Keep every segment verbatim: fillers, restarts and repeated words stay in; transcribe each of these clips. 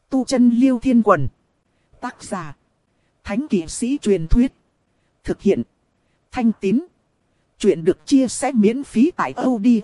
Tu chân Liêu Thiên Quần. Tác giả. Thánh kỵ sĩ truyền thuyết. Thực hiện. Thanh Tín. Chuyện được chia sẻ miễn phí tại audio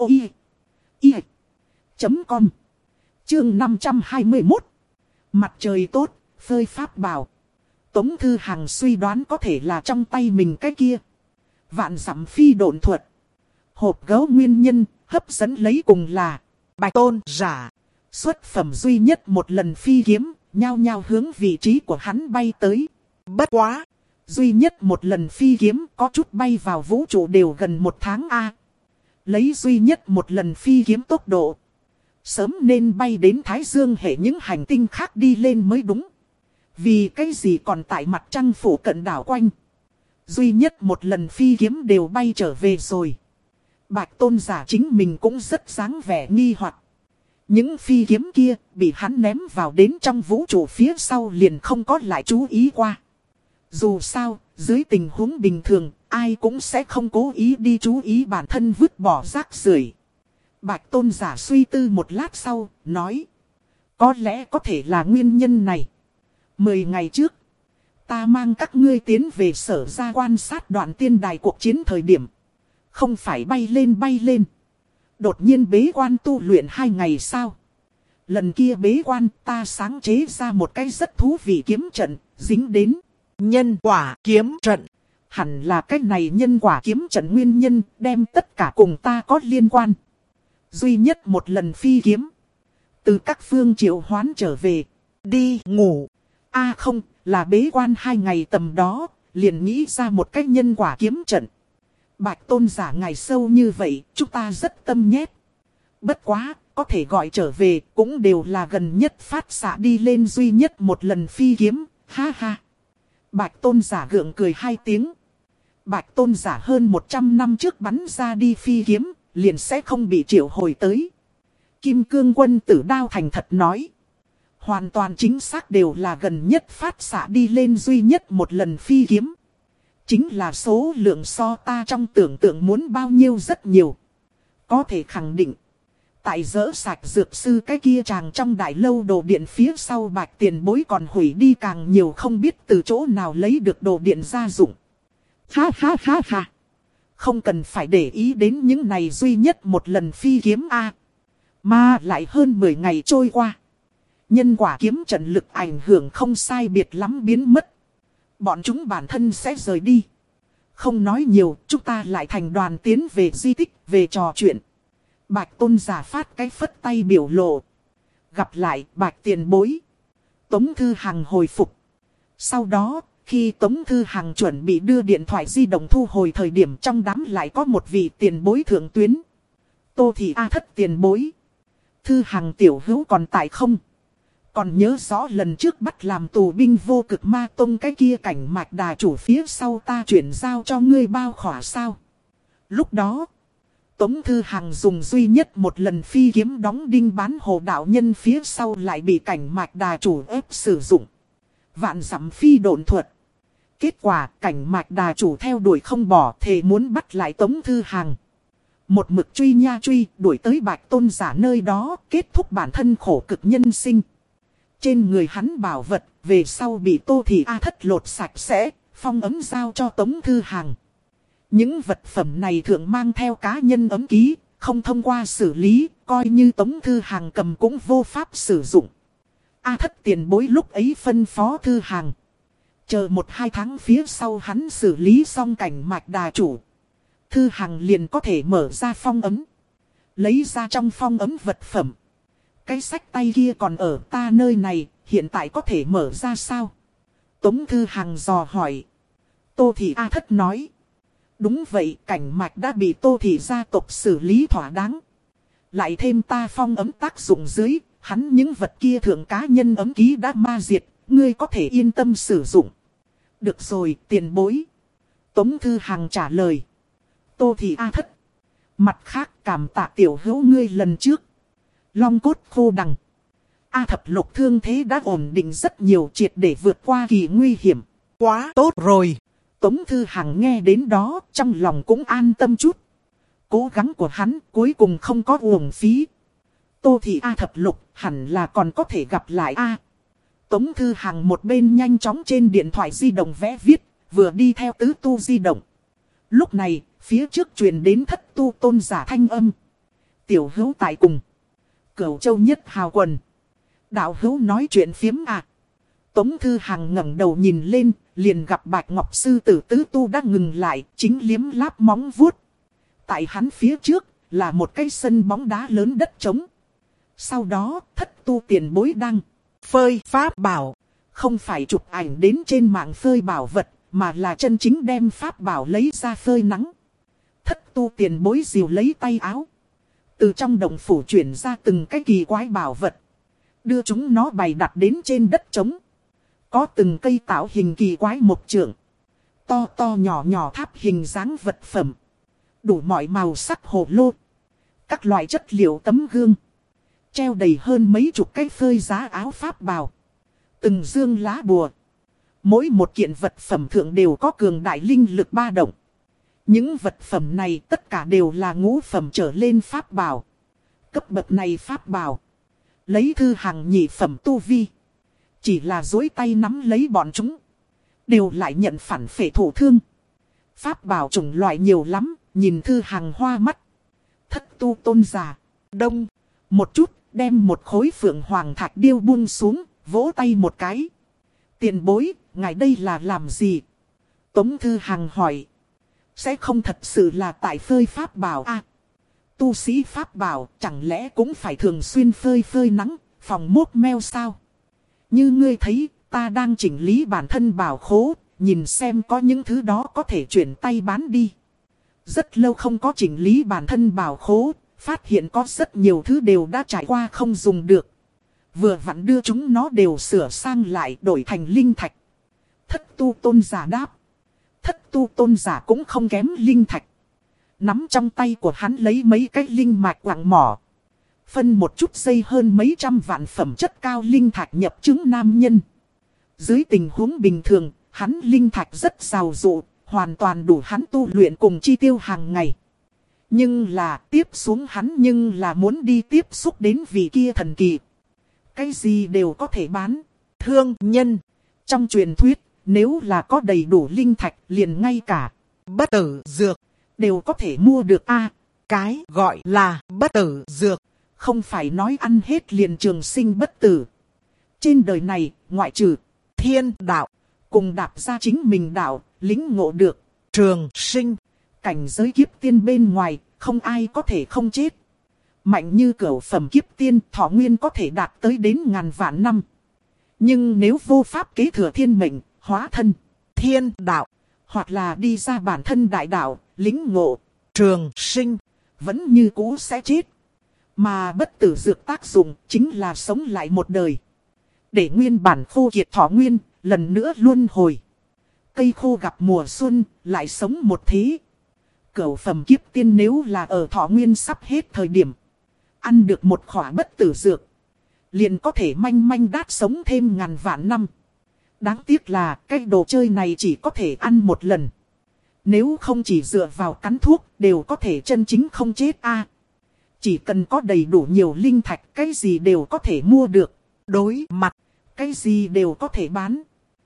chấm com. Chương năm trăm hai mươi mốt. Mặt trời tốt, phơi pháp bảo. Tống Thư Hằng suy đoán có thể là trong tay mình cái kia vạn dặm phi độn thuật. Hộp gấu nguyên nhân hấp dẫn lấy cùng là Bạch Tôn Giả. Xuất phẩm duy nhất một lần phi kiếm, nhao nhao hướng vị trí của hắn bay tới. Bất quá, duy nhất một lần phi kiếm có chút bay vào vũ trụ đều gần một tháng a. Lấy duy nhất một lần phi kiếm tốc độ, sớm nên bay đến Thái Dương hệ những hành tinh khác đi lên mới đúng. Vì cái gì còn tại mặt trăng phủ cận đảo quanh. Duy nhất một lần phi kiếm đều bay trở về rồi. Bạch Tôn Giả chính mình cũng rất dáng vẻ nghi hoặc. Những phi kiếm kia bị hắn ném vào đến trong vũ trụ phía sau liền không có lại chú ý qua. Dù sao, dưới tình huống bình thường, ai cũng sẽ không cố ý đi chú ý bản thân vứt bỏ rác rưởi. Bạch Tôn Giả suy tư một lát sau, nói. Có lẽ có thể là nguyên nhân này. Mười ngày trước, ta mang các ngươi tiến về sở ra quan sát đoạn tiên đài cuộc chiến thời điểm. Không phải bay lên bay lên. Đột nhiên bế quan tu luyện hai ngày sao? Lần kia bế quan ta sáng chế ra một cái rất thú vị kiếm trận, dính đến nhân quả kiếm trận. Hẳn là cái này nhân quả kiếm trận nguyên nhân đem tất cả cùng ta có liên quan. Duy nhất một lần phi kiếm. Từ các phương triệu hoán trở về. Đi ngủ. A à không, là bế quan hai ngày tầm đó, liền nghĩ ra một cái nhân quả kiếm trận. Bạch Tôn Giả ngày sâu như vậy, chúng ta rất tâm nhét. Bất quá, có thể gọi trở về, cũng đều là gần nhất phát xạ đi lên duy nhất một lần phi kiếm, ha ha. Bạch Tôn Giả gượng cười hai tiếng. Bạch Tôn Giả hơn một trăm năm trước bắn ra đi phi kiếm, liền sẽ không bị triệu hồi tới. Kim Cương Quân Tử Đao thành thật nói. Hoàn toàn chính xác đều là gần nhất phát xạ đi lên duy nhất một lần phi kiếm. Chính là số lượng so ta trong tưởng tượng muốn bao nhiêu rất nhiều. Có thể khẳng định. Tại dỡ sạch dược sư cái kia chàng trong đại lâu đồ điện phía sau Bạch tiền bối còn hủy đi càng nhiều không biết từ chỗ nào lấy được đồ điện gia dụng. Ha ha ha ha. Không cần phải để ý đến những này duy nhất một lần phi kiếm A. Mà lại hơn mười ngày trôi qua. Nhân quả kiếm trận lực ảnh hưởng không sai biệt lắm biến mất. Bọn chúng bản thân sẽ rời đi. Không nói nhiều, chúng ta lại thành đoàn tiến về di tích, về trò chuyện. Bạch Tôn Giả phát cái phất tay biểu lộ. Gặp lại Bạch tiền bối. Tống Thư Hằng hồi phục. Sau đó, khi Tống Thư Hằng chuẩn bị đưa điện thoại di động thu hồi thời điểm trong đám lại có một vị tiền bối thượng tuyến. Tô Thị A Thất tiền bối. Thư Hằng tiểu hữu còn tại không? Còn nhớ rõ lần trước bắt làm tù binh vô cực ma tông cái kia cảnh mạch đà chủ phía sau ta chuyển giao cho ngươi bao khỏa sao? Lúc đó, Tống Thư Hằng dùng duy nhất một lần phi kiếm đóng đinh bán hồ đạo nhân phía sau lại bị cảnh mạch đà chủ ép sử dụng. Vạn dặm phi độn thuật. Kết quả cảnh mạch đà chủ theo đuổi không bỏ thề muốn bắt lại Tống Thư Hằng. Một mực truy nha truy đuổi tới Bạch Tôn Giả nơi đó kết thúc bản thân khổ cực nhân sinh. Trên người hắn bảo vật, về sau bị Tô Thị A Thất lột sạch sẽ, phong ấm giao cho Tống Thư Hằng. Những vật phẩm này thường mang theo cá nhân ấm ký, không thông qua xử lý, coi như Tống Thư Hằng cầm cũng vô pháp sử dụng. A Thất tiền bối lúc ấy phân phó Thư Hằng. Chờ một hai tháng phía sau hắn xử lý xong cảnh mạch đà chủ. Thư Hằng liền có thể mở ra phong ấm. Lấy ra trong phong ấm vật phẩm. Cái sách tay kia còn ở ta nơi này, hiện tại có thể mở ra sao? Tống Thư Hằng dò hỏi. Tô Thị A Thất nói. Đúng vậy, cảnh mạch đã bị Tô Thị gia tộc xử lý thỏa đáng. Lại thêm ta phong ấm tác dụng dưới, hắn những vật kia thượng cá nhân ấm ký đã ma diệt, ngươi có thể yên tâm sử dụng. Được rồi, tiền bối. Tống Thư Hằng trả lời. Tô Thị A Thất. Mặt khác cảm tạ tiểu hữu ngươi lần trước. Long cốt khô đằng. A Thập Lục thương thế đã ổn định rất nhiều triệt để vượt qua kỳ nguy hiểm. Quá tốt rồi. Tống Thư Hằng nghe đến đó trong lòng cũng an tâm chút. Cố gắng của hắn cuối cùng không có uổng phí. Tô Thị A Thập Lục hẳn là còn có thể gặp lại A. Tống Thư Hằng một bên nhanh chóng trên điện thoại di động vẽ viết, vừa đi theo tứ tu di động. Lúc này, phía trước truyền đến thất tu tôn giả thanh âm. Tiểu hữu tại cùng. Cửu châu nhất hào quần. Đạo hữu nói chuyện phiếm à. Tống Thư Hằng ngẩng đầu nhìn lên, liền gặp Bạch Ngọc Sư Tử tứ tu đã ngừng lại, chính liếm láp móng vuốt. Tại hắn phía trước, là một cái sân bóng đá lớn đất trống. Sau đó, thất tu tiền bối đang phơi pháp bảo. Không phải chụp ảnh đến trên mạng phơi bảo vật, mà là chân chính đem pháp bảo lấy ra phơi nắng. Thất tu tiền bối dìu lấy tay áo. Từ trong động phủ chuyển ra từng cái kỳ quái bảo vật. Đưa chúng nó bày đặt đến trên đất trống. Có từng cây tạo hình kỳ quái một trượng. To to nhỏ nhỏ tháp hình dáng vật phẩm. Đủ mọi màu sắc hồ lô. Các loại chất liệu tấm gương. Treo đầy hơn mấy chục cái phơi giá áo pháp bào. Từng dương lá bùa. Mỗi một kiện vật phẩm thượng đều có cường đại linh lực ba động. Những vật phẩm này tất cả đều là ngũ phẩm trở lên pháp bào. Cấp bậc này pháp bào. Lấy Thư Hằng nhị phẩm tu vi. Chỉ là duỗi tay nắm lấy bọn chúng. Đều lại nhận phản phệ thổ thương. Pháp bào chủng loại nhiều lắm. Nhìn Thư Hằng hoa mắt. Thất tu tôn giả. Đông. Một chút đem một khối phượng hoàng thạch điêu buông xuống. Vỗ tay một cái. Tiền bối, ngài đây là làm gì? Tống Thư Hằng hỏi. Sẽ không thật sự là tại phơi pháp bảo à? Tu sĩ pháp bảo chẳng lẽ cũng phải thường xuyên phơi phơi nắng, phòng mốt meo sao? Như ngươi thấy, ta đang chỉnh lý bản thân bảo khố, nhìn xem có những thứ đó có thể chuyển tay bán đi. Rất lâu không có chỉnh lý bản thân bảo khố, phát hiện có rất nhiều thứ đều đã trải qua không dùng được. Vừa vặn đưa chúng nó đều sửa sang lại đổi thành linh thạch. Thất tu tôn giả đáp. Thất tu tôn giả cũng không kém linh thạch. Nắm trong tay của hắn lấy mấy cái linh mạch quặng mỏ. Phân một chút xây hơn mấy trăm vạn phẩm chất cao linh thạch nhập chứng nam nhân. Dưới tình huống bình thường, hắn linh thạch rất giàu dụ, hoàn toàn đủ hắn tu luyện cùng chi tiêu hàng ngày. Nhưng là tiếp xuống hắn nhưng là muốn đi tiếp xúc đến vị kia thần kỳ. Cái gì đều có thể bán. Thương nhân. Trong truyền thuyết, nếu là có đầy đủ linh thạch liền ngay cả bất tử dược đều có thể mua được a. Cái gọi là bất tử dược. Không phải nói ăn hết liền trường sinh bất tử. Trên đời này, ngoại trừ thiên đạo, cùng đạp ra chính mình đạo, lính ngộ được trường sinh. Cảnh giới kiếp tiên bên ngoài, không ai có thể không chết. Mạnh như cửu phẩm kiếp tiên, thọ nguyên có thể đạt tới đến ngàn vạn năm. Nhưng nếu vô pháp kế thừa thiên mệnh, hóa thân thiên đạo, hoặc là đi ra bản thân đại đạo, lính ngộ trường sinh, vẫn như cũ sẽ chết. Mà bất tử dược tác dụng chính là sống lại một đời. Để nguyên bản khô kiệt thọ nguyên, lần nữa luân hồi. Cây khô gặp mùa xuân, lại sống một thế. Cửu phẩm kiếp tiên nếu là ở thọ nguyên sắp hết thời điểm, ăn được một khỏa bất tử dược, liền có thể manh manh đát sống thêm ngàn vạn năm. Đáng tiếc là cái đồ chơi này chỉ có thể ăn một lần. Nếu không chỉ dựa vào cắn thuốc đều có thể chân chính không chết a. Chỉ cần có đầy đủ nhiều linh thạch, cái gì đều có thể mua được. Đối mặt, cái gì đều có thể bán.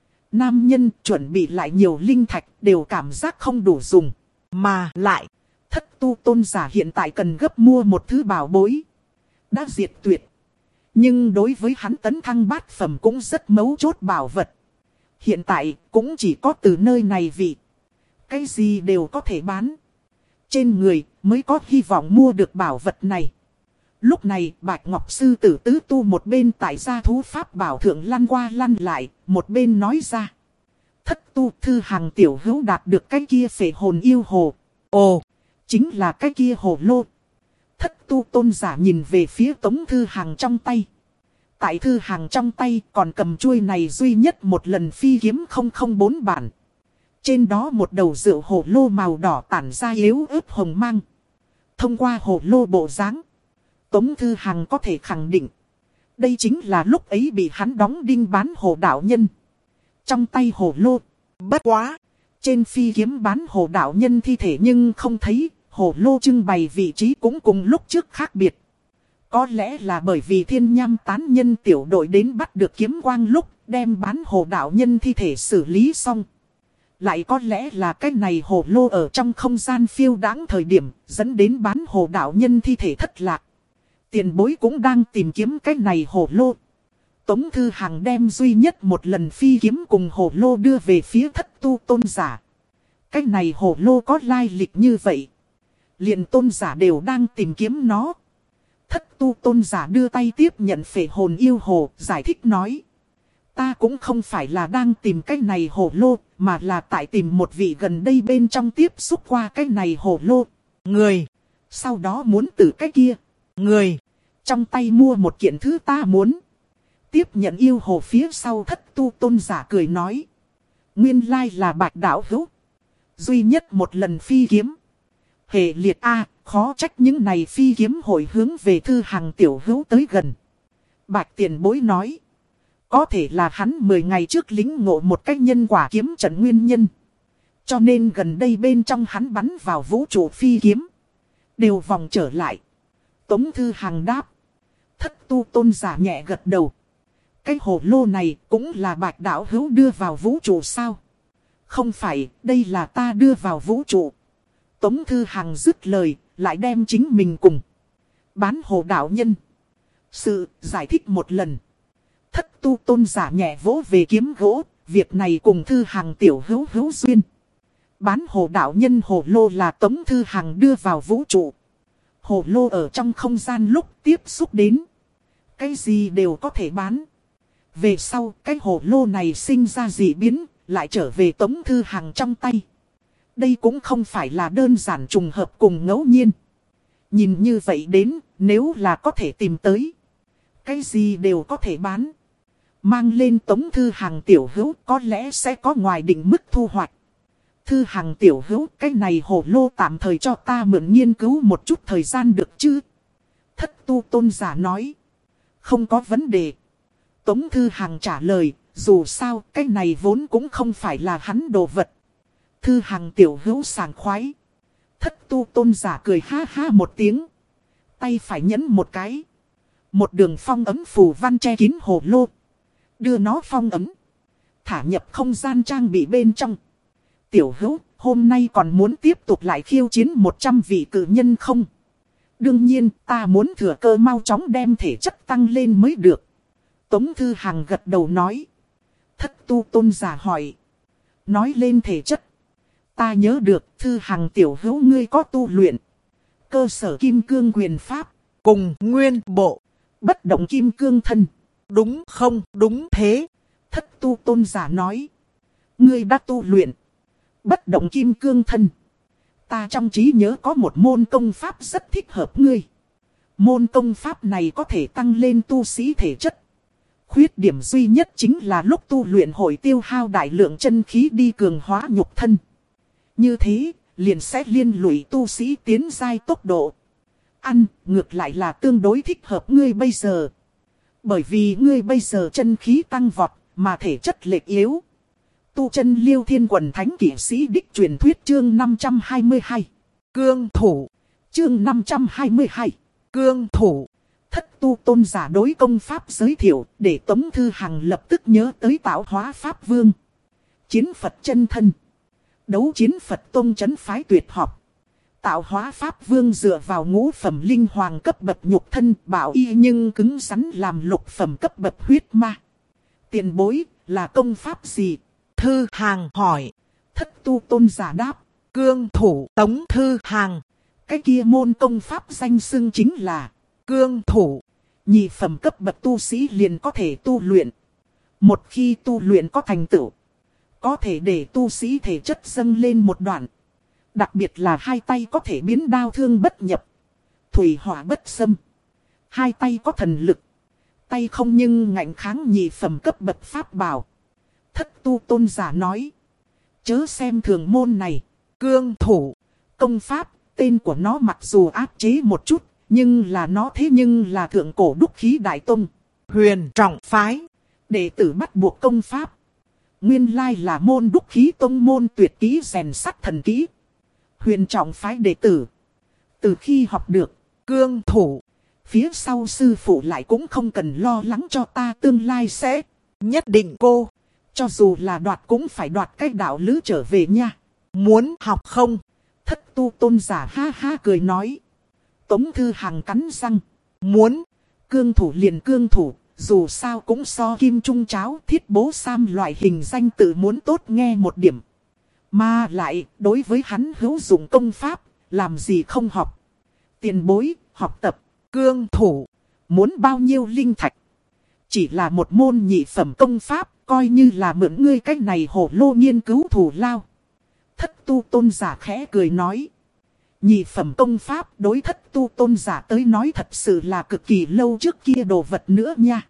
Nam nhân chuẩn bị lại nhiều linh thạch đều cảm giác không đủ dùng. Mà lại, thất tu tôn giả hiện tại cần gấp mua một thứ bảo bối. Đã diệt tuyệt. Nhưng đối với hắn tấn thăng bát phẩm cũng rất mấu chốt bảo vật. Hiện tại cũng chỉ có từ nơi này vị. Cái gì đều có thể bán. Trên người mới có hy vọng mua được bảo vật này. Lúc này Bạch Ngọc Sư Tử tứ tu một bên tại gia thú pháp bảo thượng lăn qua lăn lại. Một bên nói ra. Thất tu Thư Hằng tiểu hữu đạt được cái kia phệ hồn yêu hồ. Ồ, chính là cái kia hồ lô. Thất tu tôn giả nhìn về phía Tống Thư Hằng trong tay. Tại Thư Hằng trong tay còn cầm chuôi này duy nhất một lần phi kiếm không không bốn bản. Trên đó một đầu rượu hồ lô màu đỏ tản ra yếu ớt hồng mang. Thông qua hồ lô bộ dáng, Tống Thư Hằng có thể khẳng định. Đây chính là lúc ấy bị hắn đóng đinh bán hồ đạo nhân. Trong tay hồ lô, bất quá. Trên phi kiếm bán hồ đạo nhân thi thể nhưng không thấy. Hồ lô trưng bày vị trí cũng cùng lúc trước khác biệt. Có lẽ là bởi vì thiên nham tán nhân tiểu đội đến bắt được kiếm quang lúc đem bán hồ đạo nhân thi thể xử lý xong. Lại có lẽ là cái này hồ lô ở trong không gian phiêu đãng thời điểm dẫn đến bán hồ đạo nhân thi thể thất lạc. Tiền bối cũng đang tìm kiếm cái này hồ lô. Tống Thư Hằng đem duy nhất một lần phi kiếm cùng hồ lô đưa về phía thất tu tôn giả. Cái này hồ lô có lai lịch như vậy. Liền tôn giả đều đang tìm kiếm nó. Thất tu tôn giả đưa tay tiếp nhận phệ hồn yêu hồ, giải thích nói. Ta cũng không phải là đang tìm cái này hồ lô, mà là tại tìm một vị gần đây bên trong tiếp xúc qua cái này hồ lô. Người. Sau đó muốn từ cái kia. Người. Trong tay mua một kiện thứ ta muốn. Tiếp nhận yêu hồ phía sau thất tu tôn giả cười nói. Nguyên lai là bạch đạo hữu. Duy nhất một lần phi kiếm. Hệ liệt A, khó trách những này phi kiếm hồi hướng về Thư Hằng tiểu hữu tới gần. Bạch tiền bối nói. Có thể là hắn mười ngày trước lính ngộ một cách nhân quả kiếm trận nguyên nhân. Cho nên gần đây bên trong hắn bắn vào vũ trụ phi kiếm. Đều vòng trở lại. Tống Thư Hằng đáp. Thất tu tôn giả nhẹ gật đầu. Cái hồ lô này cũng là bạch đạo hữu đưa vào vũ trụ sao? Không phải, đây là ta đưa vào vũ trụ. Tống Thư Hằng dứt lời, lại đem chính mình cùng bán hồ đạo nhân sự giải thích một lần. Thất tu tôn giả nhẹ vỗ về kiếm gỗ, việc này cùng Thư Hằng tiểu hữu hữu duyên. Bán hồ đạo nhân hồ lô là Tống Thư Hằng đưa vào vũ trụ. Hồ lô ở trong không gian lúc tiếp xúc đến. Cái gì đều có thể bán. Về sau, cái hồ lô này sinh ra dị biến, lại trở về Tống Thư Hằng trong tay. Đây cũng không phải là đơn giản trùng hợp cùng ngẫu nhiên. Nhìn như vậy đến, nếu là có thể tìm tới. Cái gì đều có thể bán. Mang lên Tống Thư Hằng tiểu hữu có lẽ sẽ có ngoài định mức thu hoạch. Thư Hằng tiểu hữu, cái này hồ lô tạm thời cho ta mượn nghiên cứu một chút thời gian được chứ? Thất tu tôn giả nói. Không có vấn đề. Tống Thư Hằng trả lời, dù sao cái này vốn cũng không phải là hắn đồ vật. Thư Hằng tiểu hữu sảng khoái. Thất tu tôn giả cười ha ha một tiếng. Tay phải nhấn một cái. Một đường phong ấm phù văn che kín hồ lô. Đưa nó phong ấm. Thả nhập không gian trang bị bên trong. Tiểu hữu, hôm nay còn muốn tiếp tục lại khiêu chiến một trăm vị cử nhân không? Đương nhiên, ta muốn thừa cơ mau chóng đem thể chất tăng lên mới được. Tống Thư Hằng gật đầu nói. Thất tu tôn giả hỏi. Nói lên thể chất. Ta nhớ được, Thư Hằng tiểu hữu ngươi có tu luyện. Cơ sở kim cương quyền pháp. Cùng nguyên bộ. Bất động kim cương thân. Đúng không? Đúng thế. Thất tu tôn giả nói. Ngươi đã tu luyện. Bất động kim cương thân. Ta trong trí nhớ có một môn công pháp rất thích hợp ngươi. Môn công pháp này có thể tăng lên tu sĩ thể chất. Khuyết điểm duy nhất chính là lúc tu luyện hội tiêu hao đại lượng chân khí đi cường hóa nhục thân. Như thế, liền sẽ liên lụy tu sĩ tiến giai tốc độ. Ăn, ngược lại là tương đối thích hợp ngươi bây giờ. Bởi vì ngươi bây giờ chân khí tăng vọt, mà thể chất lệch yếu. Tu chân Liêu Thiên Quần Thánh Kỷ Sĩ Đích truyền thuyết chương năm trăm hai mươi hai. Cương thủ. Chương năm trăm hai mươi hai. Cương thủ. Thất tu tôn giả đối công pháp giới thiệu, để Tống Thư Hằng lập tức nhớ tới tạo hóa Pháp Vương. Chiến Phật chân thân. Đấu chiến Phật Tông trấn phái tuyệt học. Tạo hóa Pháp Vương dựa vào ngũ phẩm linh hoàng cấp bậc nhục thân bảo y nhưng cứng rắn làm lục phẩm cấp bậc huyết ma. Tiền bối là công pháp gì? Thư Hằng hỏi. Thất tu tôn giả đáp. Cương thủ Tống Thư Hằng. Cái kia môn công pháp danh xưng chính là cương thủ. Nhị phẩm cấp bậc tu sĩ liền có thể tu luyện. Một khi tu luyện có thành tựu, có thể để tu sĩ thể chất dâng lên một đoạn. Đặc biệt là hai tay có thể biến đao thương bất nhập, thủy hỏa bất xâm. Hai tay có thần lực, tay không nhưng ngạnh kháng nhị phẩm cấp bậc pháp bảo. Thất tu tôn giả nói. Chớ xem thường môn này. Cương thủ công pháp, tên của nó mặc dù áp chế một chút, nhưng là nó thế nhưng là thượng cổ đúc khí đại tông. Huyền trọng phái. Đệ tử bắt buộc công pháp. Nguyên lai là môn đúc khí tông môn tuyệt kỹ rèn sắt thần kỹ. Huyền trọng phái đệ tử. Từ khi học được cương thủ, Phía sau sư phụ lại cũng không cần lo lắng cho ta tương lai sẽ. Nhất định cô. Cho dù là đoạt cũng phải đoạt cái đạo lữ trở về nha. Muốn học không? Thất tu tôn giả ha ha cười nói. Tống Thư Hằng cắn răng. Muốn. Cương thủ liền cương thủ. Dù sao cũng so kim trung cháo thiết bố sam loại hình danh tự muốn tốt nghe một điểm. Mà lại đối với hắn hữu dụng công pháp. Làm gì không học. Tiền bối học tập. Cương thủ. Muốn bao nhiêu linh thạch. Chỉ là một môn nhị phẩm công pháp. Coi như là mượn ngươi cách này hổ lô nghiên cứu thủ lao. Thất tu tôn giả khẽ cười nói. Nhị phẩm công pháp đối thất tu tôn giả tới nói thật sự là cực kỳ lâu trước kia đồ vật nữa nha.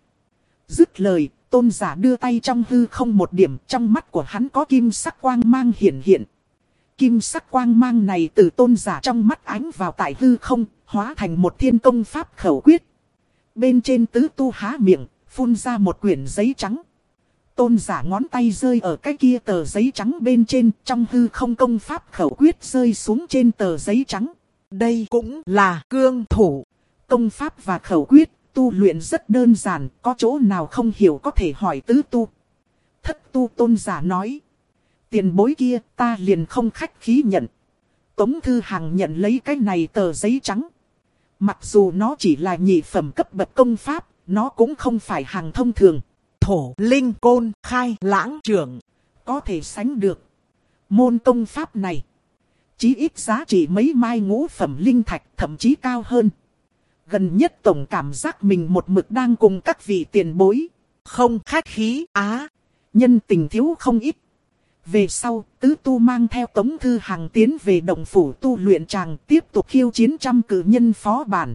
Dứt lời, tôn giả đưa tay trong hư không một điểm, trong mắt của hắn có kim sắc quang mang hiện hiện. Kim sắc quang mang này từ tôn giả trong mắt ánh vào tại hư không, hóa thành một thiên công pháp khẩu quyết. Bên trên tứ tu há miệng, phun ra một quyển giấy trắng. Tôn giả ngón tay rơi ở cái kia tờ giấy trắng bên trên, trong hư không công pháp khẩu quyết rơi xuống trên tờ giấy trắng. Đây cũng là cương thủ. Công pháp và khẩu quyết, tu luyện rất đơn giản, có chỗ nào không hiểu có thể hỏi tứ tu. Thất tu tôn giả nói. Tiền bối kia ta liền không khách khí nhận. Tống Thư Hằng nhận lấy cái này tờ giấy trắng. Mặc dù nó chỉ là nhị phẩm cấp bậc công pháp, nó cũng không phải hàng thông thường. Thổ linh côn khai lãng trưởng. Có thể sánh được. Môn công pháp này. Chí ít giá trị mấy mai ngũ phẩm linh thạch thậm chí cao hơn. Gần nhất tổng cảm giác mình một mực đang cùng các vị tiền bối. Không khách khí á. Nhân tình thiếu không ít. Về sau, tứ tu mang theo Tống Thư Hằng tiến về động phủ tu luyện tràng tiếp tục khiêu chiến trăm cử nhân phó bản.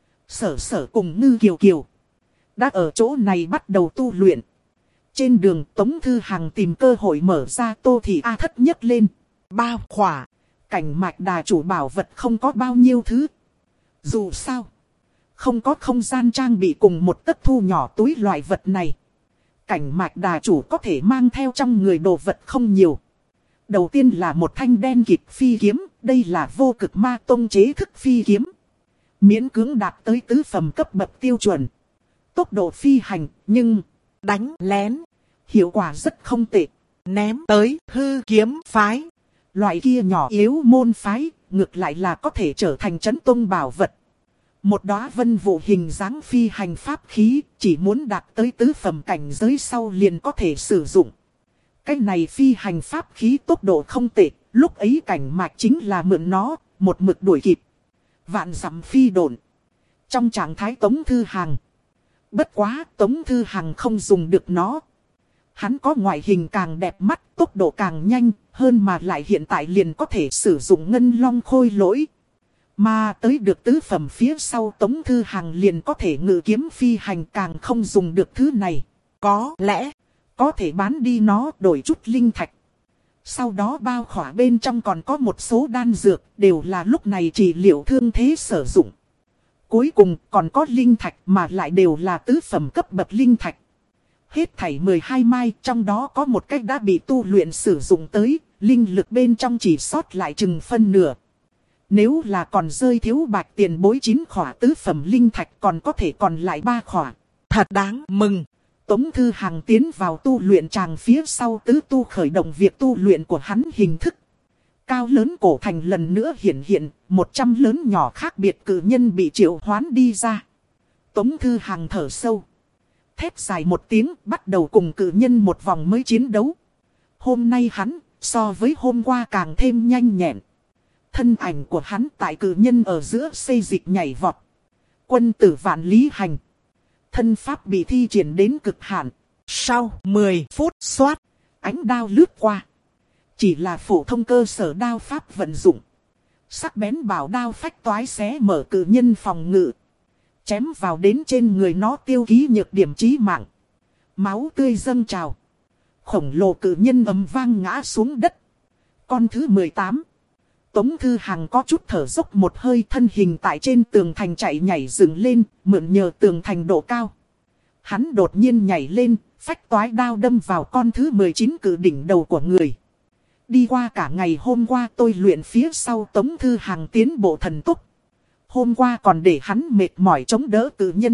Sở sở cùng Ngư Kiều Kiều đã ở chỗ này bắt đầu tu luyện. Trên đường Tống Thư Hằng tìm cơ hội mở ra Tô Thị A thất nhất lên. Bao khỏa. Cảnh mạch đà chủ bảo vật không có bao nhiêu thứ. Dù sao, không có không gian trang bị cùng một tấc thu nhỏ túi loại vật này. Cảnh mạch đà chủ có thể mang theo trong người đồ vật không nhiều. Đầu tiên là một thanh đen kịt phi kiếm. Đây là vô cực ma tông chế thức phi kiếm. Miễn cưỡng đạt tới tứ phẩm cấp bậc tiêu chuẩn. Tốc độ phi hành, nhưng đánh lén hiệu quả rất không tệ. Ném tới hư kiếm phái. Loại kia nhỏ yếu môn phái, ngược lại là có thể trở thành trấn tông bảo vật. Một đóa vân vụ hình dáng phi hành pháp khí, chỉ muốn đạt tới tứ phẩm cảnh giới sau liền có thể sử dụng. Cái này phi hành pháp khí tốc độ không tệ, lúc ấy cảnh mạch chính là mượn nó, một mực đuổi kịp. Vạn dặm phi độn. Trong trạng thái Tống Thư Hằng. Bất quá, Tống Thư Hằng không dùng được nó. Hắn có ngoại hình càng đẹp mắt, tốc độ càng nhanh, hơn mà lại hiện tại liền có thể sử dụng ngân long khôi lỗi. Mà tới được tứ phẩm phía sau Tống Thư Hằng liền có thể ngự kiếm phi hành càng không dùng được thứ này. Có lẽ, có thể bán đi nó đổi chút linh thạch. Sau đó bao khỏa bên trong còn có một số đan dược, đều là lúc này trị liệu thương thế sử dụng. Cuối cùng còn có linh thạch mà lại đều là tứ phẩm cấp bậc linh thạch. Hết thảy mười hai mai, trong đó có một cách đã bị tu luyện sử dụng tới, linh lực bên trong chỉ sót lại chừng phân nửa. Nếu là còn rơi thiếu bạch tiền bối chín khỏa tứ phẩm linh thạch còn có thể còn lại ba khỏa. Thật đáng mừng. Tống Thư Hằng tiến vào tu luyện tràng phía sau tứ tu khởi động việc tu luyện của hắn hình thức. Cao lớn cổ thành lần nữa hiện hiện, một trăm lớn nhỏ khác biệt cử nhân bị triệu hoán đi ra. Tống Thư Hằng thở sâu. Thét dài một tiếng bắt đầu cùng cử nhân một vòng mới chiến đấu. Hôm nay hắn, so với hôm qua càng thêm nhanh nhẹn. Thân ảnh của hắn tại cử nhân ở giữa xây dịch nhảy vọt. Quân tử vạn lý hành. Thân pháp bị thi triển đến cực hạn. Sau mười phút xoát, ánh đao lướt qua. Chỉ là phổ thông cơ sở đao pháp vận dụng. Sắc bén bảo đao phách toái xé mở cử nhân phòng ngự. Chém vào đến trên người nó tiêu ký nhược điểm chí mạng. Máu tươi dâng trào. Khổng lồ cử nhân ầm vang ngã xuống đất. Con thứ mười tám. Tống Thư Hằng có chút thở dốc một hơi, thân hình tại trên tường thành chạy nhảy dựng lên, mượn nhờ tường thành độ cao. Hắn đột nhiên nhảy lên, phách toái đao đâm vào con thứ mười chín cử đỉnh đầu của người. Đi qua cả ngày hôm qua tôi luyện phía sau Tống Thư Hằng tiến bộ thần tốc. Hôm qua còn để hắn mệt mỏi chống đỡ cự nhân.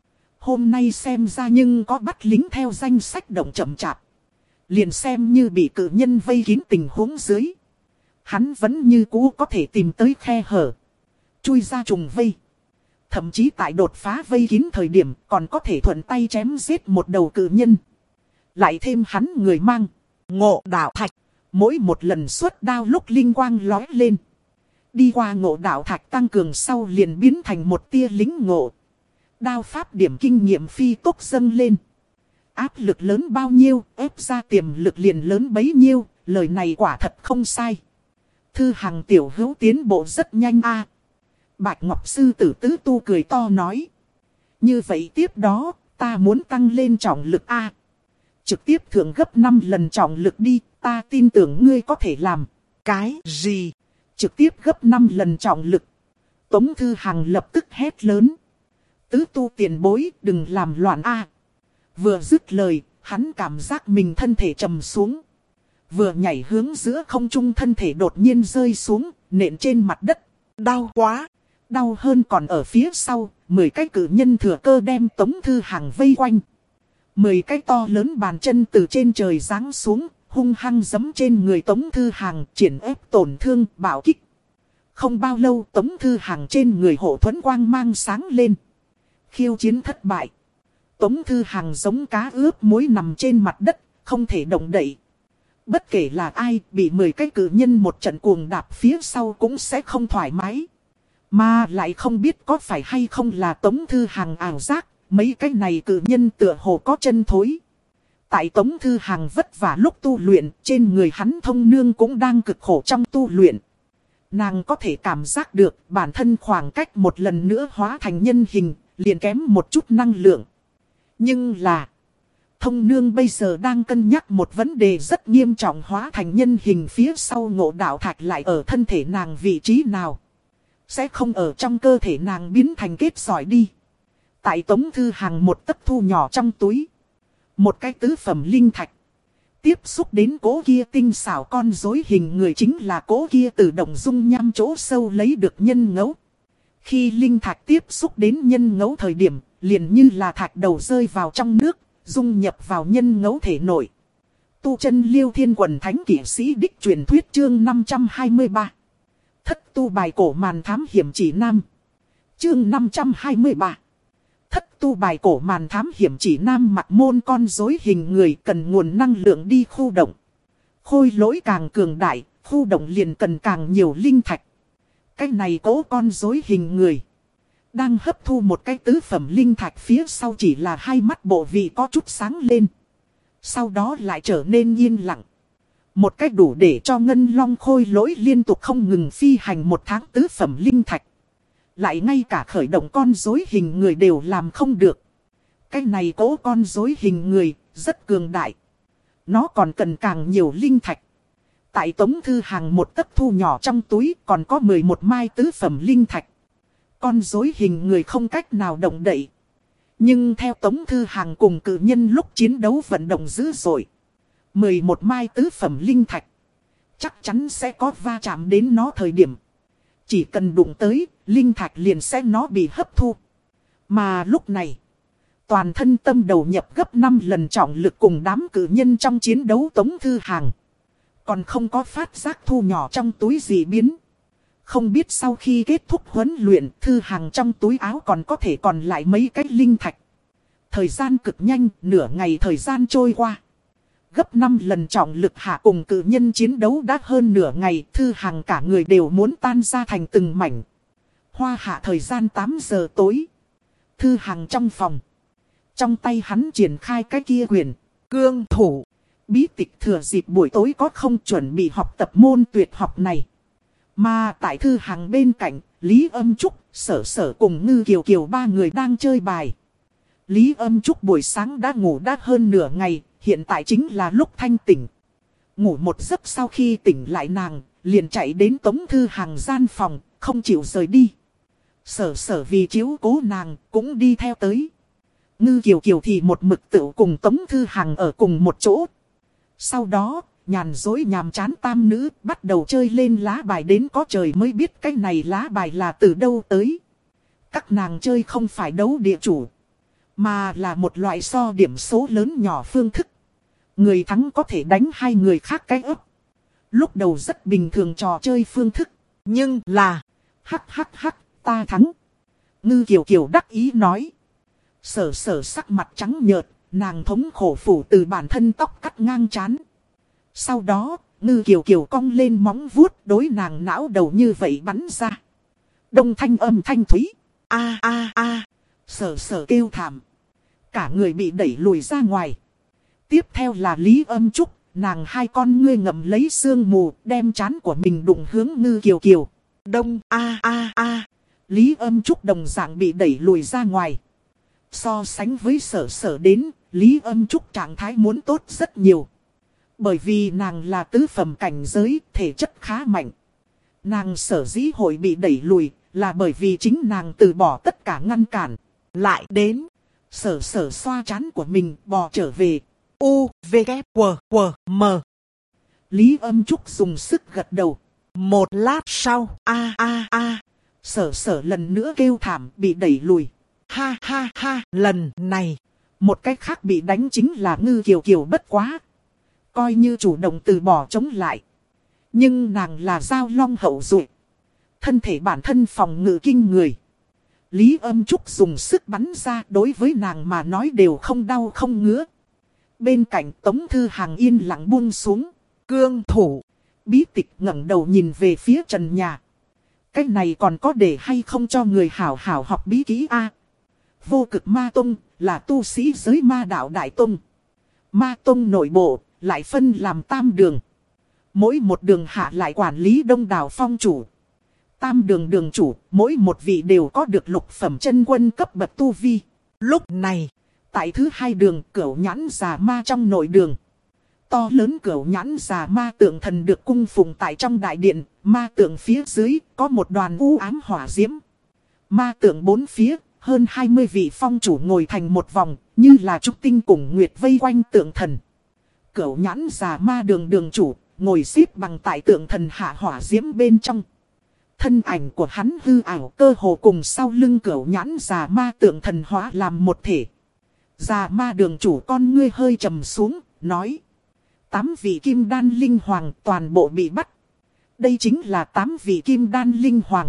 Hôm nay xem ra nhưng có bắt lính theo danh sách động chậm chạp. Liền xem như bị cự nhân vây kín tình huống dưới. Hắn vẫn như cũ có thể tìm tới khe hở. Chui ra trùng vây. Thậm chí tại đột phá vây kín thời điểm còn có thể thuận tay chém giết một đầu cự nhân. Lại thêm hắn người mang ngộ đạo thạch. Mỗi một lần xuất đao lúc linh quang lói lên. Đi qua ngộ đạo thạch tăng cường sau liền biến thành một tia lính ngộ. Đao pháp điểm kinh nghiệm phi tốc dâng lên. Áp lực lớn bao nhiêu, ép ra tiềm lực liền lớn bấy nhiêu, lời này quả thật không sai. Thư Hằng tiểu hữu tiến bộ rất nhanh a. Bạch Ngọc Sư tử tứ tu cười to nói. Như vậy tiếp đó, ta muốn tăng lên trọng lực a. Trực tiếp thưởng gấp năm lần trọng lực đi, ta tin tưởng ngươi có thể làm. Cái gì? Trực tiếp gấp năm lần trọng lực. Tống Thư Hằng lập tức hét lớn. Tứ tu tiền bối, đừng làm loạn a. Vừa dứt lời, hắn cảm giác mình thân thể trầm xuống. Vừa nhảy hướng giữa không trung, thân thể đột nhiên rơi xuống, nện trên mặt đất. Đau quá! Đau hơn còn ở phía sau, mười cái cử nhân thừa cơ đem Tống Thư Hằng vây quanh. Mười cái to lớn bàn chân từ trên trời giáng xuống, hung hăng giẫm trên người Tống Thư Hằng, triển ép tổn thương, bạo kích. Không bao lâu Tống Thư Hằng trên người hộ thuẫn quang mang sáng lên. Khiêu chiến thất bại. Tống Thư Hằng giống cá ướp muối nằm trên mặt đất, không thể động đậy. Bất kể là ai, bị mười cái cử nhân một trận cuồng đạp phía sau cũng sẽ không thoải mái. Mà lại không biết có phải hay không là Tống Thư Hằng ảo giác, mấy cái này cử nhân tựa hồ có chân thối. Tại Tống Thư Hằng vất vả lúc tu luyện, trên người hắn Thông Nương cũng đang cực khổ trong tu luyện. Nàng có thể cảm giác được bản thân khoảng cách một lần nữa hóa thành nhân hình, liền kém một chút năng lượng. Nhưng là, Thông Nương bây giờ đang cân nhắc một vấn đề rất nghiêm trọng, hóa thành nhân hình phía sau ngộ đạo thạch lại ở thân thể nàng vị trí nào. Sẽ không ở trong cơ thể nàng biến thành kết sỏi đi. Tại Tống Thư Hằng một tấc thu nhỏ trong túi. Một cái tứ phẩm linh thạch. Tiếp xúc đến cố kia tinh xảo con rối hình người chính là cố kia từ động dung nham chỗ sâu lấy được nhân ngẫu. Khi linh thạch tiếp xúc đến nhân ngẫu thời điểm, liền như là thạch đầu rơi vào trong nước, dung nhập vào nhân ngẫu thể nội. Tu chân Liêu Thiên Quần Thánh Kỷ Sĩ Đích truyền thuyết chương năm trăm hai mươi ba. Thất tu bài cổ màn thám hiểm chỉ nam. Chương năm trăm hai mươi ba. Thất tu bài cổ màn thám hiểm chỉ nam, mặt môn con rối hình người cần nguồn năng lượng đi khu động. Khôi lỗi càng cường đại, khu động liền cần càng nhiều linh thạch. Cái này cố con rối hình người đang hấp thu một cái tứ phẩm linh thạch, phía sau chỉ là hai mắt bộ vị có chút sáng lên. Sau đó lại trở nên yên lặng. Một cách đủ để cho ngân long khôi lỗi liên tục không ngừng phi hành một tháng tứ phẩm linh thạch. Lại ngay cả khởi động con rối hình người đều làm không được. Cái này cố con rối hình người rất cường đại. Nó còn cần càng nhiều linh thạch. Tại Tống Thư Hằng một tấc thu nhỏ trong túi còn có mười một mai tứ phẩm linh thạch. Con rối hình người không cách nào động đậy. Nhưng theo Tống Thư Hằng cùng cự nhân lúc chiến đấu vận động dữ dội, mười một mai tứ phẩm linh thạch chắc chắn sẽ có va chạm đến nó thời điểm. Chỉ cần đụng tới, linh thạch liền sẽ nó bị hấp thu. Mà lúc này, toàn thân tâm đầu nhập gấp năm lần trọng lực cùng đám cử nhân trong chiến đấu Tống Thư Hằng còn không có phát giác thu nhỏ trong túi gì biến. Không biết sau khi kết thúc huấn luyện, Thư Hằng trong túi áo còn có thể còn lại mấy cái linh thạch. Thời gian cực nhanh, nửa ngày thời gian trôi qua. Gấp năm lần trọng lực hạ cùng cử nhân chiến đấu đã hơn nửa ngày, Thư Hằng cả người đều muốn tan ra thành từng mảnh. Hoa hạ thời gian tám giờ tối. Thư Hằng trong phòng. Trong tay hắn triển khai cái kia quyền cương thủ. Bí tịch thừa dịp buổi tối có không chuẩn bị học tập môn tuyệt học này. Mà tại Thư Hằng bên cạnh, Lý Âm Trúc, Sở Sở cùng Ngư Kiều Kiều ba người đang chơi bài. Lý Âm Trúc buổi sáng đã ngủ đã hơn nửa ngày, hiện tại chính là lúc thanh tỉnh. Ngủ một giấc sau khi tỉnh lại nàng, liền chạy đến Tống Thư Hằng gian phòng, không chịu rời đi. Sở Sở vì chiếu cố nàng, cũng đi theo tới. Ngư Kiều Kiều thì một mực tự cùng Tống Thư Hằng ở cùng một chỗ. Sau đó, nhàn dối nhàm chán tam nữ bắt đầu chơi lên lá bài, đến có trời mới biết cái này lá bài là từ đâu tới. Các nàng chơi không phải đấu địa chủ, mà là một loại so điểm số lớn nhỏ phương thức. Người thắng có thể đánh hai người khác cái ấp. Lúc đầu rất bình thường trò chơi phương thức. Nhưng là, hắc hắc hắc, ta thắng. Ngư Kiều Kiều đắc ý nói. Sở sở sắc mặt trắng nhợt, nàng thống khổ phủ từ bản thân tóc cắt ngang trán. Sau đó, Ngư Kiều Kiều cong lên móng vuốt đối nàng não đầu như vậy bắn ra. Đông thanh âm thanh thúy. A a a. Sở sở kêu thảm. Cả người bị đẩy lùi ra ngoài. Tiếp theo là Lý Âm Trúc. Nàng hai con ngươi ngậm lấy sương mù, đem trán của mình đụng hướng Ngư Kiều Kiều. Đông a a a. Lý Âm Trúc đồng dạng bị đẩy lùi ra ngoài. So sánh với sở sở đến, Lý Âm Trúc trạng thái muốn tốt rất nhiều. Bởi vì nàng là tứ phẩm cảnh giới, thể chất khá mạnh. Nàng sở dĩ hội bị đẩy lùi, là bởi vì chính nàng từ bỏ tất cả ngăn cản. Lại đến, sở sở xoa trán của mình bò trở về. U, V, K, W, W, M. Lý Âm Trúc dùng sức gật đầu. Một lát sau, a a a. Sở sở lần nữa kêu thảm bị đẩy lùi. Ha ha ha, lần này. Một cách khác bị đánh chính là Ngư Kiều Kiều bất quá. Coi như chủ động từ bỏ chống lại. Nhưng nàng là dao long hậu duệ. Thân thể bản thân phòng ngự kinh người. Lý Âm Trúc dùng sức bắn ra đối với nàng mà nói đều không đau không ngứa. Bên cạnh Tống Thư Hàng yên lặng buông xuống. Cương thủ. Bí Tịch ngẩng đầu nhìn về phía trần nhà. Cái này còn có để hay không cho người hảo hảo học bí kỹ a? Vô Cực Ma Tông là tu sĩ giới ma đạo đại tông. Ma Tông nội bộ lại phân làm tam đường. Mỗi một đường hạ lại quản lý đông đảo phong chủ. Tam đường đường chủ, mỗi một vị đều có được lục phẩm chân quân cấp bậc tu vi. Lúc này, tại thứ hai đường Cửu Nhãn Già Ma trong nội đường. To lớn Cửu Nhãn Già Ma tượng thần được cung phụng tại trong đại điện. Ma tượng phía dưới có một đoàn u ám hỏa diễm. Ma tượng bốn phía, hơn hai mươi vị phong chủ ngồi thành một vòng, như là trúc tinh cùng nguyệt vây quanh tượng thần. Cửu Nhãn Già Ma đường đường chủ, ngồi xếp bằng tại tượng thần hạ hỏa diễm bên trong. Thân ảnh của hắn hư ảo cơ hồ cùng sau lưng Cửu Nhãn Già Ma tượng thần hóa làm một thể. Già Ma đường chủ con ngươi hơi trầm xuống, nói. Tám vị kim đan linh hoàng toàn bộ bị bắt. Đây chính là tám vị kim đan linh hoàng.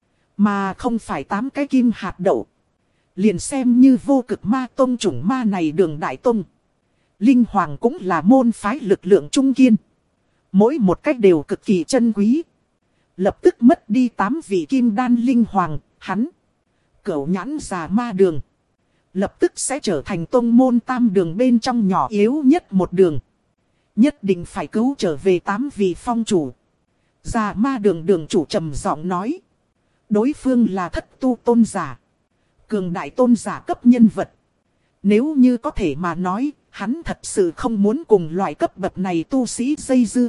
Mà không phải tám cái kim hạt đậu. Liền xem như Vô Cực Ma Tông chủng ma này đường đại tông. Linh hoàng cũng là môn phái lực lượng trung kiên. Mỗi một cách đều cực kỳ chân quý. Lập tức mất đi tám vị kim đan linh hoàng, hắn. Cửu Nhãn Già Ma đường. Lập tức sẽ trở thành tông môn tam đường bên trong nhỏ yếu nhất một đường. Nhất định phải cứu trở về tám vị phong chủ. Già Ma đường đường chủ trầm giọng nói. Đối phương là thất tu tôn giả. Cường đại tôn giả cấp nhân vật. Nếu như có thể mà nói, hắn thật sự không muốn cùng loại cấp bậc này tu sĩ dây dưa.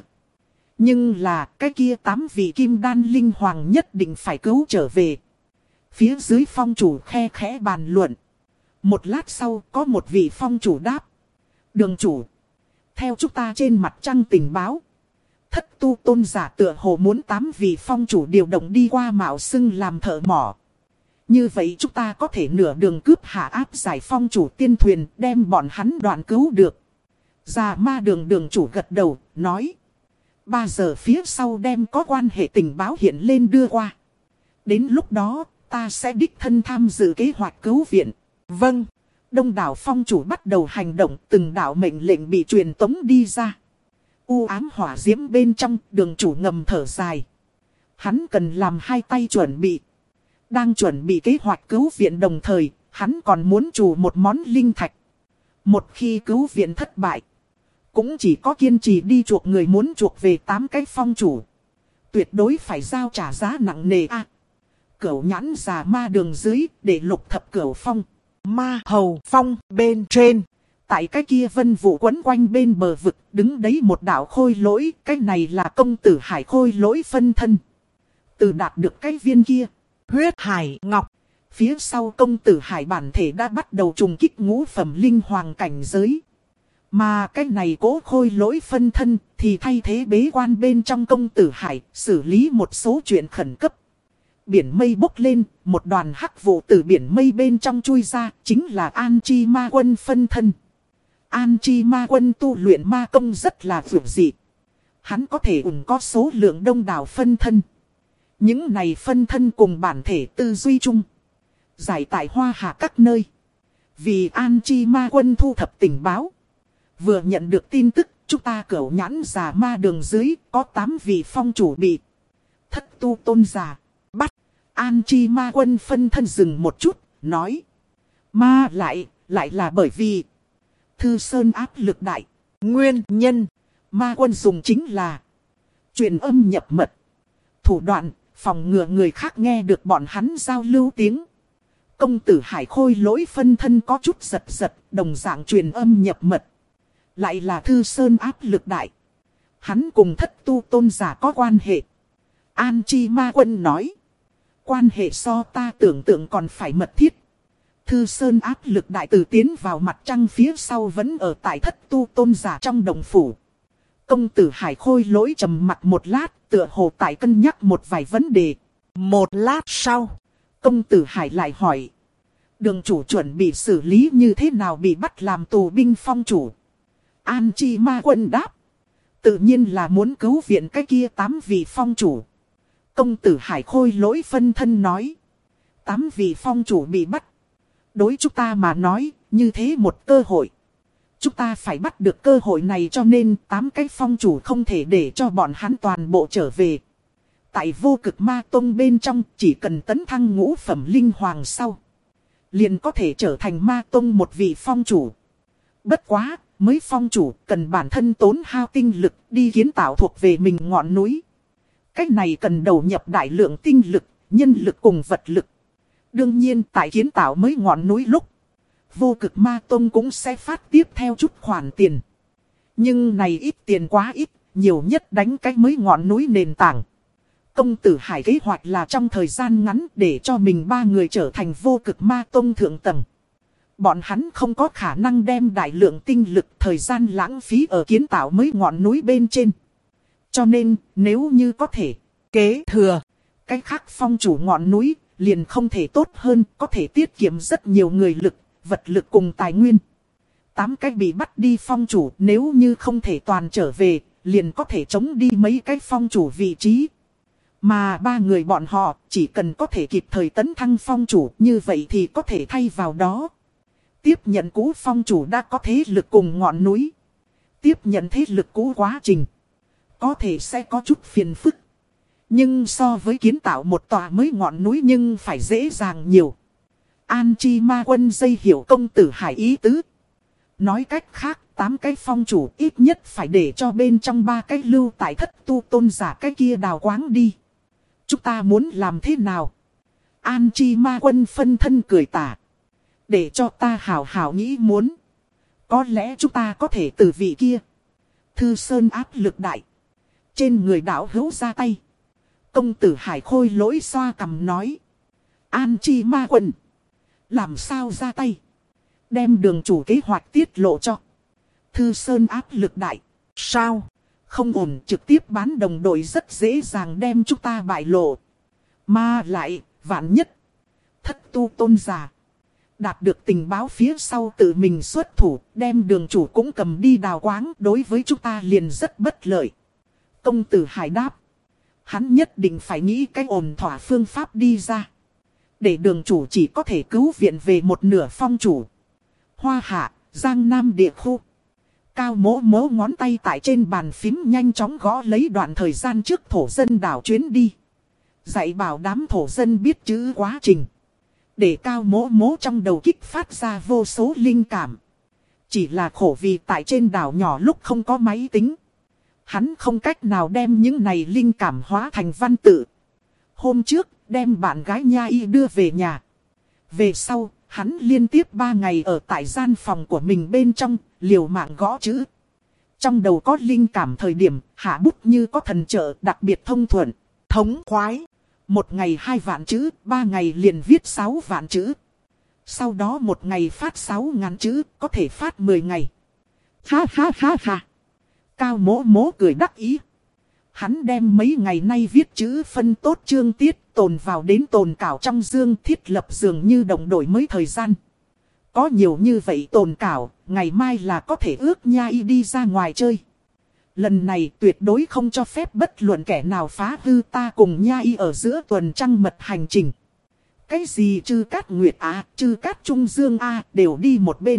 Nhưng là cái kia tám vị kim đan linh hoàng nhất định phải cứu trở về. Phía dưới phong chủ khe khẽ bàn luận. Một lát sau có một vị phong chủ đáp. Đường chủ. Theo chúng ta trên mặt trăng tình báo. Thất tu tôn giả tựa hồ muốn tám vị phong chủ điều động đi qua mạo xưng làm thợ mỏ. Như vậy chúng ta có thể nửa đường cướp hạ áp giải phong chủ tiên thuyền đem bọn hắn đoạn cứu được. Già Ma đường đường chủ gật đầu, nói. Ba giờ phía sau đem có quan hệ tình báo hiện lên đưa qua. Đến lúc đó, ta sẽ đích thân tham dự kế hoạch cứu viện. Vâng. Đông đảo phong chủ bắt đầu hành động, từng đạo mệnh lệnh bị truyền tống đi ra. U ám hỏa diễm bên trong, đường chủ ngầm thở dài. Hắn cần làm hai tay chuẩn bị. Đang chuẩn bị kế hoạch cứu viện đồng thời, hắn còn muốn trù một món linh thạch. Một khi cứu viện thất bại, cũng chỉ có kiên trì đi chuộc người muốn chuộc về tám cái phong chủ. Tuyệt đối phải giao trả giá nặng nề a. À, Cửu Nhãn Già Ma đường dưới để lục thập cửu phong. Ma hầu phong bên trên. Tại cái kia vân vụ quấn quanh bên bờ vực đứng đấy một đạo khôi lỗi. Cái này là công tử hải khôi lỗi phân thân. Từ đạt được cái viên kia. Huyết hải ngọc. Phía sau công tử hải bản thể đã bắt đầu trùng kích ngũ phẩm linh hoàng cảnh giới. Mà cái này cố khôi lỗi phân thân thì thay thế bế quan bên trong công tử hải xử lý một số chuyện khẩn cấp. Biển mây bốc lên, một đoàn hắc vụ từ biển mây bên trong chui ra, chính là An Chi Ma Quân phân thân. An Chi Ma Quân tu luyện ma công rất là vượt dị. Hắn có thể ủng có số lượng đông đảo phân thân. Những này phân thân cùng bản thể tư duy chung. Giải tại hoa hạ các nơi. Vì An Chi Ma Quân thu thập tình báo. Vừa nhận được tin tức, chúng ta cửu nhãn giả ma đường dưới có tám vị phong chủ bị thất tu tôn giả bắt. An Chi Ma Quân phân thân dừng một chút, nói. Mà lại, lại là bởi vì Thư Sơn áp lực đại. Nguyên nhân Ma Quân dùng chính là truyền âm nhập mật. Thủ đoạn, phòng ngừa người khác nghe được bọn hắn giao lưu tiếng. Công tử Hải Khôi lỗi phân thân có chút giật giật, đồng dạng truyền âm nhập mật. Lại là Thư Sơn áp lực đại. Hắn cùng thất tu tôn giả có quan hệ. An Chi Ma Quân nói. Quan hệ so ta tưởng tượng còn phải mật thiết. Thư Sơn áp lực đại từ tiến vào mặt trăng phía sau vẫn ở tại thất tu tôn giả trong đồng phủ. Công tử Hải Khôi lỗi trầm mặt một lát, tựa hồ tại cân nhắc một vài vấn đề. Một lát sau, công tử Hải lại hỏi. Đường chủ chuẩn bị xử lý như thế nào bị bắt làm tù binh phong chủ? An Chi Ma Quân đáp. Tự nhiên là muốn cứu viện cái kia tám vị phong chủ. Công tử Hải Khôi lỗi phân thân nói. Tám vị phong chủ bị bắt. Đối chúng ta mà nói, như thế một cơ hội. Chúng ta phải bắt được cơ hội này cho nên tám cái phong chủ không thể để cho bọn hắn toàn bộ trở về. Tại vô cực ma tông bên trong chỉ cần tấn thăng ngũ phẩm linh hoàng sau. Liền có thể trở thành ma tông một vị phong chủ. Bất quá, mới phong chủ cần bản thân tốn hao tinh lực đi kiến tạo thuộc về mình ngọn núi. Cách này cần đầu nhập đại lượng tinh lực, nhân lực cùng vật lực. Đương nhiên tại kiến tạo mới ngọn núi lúc. Vô cực ma tông cũng sẽ phát tiếp theo chút khoản tiền. Nhưng này ít tiền quá ít, nhiều nhất đánh cái mới ngọn núi nền tảng. Công tử Hải kế hoạch là trong thời gian ngắn để cho mình ba người trở thành vô cực ma tông thượng tầng. Bọn hắn không có khả năng đem đại lượng tinh lực thời gian lãng phí ở kiến tạo mới ngọn núi bên trên. Cho nên nếu như có thể kế thừa cái khác phong chủ ngọn núi liền không thể tốt hơn, có thể tiết kiệm rất nhiều người lực, vật lực cùng tài nguyên. Tám cái bị bắt đi phong chủ nếu như không thể toàn trở về, liền có thể chống đi mấy cái phong chủ vị trí. Mà ba người bọn họ chỉ cần có thể kịp thời tấn thăng phong chủ như vậy thì có thể thay vào đó. Tiếp nhận cũ phong chủ đã có thế lực cùng ngọn núi. Tiếp nhận thế lực cũ quá trình. Có thể sẽ có chút phiền phức. Nhưng so với kiến tạo một tòa mới ngọn núi nhưng phải dễ dàng nhiều. An Chi Ma Quân dây hiểu công tử Hải ý tứ. Nói cách khác, tám cái phong chủ ít nhất phải để cho bên trong ba cái lưu tại thất tu tôn giả cái kia đào quáng đi. Chúng ta muốn làm thế nào? An Chi Ma Quân phân thân cười tà. Để cho ta hào hào nghĩ muốn. Có lẽ chúng ta có thể từ vị kia. Thư Sơn áp lực đại. Trên người đạo hữu ra tay. Công tử Hải Khôi lỗi xoa cằm nói. An Chi Ma Quân. Làm sao ra tay? Đem đường chủ kế hoạch tiết lộ cho. Thư Sơn áp lực đại. Sao? Không ổn, trực tiếp bán đồng đội rất dễ dàng đem chúng ta bại lộ. Mà lại, vạn nhất. Thất tu tôn giả. Đạt được tình báo phía sau tự mình xuất thủ, đem đường chủ cũng cầm đi đào quáng, đối với chúng ta liền rất bất lợi. Công tử Hải đáp. Hắn nhất định phải nghĩ cách ổn thỏa phương pháp đi ra. Để đường chủ chỉ có thể cứu viện về một nửa phong chủ. Hoa Hạ, Giang Nam địa khu. Cao mỗ mỗ ngón tay tại trên bàn phím nhanh chóng gõ lấy đoạn thời gian trước thổ dân đảo chuyến đi. Dạy bảo đám thổ dân biết chữ quá trình. Để cao mỗ mỗ trong đầu kích phát ra vô số linh cảm. Chỉ là khổ vì tại trên đảo nhỏ lúc không có máy tính. Hắn không cách nào đem những này linh cảm hóa thành văn tự. Hôm trước, đem bạn gái Nha Y đưa về nhà. Về sau, hắn liên tiếp ba ngày ở tại gian phòng của mình bên trong, liều mạng gõ chữ. Trong đầu có linh cảm thời điểm, hạ bút như có thần trợ đặc biệt thông thuận, thống khoái. Một ngày hai vạn chữ, ba ngày liền viết sáu vạn chữ. Sau đó một ngày phát sáu ngàn chữ, có thể phát mười ngày. Ha ha ha ha. Cao mỗ mỗ cười đắc ý. Hắn đem mấy ngày nay viết chữ phân tốt chương tiết tồn vào đến tồn cảo trong dương, thiết lập dường như đồng đổi mới thời gian. Có nhiều như vậy tồn cảo, ngày mai là có thể ước nha y đi ra ngoài chơi. Lần này tuyệt đối không cho phép bất luận kẻ nào phá hư ta cùng nha y ở giữa tuần trăng mật hành trình. Cái gì Trư Cát Nguyệt à, Trư Cát Trung Dương à, đều đi một bên.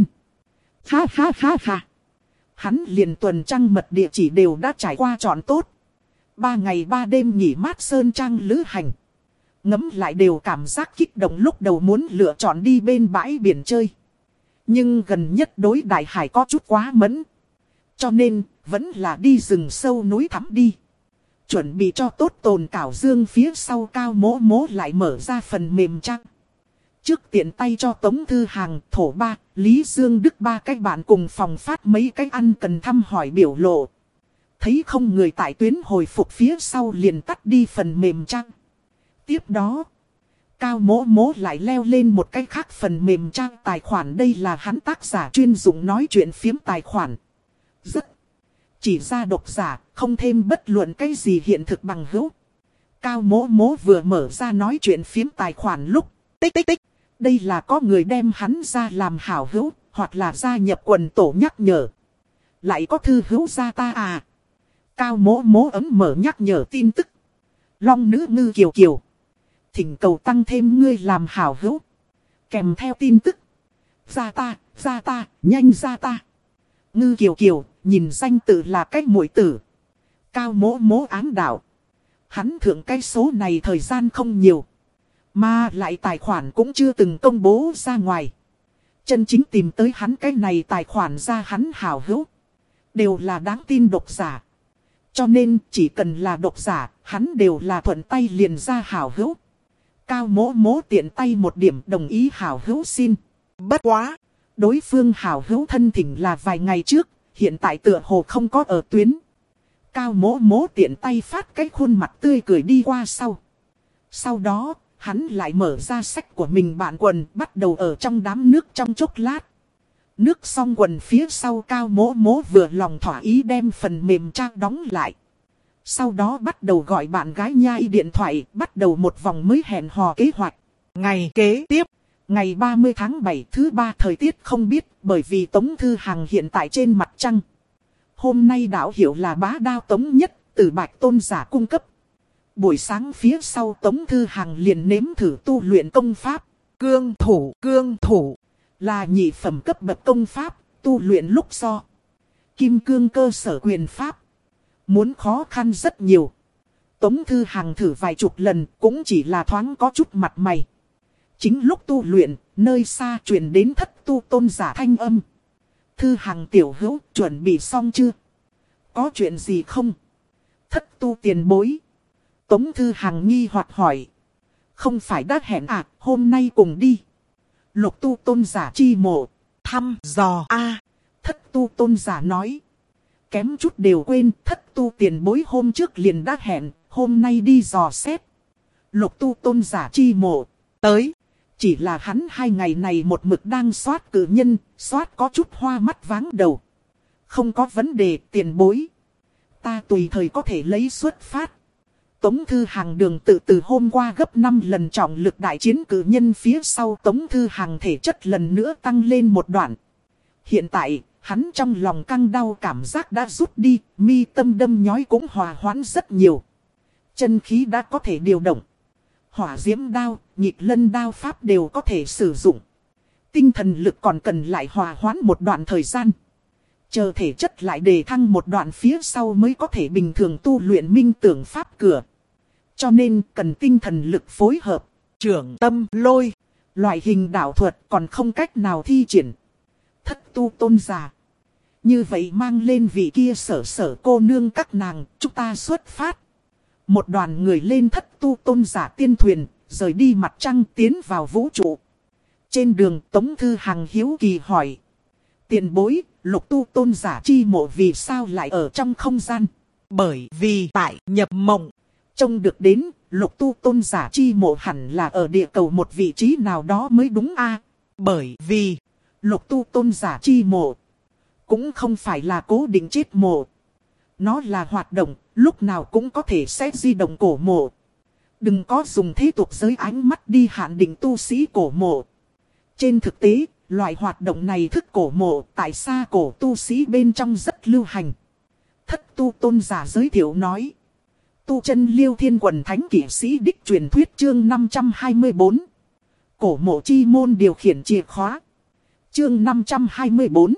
Ha ha ha ha. Hắn liền tuần trăng mật địa chỉ đều đã trải qua chọn tốt. Ba ngày ba đêm nghỉ mát sơn trang lữ hành. Ngấm lại đều cảm giác kích động, lúc đầu muốn lựa chọn đi bên bãi biển chơi. Nhưng gần nhất đối đại hải có chút quá mẫn. Cho nên, vẫn là đi rừng sâu núi thẳm đi. Chuẩn bị cho tốt tồn cảo dương phía sau Cao Mỗ Mỗ lại mở ra phần mềm trang. Trước tiện tay cho Tống Thư Hàng, Thổ Ba, Lý Dương Đức ba cách bạn cùng phòng phát mấy cách ăn cần thăm hỏi biểu lộ. Thấy không người tại tuyến hồi phục phía sau liền tắt đi phần mềm trang. Tiếp đó, Cao Mỗ Mỗ lại leo lên một cái khác phần mềm trang tài khoản. Đây là hắn tác giả chuyên dụng nói chuyện phiếm tài khoản. Rất chỉ ra độc giả, không thêm bất luận cái gì hiện thực bằng hữu. Cao Mỗ Mỗ vừa mở ra nói chuyện phiếm tài khoản lúc tích tích tích. Đây là có người đem hắn ra làm hảo hữu, hoặc là gia nhập quần tổ nhắc nhở. Lại có thư hữu gia ta à. Cao Mỗ Mỗ ấm mở nhắc nhở tin tức. Long nữ ngư kiều kiều. Thỉnh cầu tăng thêm ngươi làm hảo hữu. Kèm theo tin tức. Gia ta, gia ta, nhanh gia ta. Ngư kiều kiều, nhìn danh tự là cách muội tử. Cao Mỗ Mỗ ám đạo. Hắn thượng cái số này thời gian không nhiều. Mà lại tài khoản cũng chưa từng công bố ra ngoài. Chân chính tìm tới hắn cái này tài khoản ra hắn hảo hữu. Đều là đáng tin độc giả. Cho nên chỉ cần là độc giả, hắn đều là thuận tay liền ra hảo hữu. Cao Mỗ Mỗ tiện tay một điểm đồng ý hảo hữu xin. Bất quá. Đối phương hảo hữu thân thỉnh là vài ngày trước, hiện tại tựa hồ không có ở tuyến. Cao Mỗ Mỗ tiện tay phát cái khuôn mặt tươi cười đi qua sau. Sau đó, hắn lại mở ra sách của mình bạn quần, bắt đầu ở trong đám nước trong chốc lát. Nước xong quần phía sau Cao Mỗ Mỗ vừa lòng thỏa ý đem phần mềm trang đóng lại. Sau đó bắt đầu gọi bạn gái nha y điện thoại, bắt đầu một vòng mới hẹn hò kế hoạch. Ngày kế tiếp, ngày ba mươi tháng bảy thứ ba thời tiết không biết, bởi vì Tống Thư Hàng hiện tại trên mặt trăng. Hôm nay đạo hiệu là Bá Đao Tống Nhất, từ Bạch Tôn giả cung cấp. Buổi sáng phía sau Tống Thư Hàng liền nếm thử tu luyện công pháp. Cương thủ, cương thủ là nhị phẩm cấp bậc công pháp, tu luyện lúc so kim cương cơ sở quyền pháp muốn khó khăn rất nhiều. Tống Thư Hàng thử vài chục lần cũng chỉ là thoáng có chút mặt mày. Chính lúc tu luyện, nơi xa truyền đến Thất Tu tôn giả thanh âm. Thư Hàng tiểu hữu, chuẩn bị xong chưa? Có chuyện gì không? Thất Tu tiền bối. Tống Thư Hàng nghi hoặc hỏi. Không phải đã hẹn à, hôm nay cùng đi. Lục Tu tôn giả chi mộ. Thăm dò a à. Thất Tu tôn giả nói. Kém chút đều quên, Thất Tu tiền bối hôm trước liền đã hẹn, hôm nay đi dò xét. Lục Tu tôn giả chi mộ. Tới. Chỉ là hắn hai ngày này một mực đang soát cử nhân, soát có chút hoa mắt váng đầu. Không có vấn đề tiền bối. Ta tùy thời có thể lấy xuất phát. Tống Thư Hàng đường tự từ hôm qua gấp năm lần trọng lực đại chiến cử nhân phía sau Tống Thư Hàng thể chất lần nữa tăng lên một đoạn. Hiện tại, hắn trong lòng căng đau cảm giác đã rút đi, mi tâm đâm nhói cũng hòa hoãn rất nhiều. Chân khí đã có thể điều động. Hỏa diễm đao, nhịp lân đao pháp đều có thể sử dụng. Tinh thần lực còn cần lại hòa hoãn một đoạn thời gian. Chờ thể chất lại đề thăng một đoạn phía sau mới có thể bình thường tu luyện minh tưởng pháp cửa. Cho nên cần tinh thần lực phối hợp. Trưởng tâm lôi. Loại hình đạo thuật còn không cách nào thi triển. Thất Tu tôn giả. Như vậy mang lên vị kia sở sở cô nương các nàng, chúng ta xuất phát. Một đoàn người lên Thất Tu tôn giả tiên thuyền, rời đi mặt trăng tiến vào vũ trụ. Trên đường Tống Thư Hàng hiếu kỳ hỏi. Tiền bối, Lục Tu tôn giả chi mộ vì sao lại ở trong không gian? Bởi vì tại nhập mộng. Trông được đến, Lục Tu tôn giả chi mộ hẳn là ở địa cầu một vị trí nào đó mới đúng a. Bởi vì Lục Tu tôn giả chi mộ cũng không phải là cố định chết mộ. Nó là hoạt động, lúc nào cũng có thể sẽ di động cổ mộ. Đừng có dùng thế tục giới ánh mắt đi hạn định tu sĩ cổ mộ. Trên thực tế, loại hoạt động này thức cổ mộ tại xa cổ tu sĩ bên trong rất lưu hành. Thất tu tôn giả giới thiệu nói. Tu chân Liêu Thiên Quần Thánh Kỷ Sĩ Đích truyền thuyết chương năm trăm hai mươi bốn. Cổ mộ chi môn điều khiển chìa khóa. Chương năm trăm hai mươi bốn.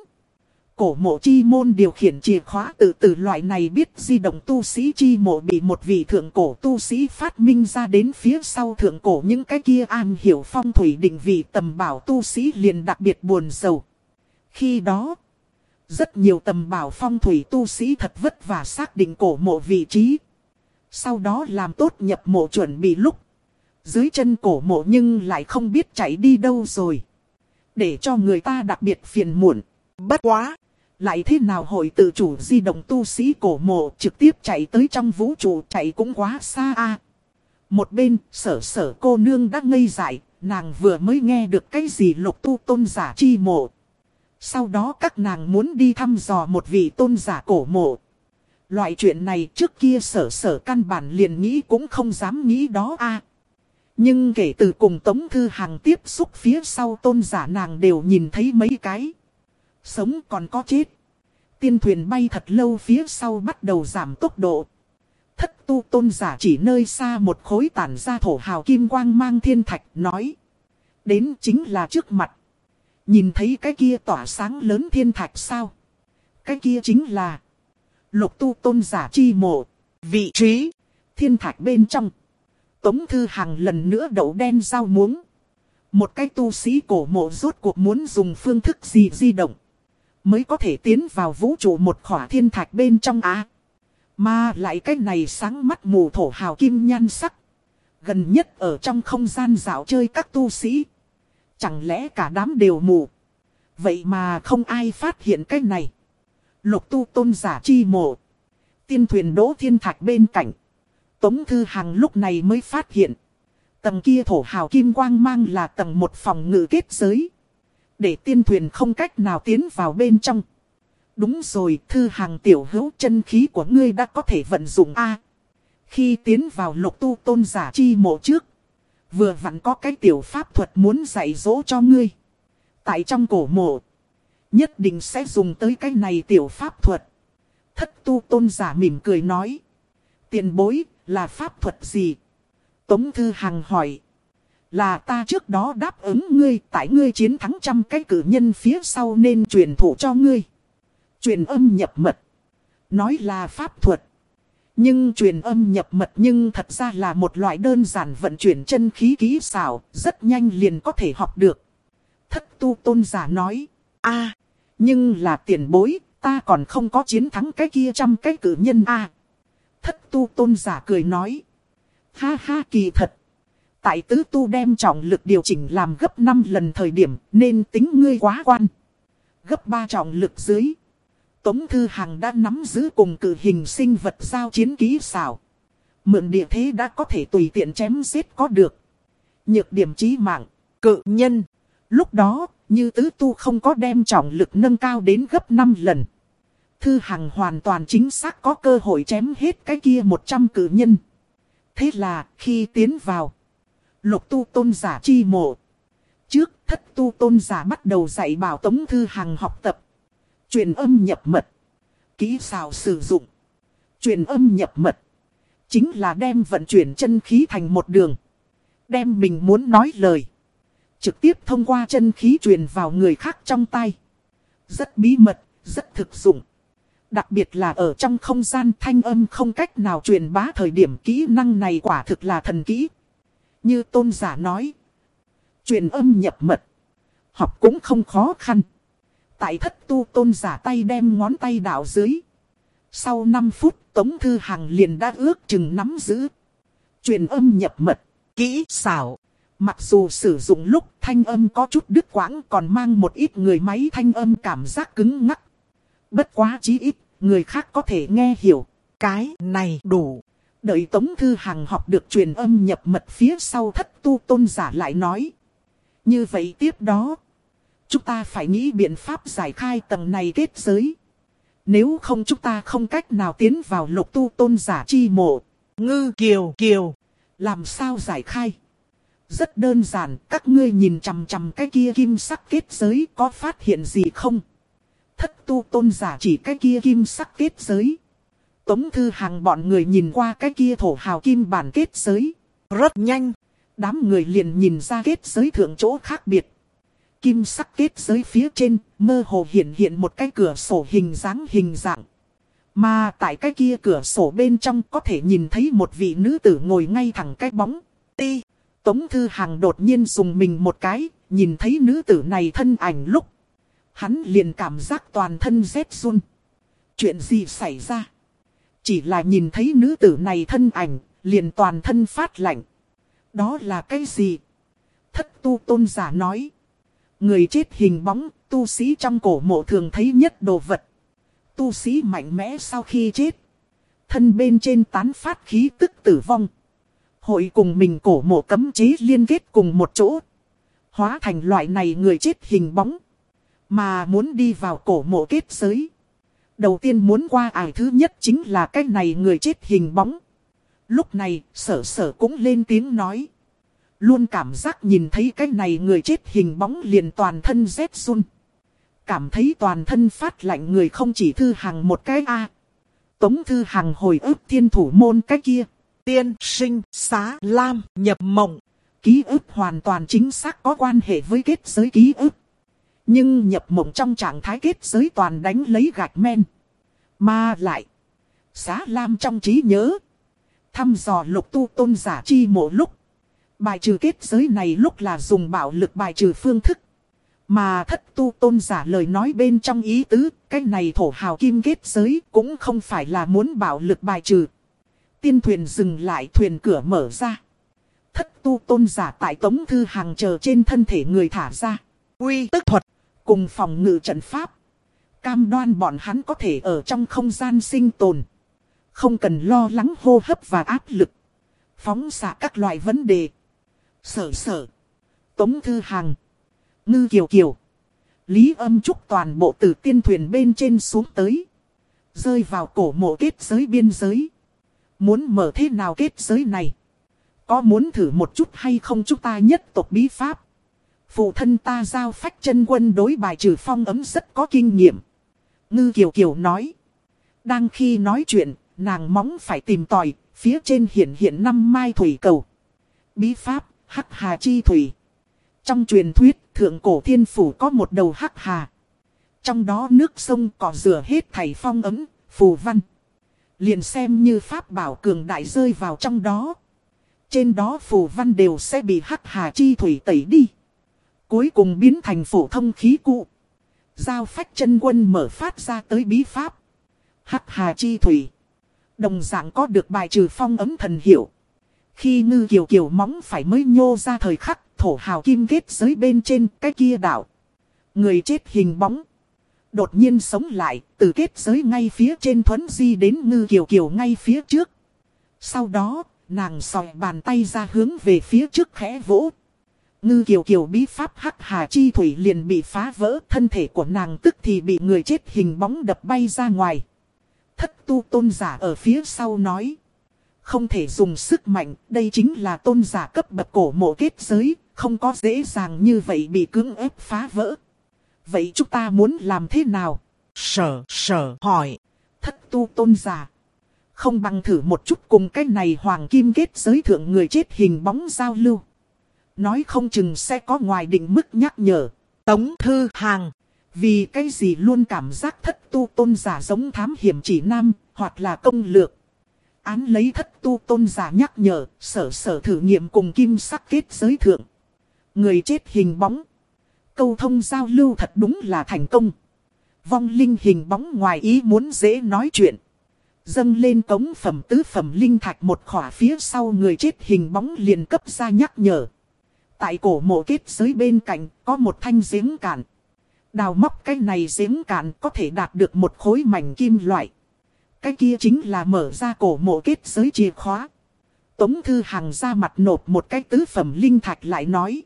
Cổ mộ chi môn điều khiển chìa khóa. Từ từ loại này biết di động tu sĩ chi mộ bị một vị thượng cổ tu sĩ phát minh ra, đến phía sau thượng cổ những cái kia an hiểu phong thủy định vị tầm bảo tu sĩ liền đặc biệt buồn rầu. Khi đó, rất nhiều tầm bảo phong thủy tu sĩ thật vất vả xác định cổ mộ vị trí. Sau đó làm tốt nhập mộ chuẩn bị lúc dưới chân cổ mộ nhưng lại không biết chạy đi đâu rồi. Để cho người ta đặc biệt phiền muộn. Bất quá, lại thế nào hội tự chủ di động tu sĩ cổ mộ trực tiếp chạy tới trong vũ trụ, chạy cũng quá xa a. Một bên, sở sở cô nương đã ngây dại, nàng vừa mới nghe được cái gì lục tu tôn giả chi mộ. Sau đó các nàng muốn đi thăm dò một vị tôn giả cổ mộ. Loại chuyện này trước kia sở sở căn bản liền nghĩ cũng không dám nghĩ đó a. Nhưng kể từ cùng Tống Thư Hằng tiếp xúc phía sau tôn giả, nàng đều nhìn thấy mấy cái. Sống còn có chết. Tiên thuyền bay thật lâu phía sau bắt đầu giảm tốc độ. Thất tu tôn giả chỉ nơi xa một khối tản ra thổ hào kim quang mang thiên thạch nói. Đến chính là trước mặt. Nhìn thấy cái kia tỏa sáng lớn thiên thạch sao? Cái kia chính là lục tu tôn giả chi mộ. Vị trí thiên thạch bên trong. Tống Thư Hằng lần nữa đậu đen rau muống. Một cái tu sĩ cổ mộ rốt cuộc muốn dùng phương thức gì di động mới có thể tiến vào vũ trụ một khỏa thiên thạch bên trong á. Mà lại cái này sáng mắt mù thổ hào kim nhan sắc. Gần nhất ở trong không gian dạo chơi các tu sĩ. Chẳng lẽ cả đám đều mù? Vậy mà không ai phát hiện cái này. Lục tu tôn giả chi mộ. Tiên thuyền đỗ thiên thạch bên cạnh. Tống Thư Hằng lúc này mới phát hiện. Tầng kia thổ hào kim quang mang là tầng một phòng ngự kết giới. Để tiên thuyền không cách nào tiến vào bên trong. Đúng rồi, Thư Hằng tiểu hữu, chân khí của ngươi đã có thể vận dụng a. Khi tiến vào lục tu tôn giả chi mộ trước, vừa vặn có cái tiểu pháp thuật muốn dạy dỗ cho ngươi. Tại trong cổ mộ, nhất định sẽ dùng tới cái này tiểu pháp thuật. Thất tu tôn giả mỉm cười nói. Tiền bối, là pháp thuật gì? Tống Thư Hằng hỏi. Là ta trước đó đáp ứng ngươi, tại ngươi chiến thắng trăm cái cử nhân phía sau nên truyền thụ cho ngươi. Truyền âm nhập mật. Nói là pháp thuật. Nhưng truyền âm nhập mật nhưng thật ra là một loại đơn giản vận chuyển chân khí kỹ xảo, rất nhanh liền có thể học được. Thất tu tôn giả nói. a nhưng là tiền bối, ta còn không có chiến thắng cái kia trăm cái cử nhân a. Thất tu tôn giả cười nói. Ha ha, kỳ thật. Tại tứ tu đem trọng lực điều chỉnh làm gấp năm lần thời điểm nên tính ngươi quá quan. Gấp ba trọng lực dưới. Tống Thư Hằng đã nắm giữ cùng cử hình sinh vật giao chiến kỹ xảo. Mượn địa thế đã có thể tùy tiện chém giết có được. Nhược điểm chí mạng, cự nhân. Lúc đó, như tứ tu không có đem trọng lực nâng cao đến gấp năm lần. Thư Hằng hoàn toàn chính xác có cơ hội chém hết cái kia một trăm cử nhân. Thế là, khi tiến vào lục tu tôn giả chi mộ, trước thất tu tôn giả bắt đầu dạy bảo Tống Thư Hằng học tập. Truyền âm nhập mật. Kỹ xảo sử dụng. Truyền âm nhập mật. Chính là đem vận chuyển chân khí thành một đường. Đem mình muốn nói lời trực tiếp thông qua chân khí truyền vào người khác trong tay. Rất bí mật, rất thực dụng. Đặc biệt là ở trong không gian thanh âm không cách nào truyền bá thời điểm, kỹ năng này quả thực là thần kỹ. Như tôn giả nói, truyền âm nhập mật, học cũng không khó khăn. Tại thất tu tôn giả tay đem ngón tay đảo dưới. Sau năm phút, Tống Thư Hằng liền đã ước chừng nắm giữ truyền âm nhập mật, kỹ xảo. Mặc dù sử dụng lúc thanh âm có chút đứt quãng, còn mang một ít người máy thanh âm cảm giác cứng ngắc. Bất quá chí ít, người khác có thể nghe hiểu. Cái này đủ. Đợi Tống Thư Hằng học được truyền âm nhập mật phía sau, thất tu tôn giả lại nói. Như vậy tiếp đó, chúng ta phải nghĩ biện pháp giải khai tầng này kết giới. Nếu không chúng ta không cách nào tiến vào Lục Tu tôn giả chi mộ. Ngư Kiều Kiều. Làm sao giải khai? Rất đơn giản, các ngươi nhìn chằm chằm cái kia kim sắc kết giới có phát hiện gì không? Thất Tu tôn giả chỉ cái kia kim sắc kết giới. Tống Thư Hằng bọn người nhìn qua cái kia thổ hào kim bản kết giới. Rất nhanh. Đám người liền nhìn ra kết giới thượng chỗ khác biệt. Kim sắc kết giới phía trên mơ hồ hiện hiện một cái cửa sổ hình dáng hình dạng. Mà tại cái kia cửa sổ bên trong có thể nhìn thấy một vị nữ tử ngồi ngay thẳng cái bóng. Ti. Tống Thư Hằng đột nhiên dùng mình một cái, nhìn thấy nữ tử này thân ảnh lúc. Hắn liền cảm giác toàn thân rét run. Chuyện gì xảy ra? Chỉ là nhìn thấy nữ tử này thân ảnh, liền toàn thân phát lạnh. Đó là cái gì? Thất Tu tôn giả nói. Người chết hình bóng, tu sĩ trong cổ mộ thường thấy nhất đồ vật. Tu sĩ mạnh mẽ sau khi chết. Thân bên trên tán phát khí tức tử vong. Hội cùng mình cổ mộ cấm chế liên kết cùng một chỗ. Hóa thành loại này người chết hình bóng. Mà muốn đi vào cổ mộ kết giới. Đầu tiên muốn qua ải thứ nhất chính là cái này người chết hình bóng. Lúc này sở sở cũng lên tiếng nói. Luôn cảm giác nhìn thấy cái này người chết hình bóng liền toàn thân rét run. Cảm thấy toàn thân phát lạnh người không chỉ Thư Hằng một cái a. Tống Thư Hằng hồi ức thiên thủ môn cái kia. Tiên sinh xá lam nhập mộng. Ký ức hoàn toàn chính xác có quan hệ với kết giới ký ức. Nhưng nhập mộng trong trạng thái kết giới toàn đánh lấy gạch men. Mà lại. Xá lam trong trí nhớ. Thăm dò Lục Tu tôn giả chi mộ lúc. Bài trừ kết giới này lúc là dùng bạo lực bài trừ phương thức. Mà Thất Tu tôn giả lời nói bên trong ý tứ. Cái này thổ hào kim kết giới cũng không phải là muốn bạo lực bài trừ. Tiên thuyền dừng lại, thuyền cửa mở ra. Thất Tu tôn giả tại Tống Thư Hằng chờ trên thân thể người thả ra. Uy tức thuật. Cùng phòng ngự trận pháp. Cam đoan bọn hắn có thể ở trong không gian sinh tồn. Không cần lo lắng hô hấp và áp lực. Phóng xạ các loại vấn đề. Sở sở. Tống Thư Hằng. Ngư Kiều Kiều. Lý Âm Trúc toàn bộ từ tiên thuyền bên trên xuống tới. Rơi vào cổ mộ kết giới biên giới. Muốn mở thế nào kết giới này? Có muốn thử một chút hay không chúng ta nhất tộc bí pháp? Phụ thân ta giao phách chân quân đối bài trừ phong ấm rất có kinh nghiệm. Ngư Kiều Kiều nói. Đang khi nói chuyện, nàng móng phải tìm tòi, phía trên hiện hiện năm mai thủy cầu. Bí pháp, Hắc Hà Chi Thủy. Trong truyền thuyết, thượng cổ thiên phủ có một đầu Hắc Hà. Trong đó nước sông cỏ rửa hết thảy phong ấm, phù văn. Liền xem như pháp bảo cường đại rơi vào trong đó. Trên đó phù văn đều sẽ bị Hắc Hà Chi Thủy tẩy đi. Cuối cùng biến thành phổ thông khí cụ. Giao phách chân quân mở phát ra tới bí pháp. Hắc Hà Chi Thủy. Đồng dạng có được bài trừ phong ấm thần hiệu. Khi Ngư Kiều Kiều móng phải mới nhô ra thời khắc, thổ hào kim kết giới bên trên cái kia đảo. Người chết hình bóng. Đột nhiên sống lại, từ kết giới ngay phía trên thuấn di đến Ngư Kiều Kiều ngay phía trước. Sau đó, nàng sòi bàn tay ra hướng về phía trước khẽ vỗ. Ngư Kiều Kiều bí pháp Hắc Hà Chi Thủy liền bị phá vỡ, thân thể của nàng tức thì bị người chết hình bóng đập bay ra ngoài. Thất Tu tôn giả ở phía sau nói. Không thể dùng sức mạnh, đây chính là tôn giả cấp bậc cổ mộ kết giới, không có dễ dàng như vậy bị cưỡng ép phá vỡ. Vậy chúng ta muốn làm thế nào? Sở sở hỏi. Thất Tu tôn giả. Không bằng thử một chút cùng cái này hoàng kim kết giới thượng người chết hình bóng giao lưu. Nói không chừng sẽ có ngoài định mức nhắc nhở. Tống Thư Hằng. Vì cái gì luôn cảm giác Thất Tu tôn giả giống thám hiểm chỉ nam, hoặc là công lược. Án lấy Thất Tu tôn giả nhắc nhở, sở sở thử nghiệm cùng kim sắc kết giới thượng. Người chết hình bóng. Câu thông giao lưu thật đúng là thành công. Vong linh hình bóng ngoài ý muốn dễ nói chuyện. Dâng lên cống phẩm tứ phẩm linh thạch một khỏa phía sau người chết hình bóng liền cấp ra nhắc nhở. Tại cổ mộ kết giới bên cạnh có một thanh giếng cạn. Đào móc cái này giếng cạn có thể đạt được một khối mảnh kim loại. Cái kia chính là mở ra cổ mộ kết giới chìa khóa. Tống Thư Hằng ra mặt nộp một cái tứ phẩm linh thạch lại nói.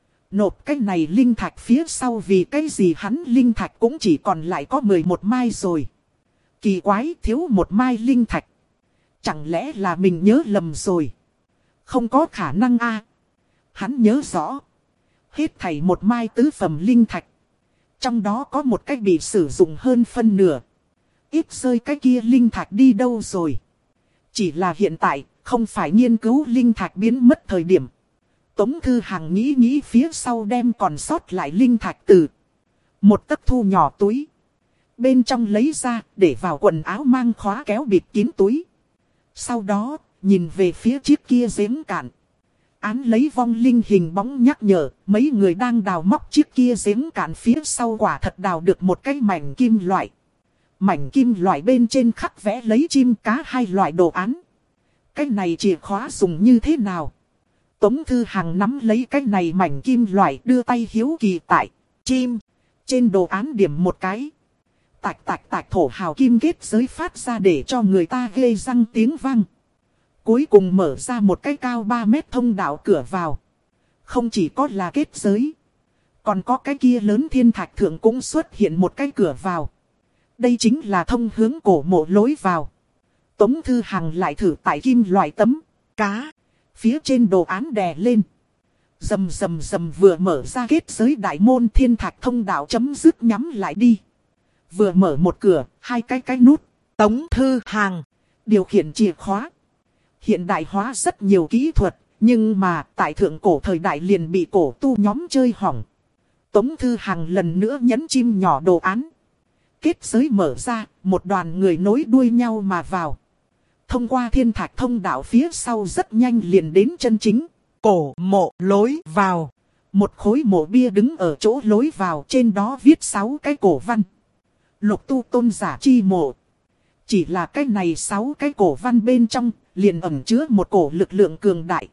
Nộp cái này linh thạch phía sau vì cái gì hắn linh thạch cũng chỉ còn lại có mười một mai rồi. Kỳ quái, thiếu một mai linh thạch. Chẳng lẽ là mình nhớ lầm rồi? Không có khả năng a. Hắn nhớ rõ. Hết thảy một mai tứ phẩm linh thạch. Trong đó có một cách bị sử dụng hơn phân nửa. Ít rơi cái kia linh thạch đi đâu rồi? Chỉ là hiện tại, không phải nghiên cứu linh thạch biến mất thời điểm. Tống Thư Hằng nghĩ nghĩ phía sau đem còn sót lại linh thạch từ một tấc thu nhỏ túi. Bên trong lấy ra, để vào quần áo mang khóa kéo bịt kín túi. Sau đó, nhìn về phía chiếc kia giếng cạn. Án lấy vong linh hình bóng nhắc nhở, mấy người đang đào móc chiếc kia giếng cạn phía sau quả thật đào được một cái mảnh kim loại. Mảnh kim loại bên trên khắc vẽ lấy chim cá hai loại đồ án. Cái này chìa khóa dùng như thế nào? Tống Thư Hằng nắm lấy cái này mảnh kim loại đưa tay hiếu kỳ tại chim. Trên đồ án điểm một cái. Tạch tạch tạch thổ hào kim kết giới phát ra để cho người ta ghê răng tiếng vang. Cuối cùng mở ra một cái cao ba mét thông đạo cửa vào. Không chỉ có là kết giới. Còn có cái kia lớn thiên thạch thượng cũng xuất hiện một cái cửa vào. Đây chính là thông hướng cổ mộ lối vào. Tống Thư Hằng lại thử tại kim loại tấm cá. Phía trên đồ án đè lên. Dầm dầm dầm vừa mở ra kết giới đại môn thiên thạch thông đạo chấm dứt nhắm lại đi. Vừa mở một cửa, hai cái cái nút. Tống Thư Hằng điều khiển chìa khóa. Hiện đại hóa rất nhiều kỹ thuật, nhưng mà tại thượng cổ thời đại liền bị cổ tu nhóm chơi hỏng. Tống Thư Hằng lần nữa nhấn chim nhỏ đồ án. Kết giới mở ra, một đoàn người nối đuôi nhau mà vào. Thông qua thiên thạch thông đạo phía sau rất nhanh liền đến chân chính. Cổ mộ lối vào. Một khối mộ bia đứng ở chỗ lối vào, trên đó viết sáu cái cổ văn. Lục tu tôn giả chi mộ. Chỉ là cái này sáu cái cổ văn bên trong, liền ẩn chứa một cổ lực lượng cường đại.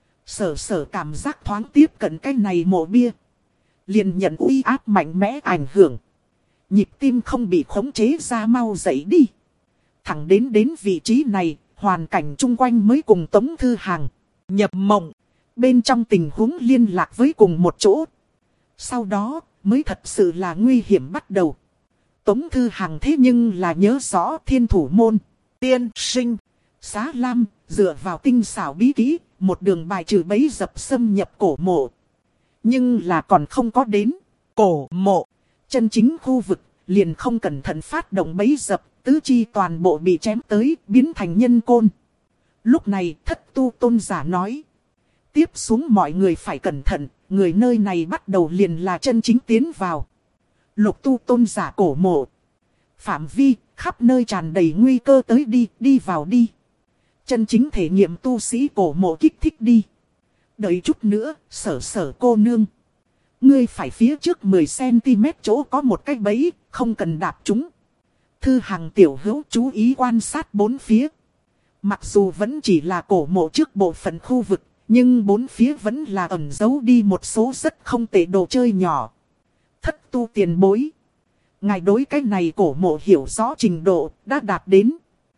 Sở sở cảm giác thoáng tiếp cận cái này mộ bia. Liền nhận uy áp mạnh mẽ ảnh hưởng. Nhịp tim không bị khống chế ra mau dậy đi. Thẳng đến đến vị trí này, hoàn cảnh chung quanh mới cùng Tống Thư Hằng nhập mộng. Bên trong tình huống liên lạc với cùng một chỗ. Sau đó, mới thật sự là nguy hiểm bắt đầu. Tống Thư Hằng thế nhưng là nhớ rõ Thiên Thủ Môn, tiên sinh, Xá Lam, dựa vào tinh xảo bí kỹ, một đường bài trừ bẫy dập xâm nhập cổ mộ. Nhưng là còn không có đến cổ mộ. Chân chính khu vực, liền không cẩn thận phát động bẫy dập, tứ chi toàn bộ bị chém tới, biến thành nhân côn. Lúc này thất tu tôn giả nói. Tiếp xuống mọi người phải cẩn thận, người nơi này bắt đầu liền là chân chính tiến vào. Lục tu tôn giả cổ mộ. Phạm vi, khắp nơi tràn đầy nguy cơ tới đi, đi vào đi. Chân chính thể nghiệm tu sĩ cổ mộ kích thích đi. Đợi chút nữa, sở sở cô nương. Ngươi phải phía trước mười xăng-ti-mét chỗ có một cái bẫy, không cần đạp chúng. Thư Hằng tiểu hữu chú ý quan sát bốn phía. Mặc dù vẫn chỉ là cổ mộ trước bộ phận khu vực, nhưng bốn phía vẫn là ẩn giấu đi một số rất không tệ đồ chơi nhỏ. Thất tu tiền bối. Ngài đối cái này cổ mộ hiểu rõ trình độ đã đạt đến.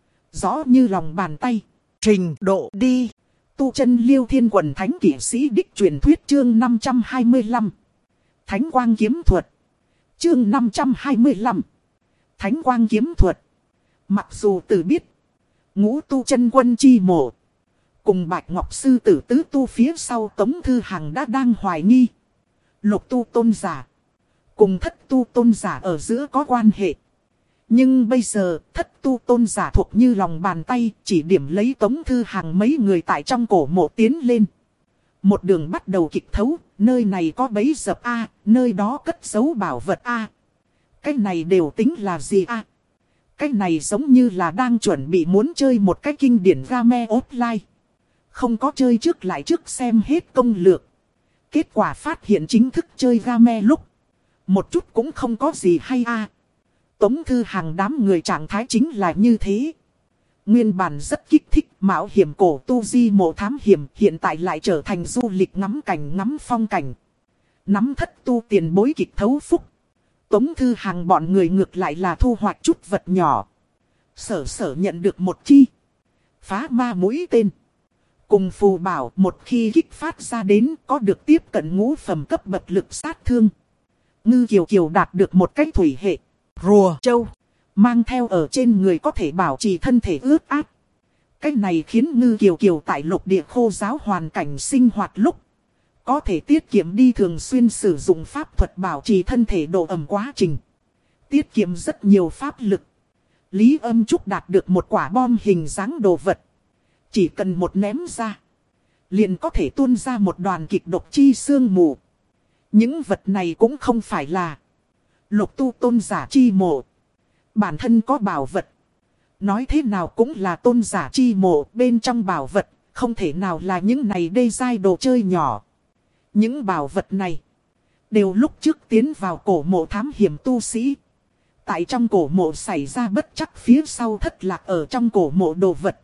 Rõ như lòng bàn tay. Trình độ đi. Tu chân Liêu Thiên Quần Thánh Kỷ Sĩ Đích truyền thuyết chương năm trăm hai mươi lăm. Thánh Quang Kiếm Thuật. Chương năm trăm hai mươi lăm. Thánh Quang Kiếm Thuật. Mặc dù tự biết. Ngũ tu chân quân chi mộ. Cùng Bạch Ngọc Sư Tử tứ tu phía sau Tống Thư Hằng đã đang hoài nghi. Lục tu tôn giả. Cùng thất tu tôn giả ở giữa có quan hệ. Nhưng bây giờ thất tu tôn giả thuộc như lòng bàn tay. Chỉ điểm lấy Tống Thư Hằng mấy người tại trong cổ mộ tiến lên. Một đường bắt đầu kịch thấu. Nơi này có bẫy dập A. Nơi đó cất giấu bảo vật A. Cái này đều tính là gì A. Cái này giống như là đang chuẩn bị muốn chơi một cái kinh điển game offline. Không có chơi trước lại trước xem hết công lược. Kết quả phát hiện chính thức chơi game lúc. Một chút cũng không có gì hay a. Tống Thư Hằng đám người trạng thái chính là như thế. Nguyên bản rất kích thích mạo hiểm cổ tu di mộ thám hiểm. Hiện tại lại trở thành du lịch ngắm cảnh ngắm phong cảnh. Nắm thất tu tiền bối kịch thấu phúc. Tống Thư Hằng bọn người ngược lại là thu hoạch chút vật nhỏ. Sở sở nhận được một chi. Phá ma mũi tên. Cùng phù bảo một khi kích phát ra đến có được tiếp cận ngũ phẩm cấp bậc lực sát thương. Ngư Kiều Kiều đạt được một cái thủy hệ. Rùa châu. Mang theo ở trên người có thể bảo trì thân thể ướt át. Cái này khiến Ngư Kiều Kiều tại lục địa khô giáo hoàn cảnh sinh hoạt lúc có thể tiết kiệm đi thường xuyên sử dụng pháp thuật bảo trì thân thể độ ẩm quá trình. Tiết kiệm rất nhiều pháp lực. Lý Âm Trúc đạt được một quả bom hình dáng đồ vật. Chỉ cần một ném ra, liền có thể tuôn ra một đoàn kịch độc chi sương mù. Những vật này cũng không phải là lục tu tôn giả chi mộ. Bản thân có bảo vật. Nói thế nào cũng là tôn giả chi mộ, bên trong bảo vật, không thể nào là những này đê giai đồ chơi nhỏ. Những bảo vật này, đều lúc trước tiến vào cổ mộ thám hiểm tu sĩ. Tại trong cổ mộ xảy ra bất chắc phía sau thất lạc ở trong cổ mộ đồ vật.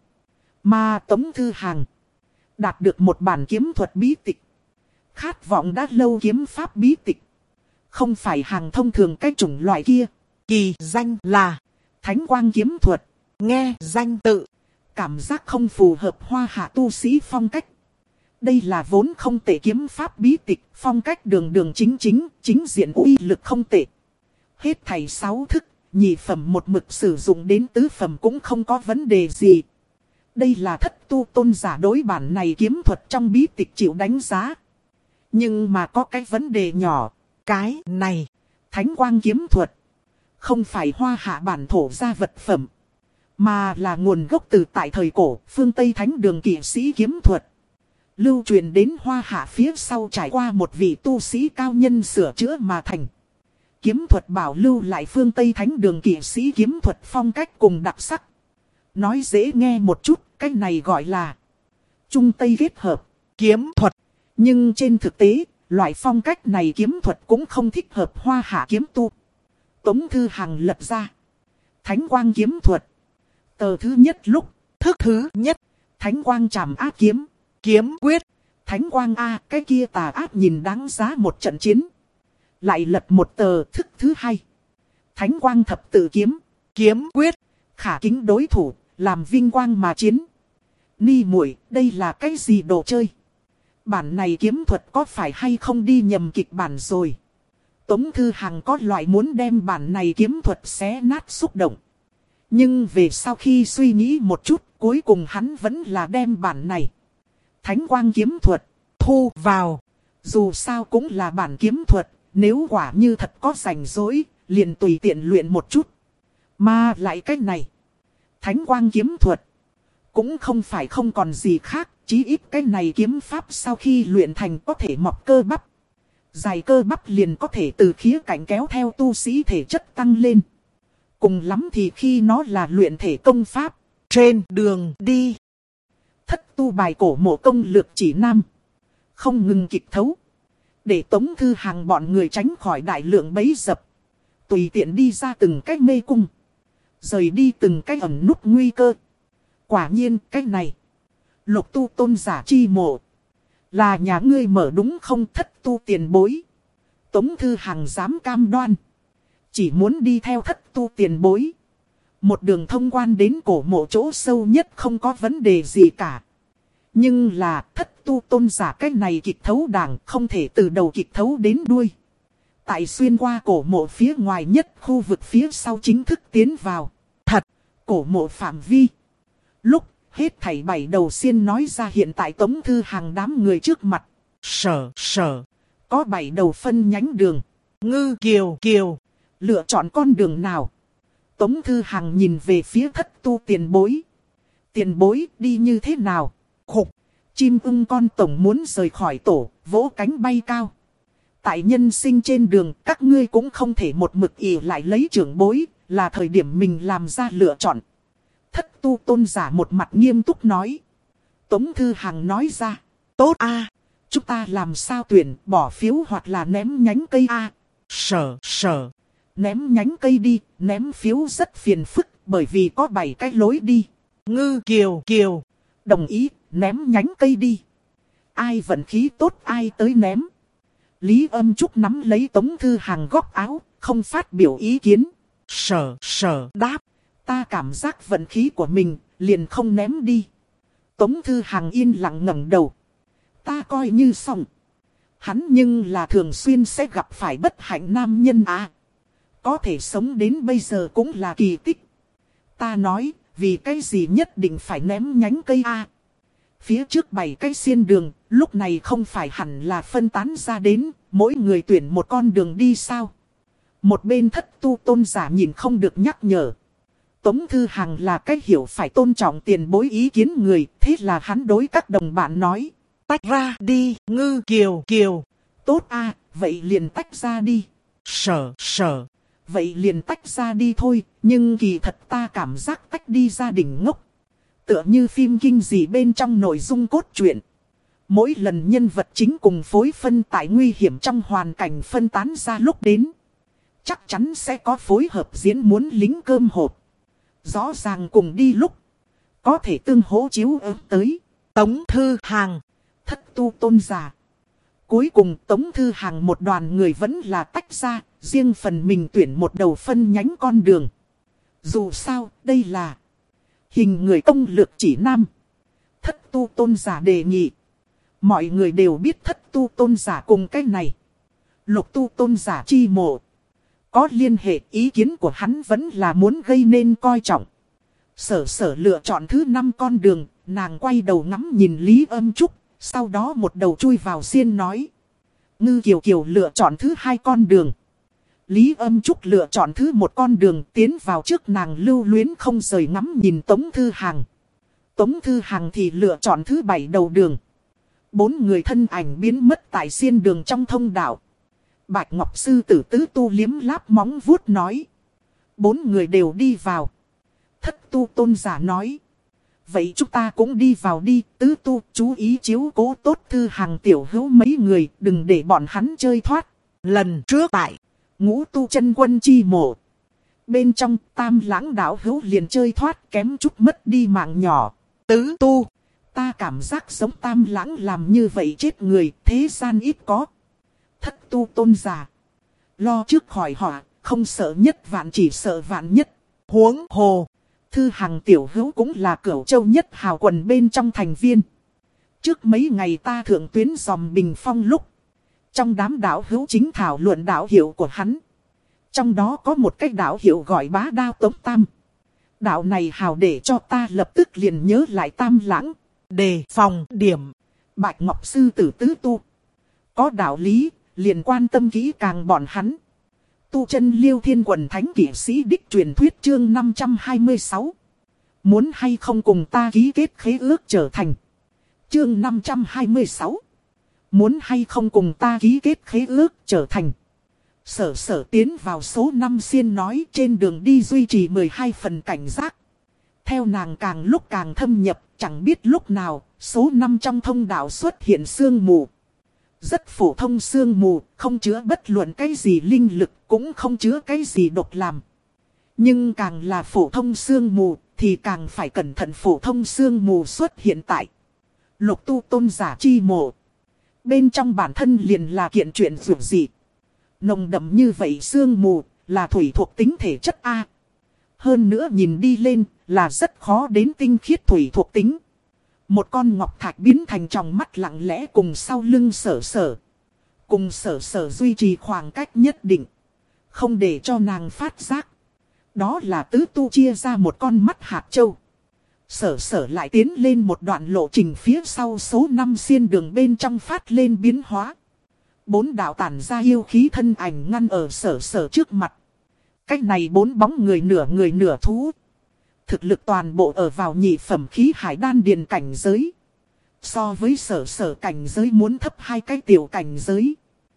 Mà Tống Thư Hàng đạt được một bản kiếm thuật bí tịch. Khát vọng đã lâu kiếm pháp bí tịch. Không phải hàng thông thường cái chủng loại kia. Kỳ danh là Thánh Quang kiếm thuật. nghe danh tự, cảm giác không phù hợp hoa hạ tu sĩ phong cách. Đây là vốn không tệ kiếm pháp bí tịch, phong cách đường đường chính chính, chính diện uy lực không tệ. Hết thảy sáu thức, nhị phẩm một mực sử dụng đến tứ phẩm cũng không có vấn đề gì. Đây là thất tu tôn giả đối bản này kiếm thuật trong bí tịch chịu đánh giá. Nhưng mà có cái vấn đề nhỏ, cái này, Thánh Quang kiếm thuật không phải hoa hạ bản thổ gia vật phẩm, mà là nguồn gốc từ tại thời cổ, phương Tây Thánh Đường kỵ sĩ kiếm thuật. Lưu truyền đến hoa hạ phía sau trải qua một vị tu sĩ cao nhân sửa chữa mà thành. Kiếm thuật bảo lưu lại phương Tây Thánh Đường kỵ sĩ kiếm thuật phong cách cùng đặc sắc. Nói dễ nghe một chút, cái này gọi là Trung Tây kết hợp kiếm thuật. Nhưng trên thực tế, loại phong cách này kiếm thuật cũng không thích hợp hoa hạ kiếm tu. Tống Thư Hằng lật ra Thánh Quang kiếm thuật. Tờ thứ nhất lúc, Thức thứ nhất, Thánh Quang trảm ác kiếm. kiếm quyết. Thánh Quang A, cái kia tà ác nhìn đáng giá một trận chiến. Lại lật một tờ thức thứ hai, Thánh Quang thập tự kiếm. kiếm quyết. Khả kính đối thủ, làm vinh quang mà chiến. Ni muội, đây là cái gì đồ chơi? Bản này kiếm thuật có phải hay không đi nhầm kịch bản rồi? Tống Thư Hằng có loại muốn đem bản này kiếm thuật xé nát xúc động. Nhưng về sau khi suy nghĩ một chút, cuối cùng hắn vẫn là đem bản này Thánh Quang kiếm thuật thu vào. Dù sao cũng là bản kiếm thuật, nếu quả như thật có rảnh rỗi, liền tùy tiện luyện một chút. Mà lại cái này, Thánh Quang kiếm thuật cũng không phải không còn gì khác, chí ít cái này kiếm pháp sau khi luyện thành có thể mọc cơ bắp. Dài cơ bắp liền có thể từ khía cạnh kéo theo tu sĩ thể chất tăng lên. Cùng lắm thì khi nó là luyện thể công pháp. Trên đường đi, Thất tu bài cổ mộ công lược chỉ nam. Không ngừng kịch thấu. Để Tống Thư Hàng bọn người tránh khỏi đại lượng bẫy dập. Tùy tiện đi ra từng cái mê cung. Rời đi từng cái ẩn nút nguy cơ. Quả nhiên cái này, lục tu tôn giả chi mộ, là nhà ngươi mở đúng không thất tu tiền bối? Tống Thư Hằng dám cam đoan. Chỉ muốn đi theo thất tu tiền bối. Một đường thông quan đến cổ mộ chỗ sâu nhất không có vấn đề gì cả. Nhưng là thất tu tôn giả cái này kịch thấu đảng không thể từ đầu kịch thấu đến đuôi. Tại xuyên qua cổ mộ phía ngoài nhất khu vực phía sau chính thức tiến vào. Thật, cổ mộ phạm vi. Lúc hết thảy bảy đầu xiên nói ra hiện tại Tống Thư Hàng đám người trước mặt. Sở sở, Có bảy đầu phân nhánh đường. Ngư Kiều Kiều, Lựa chọn con đường nào? Tống Thư Hằng nhìn về phía thất tu tiền bối. Tiền bối đi như thế nào? Khục, chim ưng con tổng muốn rời khỏi tổ, vỗ cánh bay cao. Tại nhân sinh trên đường, các ngươi cũng không thể một mực ỉ lại lấy trưởng bối, là thời điểm mình làm ra lựa chọn. Thất tu tôn giả một mặt nghiêm túc nói. Tống Thư Hằng nói ra. Tốt a, chúng ta làm sao tuyển, bỏ phiếu hoặc là ném nhánh cây a? Sở sở, Ném nhánh cây đi, ném phiếu rất phiền phức, bởi vì có bảy cái lối đi. Ngư Kiều Kiều, Đồng ý, ném nhánh cây đi. Ai vận khí tốt ai tới ném. Lý Âm Trúc nắm lấy Tống Thư Hằng góc áo, không phát biểu ý kiến. Sở sở, Đáp, ta cảm giác vận khí của mình, liền không ném đi. Tống Thư Hằng yên lặng ngẩng đầu. Ta coi như xong. Hắn nhưng là thường xuyên sẽ gặp phải bất hạnh nam nhân à. Có thể sống đến bây giờ cũng là kỳ tích. Ta nói, vì cái gì nhất định phải ném nhánh cây A. Phía trước bảy cái xiên đường, lúc này không phải hẳn là phân tán ra đến, mỗi người tuyển một con đường đi sao. Một bên thất tu tôn giả nhìn không được nhắc nhở. Tống Thư Hằng là cái hiểu phải tôn trọng tiền bối ý kiến người, thế là hắn đối các đồng bạn nói. Tách ra đi, Ngư Kiều Kiều. Tốt a, vậy liền tách ra đi. Sở, sở. Vậy liền tách ra đi thôi, nhưng kỳ thật ta cảm giác tách đi gia đình ngốc. Tựa như phim kinh dị bên trong nội dung cốt truyện. Mỗi lần nhân vật chính cùng phối phân tại nguy hiểm trong hoàn cảnh phân tán ra lúc đến. Chắc chắn sẽ có phối hợp diễn muốn lính cơm hộp. Rõ ràng cùng đi lúc. Có thể tương hỗ chiếu ứng tới. Tống Thư Hằng. Thất tu tôn giả. Cuối cùng Tống Thư Hằng một đoàn người vẫn là tách ra. Riêng phần mình tuyển một đầu phân nhánh con đường. Dù sao đây là hình người công lược chỉ nam. Thất tu tôn giả đề nghị. Mọi người đều biết thất tu tôn giả cùng cái này. Lục tu tôn giả chi mộ. Có liên hệ, ý kiến của hắn vẫn là muốn gây nên coi trọng. Sở sở lựa chọn thứ năm con đường, nàng quay đầu ngắm nhìn Lý Âm Trúc, sau đó một đầu chui vào xiên nói. Ngư Kiều Kiều lựa chọn thứ hai con đường. Lý Âm Trúc lựa chọn thứ một con đường tiến vào trước nàng lưu luyến không rời ngắm nhìn Tống Thư Hằng. Tống Thư Hằng thì lựa chọn thứ bảy đầu đường. Bốn người thân ảnh biến mất tại xiên đường trong thông đạo. Bạch Ngọc Sư Tử tứ tu liếm láp móng vuốt nói. Bốn người đều đi vào. Thất tu tôn giả nói. Vậy chúng ta cũng đi vào đi. Tứ tu chú ý chiếu cố tốt Thư Hằng tiểu hữu mấy người. Đừng để bọn hắn chơi thoát. Lần trước tại Ngũ tu chân quân chi mộ. Bên trong Tam Lãng đạo hữu liền chơi thoát kém chút mất đi mạng nhỏ. Tứ tu. Ta cảm giác giống Tam Lãng làm như vậy chết người. Thế gian ít có. Thất tu tôn giả. Lo trước khỏi họa, không sợ nhất vạn chỉ sợ vạn nhất. Huống hồ. Thư Hằng tiểu hữu cũng là cửu châu nhất hào quần bên trong thành viên. Trước mấy ngày ta thượng tuyến dòm bình phong lúc. Trong đám đạo hữu chính thảo luận đạo hiệu của hắn. Trong đó có một cái đạo hiệu gọi bá đao tống tam. Đạo này hào để cho ta lập tức liền nhớ lại Tam Lãng. Đề phòng điểm. Bạch Ngọc Sư Tử tứ tu. Có đạo lý. Liền quan tâm kỹ càng bọn hắn. Tu chân Liêu Thiên Quần Thánh Kỷ Sĩ Đích truyền thuyết chương năm trăm hai mươi sáu. Muốn hay không cùng ta ký kết khế ước trở thành. Chương năm trăm hai mươi sáu. Muốn hay không cùng ta ký kết khế ước trở thành. Sở sở tiến vào số năm xiên nói trên đường đi duy trì mười hai phần cảnh giác. Theo nàng càng lúc càng thâm nhập, chẳng biết lúc nào, số năm trong thông đạo xuất hiện sương mù. Rất phổ thông sương mù, không chứa bất luận cái gì linh lực, cũng không chứa cái gì độc làm. Nhưng càng là phổ thông sương mù, thì càng phải cẩn thận phổ thông sương mù xuất hiện tại Lục tu tôn giả chi mộ. Bên trong bản thân liền là kiện chuyện dù gì. Nồng đậm như vậy sương mù, là thủy thuộc tính thể chất A. Hơn nữa nhìn đi lên, là rất khó đến tinh khiết thủy thuộc tính. Một con ngọc thạch biến thành tròng mắt lặng lẽ cùng sau lưng sở sở. Cùng sở sở duy trì khoảng cách nhất định. Không để cho nàng phát giác. Đó là tứ tu chia ra một con mắt hạt châu. Sở sở lại tiến lên một đoạn lộ trình phía sau số năm xiên đường bên trong phát lên biến hóa. Bốn đạo tản ra yêu khí thân ảnh ngăn ở sở sở trước mặt. Cách này bốn bóng người nửa người nửa thú. Thực lực toàn bộ ở vào nhị phẩm khí hải đan điền cảnh giới. So với sở sở cảnh giới muốn thấp hai cái tiểu cảnh giới.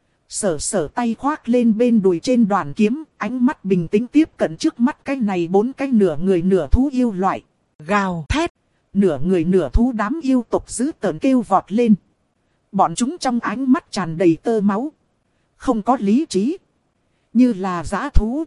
Sở sở tay khoác lên bên đùi trên đoàn kiếm, ánh mắt bình tĩnh tiếp cận trước mắt cái này bốn cái nửa người nửa thú yêu loại. Gào thét, nửa người nửa thú đám yêu tộc dữ tợn kêu vọt lên. Bọn chúng trong ánh mắt tràn đầy tơ máu. Không có lý trí. Như là dã thú.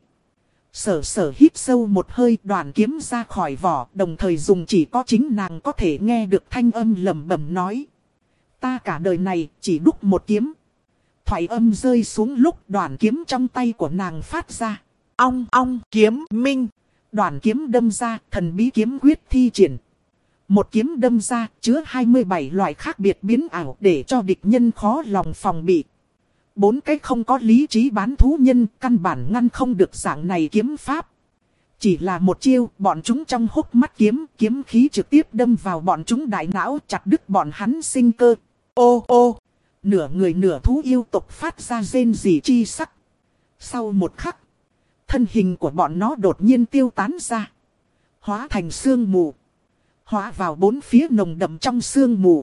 Sở sở hít sâu một hơi đoàn kiếm ra khỏi vỏ. Đồng thời dùng chỉ có chính nàng có thể nghe được thanh âm lẩm bẩm nói. Ta cả đời này chỉ đúc một kiếm. Thoại âm rơi xuống lúc đoàn kiếm trong tay của nàng phát ra. Ong ong kiếm minh. Đoàn kiếm đâm ra, thần bí kiếm quyết thi triển. Một kiếm đâm ra, chứa hai mươi bảy loại khác biệt biến ảo để cho địch nhân khó lòng phòng bị. Bốn cái không có lý trí bán thú nhân căn bản ngăn không được dạng này kiếm pháp. Chỉ là một chiêu, bọn chúng trong hốc mắt kiếm, kiếm khí trực tiếp đâm vào bọn chúng đại não, chặt đứt bọn hắn sinh cơ. Ô ô, nửa người nửa thú yêu tộc phát ra rên rỉ chi sắc. Sau một khắc, thân hình của bọn nó đột nhiên tiêu tán ra, hóa thành sương mù, hóa vào bốn phía nồng đậm trong sương mù.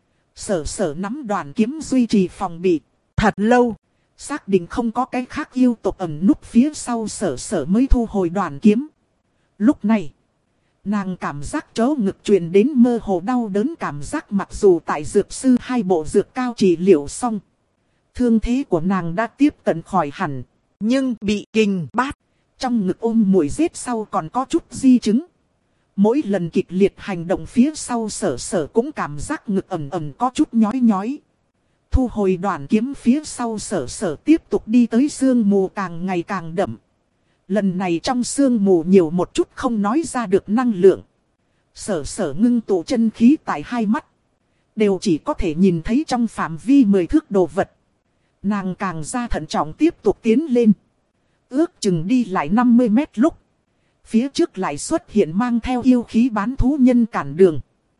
Sở sở nắm đoàn kiếm duy trì phòng bị. Thật lâu, xác định không có cái khác yêu tộc ẩn núp phía sau, sở sở mới thu hồi đoàn kiếm. Lúc này, nàng cảm giác chỗ ngực truyền đến mơ hồ đau đớn cảm giác, mặc dù tại dược sư hai bộ dược cao trị liệu xong. Thương thế của nàng đã tiếp cận khỏi hẳn, nhưng bị kình bát trong ngực ôm mùi giết sau còn có chút di chứng. Mỗi lần kịch liệt hành động phía sau, sở sở cũng cảm giác ngực ẩm ẩm có chút nhói nhói. Thu hồi đoàn kiếm phía sau, sở sở tiếp tục đi tới sương mù càng ngày càng đậm. Lần này trong sương mù nhiều một chút không nói ra được năng lượng. Sở sở ngưng tụ chân khí tại hai mắt, đều chỉ có thể nhìn thấy trong phạm vi mười thước đồ vật. Nàng càng ra thận trọng tiếp tục tiến lên. Ước chừng đi lại năm mươi mét lúc, phía trước lại xuất hiện mang theo yêu khí bán thú nhân cản đường.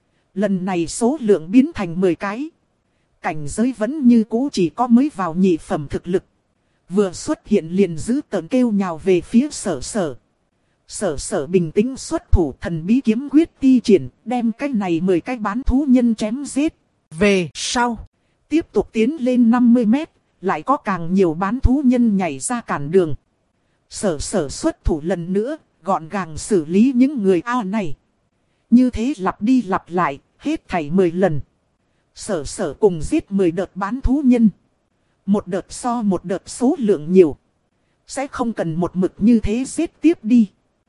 Lần này số lượng biến thành mười cái. Cảnh giới vẫn như cũ chỉ có mới vào nhị phẩm thực lực. Vừa xuất hiện liền giữ tợn kêu nhào về phía sở sở. Sở sở bình tĩnh xuất thủ, thần bí kiếm quyết ti triển, đem cái này mười cái bán thú nhân chém giết. Về sau, tiếp tục tiến lên năm mươi mét, lại có càng nhiều bán thú nhân nhảy ra cản đường. Sở sở xuất thủ lần nữa, gọn gàng xử lý những người A này. Như thế lặp đi lặp lại, hết thảy mười lần. Sở sở cùng giết mười đợt bán thú nhân. Một đợt so một đợt số lượng nhiều. Sẽ không cần một mực như thế giết tiếp đi.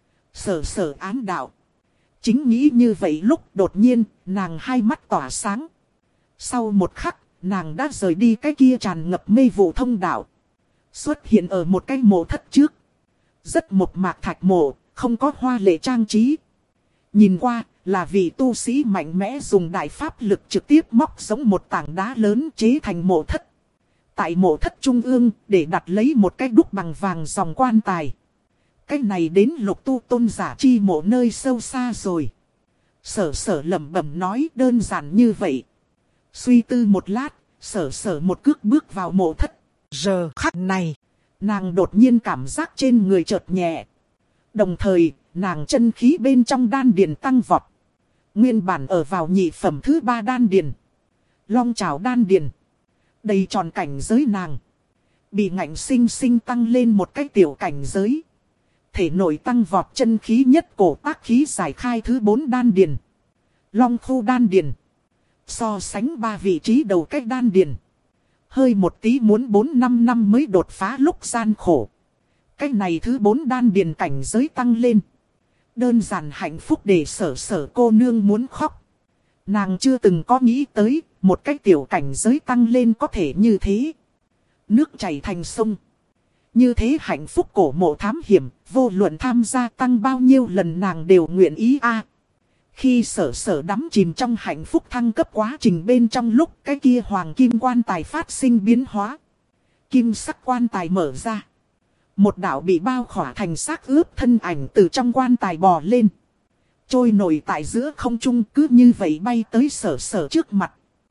Sở sở ám đạo. Chính nghĩ như vậy lúc đột nhiên, nàng hai mắt tỏa sáng. Sau một khắc, nàng đã rời đi cái kia tràn ngập mê vụ thông đạo. Xuất hiện ở một cái mộ thất trước. Rất mộc mạc thạch mộ, không có hoa lệ trang trí. Nhìn qua, là vị tu sĩ mạnh mẽ dùng đại pháp lực trực tiếp móc giống một tảng đá lớn chế thành mộ thất. Tại mộ thất trung ương, để đặt lấy một cái đúc bằng vàng dòng quan tài. Cái này đến lục tu tôn giả chi mộ nơi sâu xa rồi. Sở sở lẩm bẩm nói, đơn giản như vậy. Suy tư một lát, sở sở một cước bước vào mộ thất. Giờ khắc này, nàng đột nhiên cảm giác trên người chợt nhẹ. Đồng thời, nàng chân khí bên trong đan điền tăng vọt. Nguyên bản ở vào nhị phẩm thứ ba đan điền. Long trảo đan điền. Đầy tròn cảnh giới nàng. Bị ngạnh sinh sinh tăng lên một cái tiểu cảnh giới. Thể nội tăng vọt chân khí nhất cổ tác khí giải khai thứ bốn đan điền. Long khu đan điền. So sánh ba vị trí đầu cách đan điền. Hơi một tí muốn bốn năm năm mới đột phá lúc gian khổ. Cái này thứ bốn đan điền cảnh giới tăng lên. Đơn giản hạnh phúc để sở sở cô nương muốn khóc. Nàng chưa từng có nghĩ tới, một cái tiểu cảnh giới tăng lên có thể như thế. Nước chảy thành sông. Như thế hạnh phúc cổ mộ thám hiểm, vô luận tham gia tăng bao nhiêu lần nàng đều nguyện ý a. Khi sở sở đắm chìm trong hạnh phúc thăng cấp quá trình bên trong lúc cái kia hoàng kim quan tài phát sinh biến hóa. Kim sắc quan tài mở ra. Một đạo bị bao khỏa thành xác ướp thân ảnh từ trong quan tài bò lên. Trôi nổi tại giữa không trung cứ như vậy bay tới sở sở trước mặt.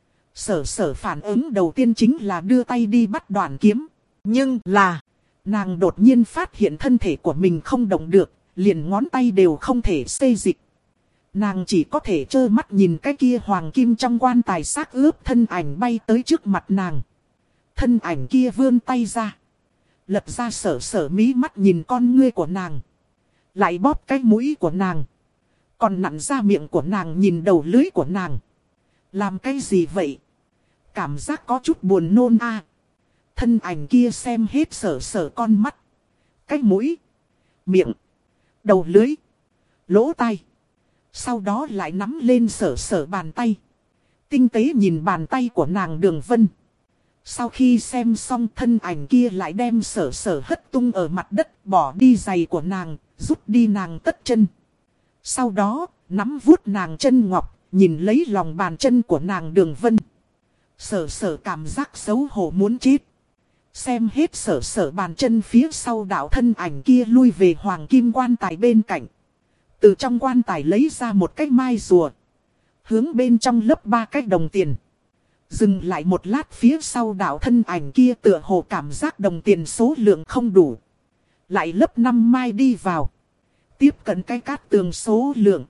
Sở sở phản ứng đầu tiên chính là đưa tay đi bắt đoàn kiếm. Nhưng là, nàng đột nhiên phát hiện thân thể của mình không động được, liền ngón tay đều không thể xê dịch. Nàng chỉ có thể trơ mắt nhìn cái kia hoàng kim trong quan tài xác ướp thân ảnh bay tới trước mặt nàng. Thân ảnh kia vươn tay ra. Lật ra sở sở mí mắt nhìn con ngươi của nàng. Lại bóp cái mũi của nàng. Còn nặn ra miệng của nàng nhìn đầu lưới của nàng. Làm cái gì vậy? Cảm giác có chút buồn nôn a. Thân ảnh kia xem hết sở sở con mắt. Cái mũi. Miệng. Đầu lưới. Lỗ tai. Sau đó lại nắm lên sở sở bàn tay. Tinh tế nhìn bàn tay của nàng đường vân. Sau khi xem xong thân ảnh kia lại đem sở sở hất tung ở mặt đất, bỏ đi giày của nàng, rút đi nàng tất chân. Sau đó, nắm vuốt nàng chân ngọc, nhìn lấy lòng bàn chân của nàng đường vân. Sở sở cảm giác xấu hổ muốn chết. Xem hết sở sở bàn chân phía sau đạo thân ảnh kia lui về hoàng kim quan tài bên cạnh. Từ trong quan tài lấy ra một cái mai rùa. Hướng bên trong lấp ba cái đồng tiền. Dừng lại một lát phía sau đạo thân ảnh kia tựa hồ cảm giác đồng tiền số lượng không đủ. Lại lấp năm mai đi vào. Tiếp cận cái cát tường số lượng.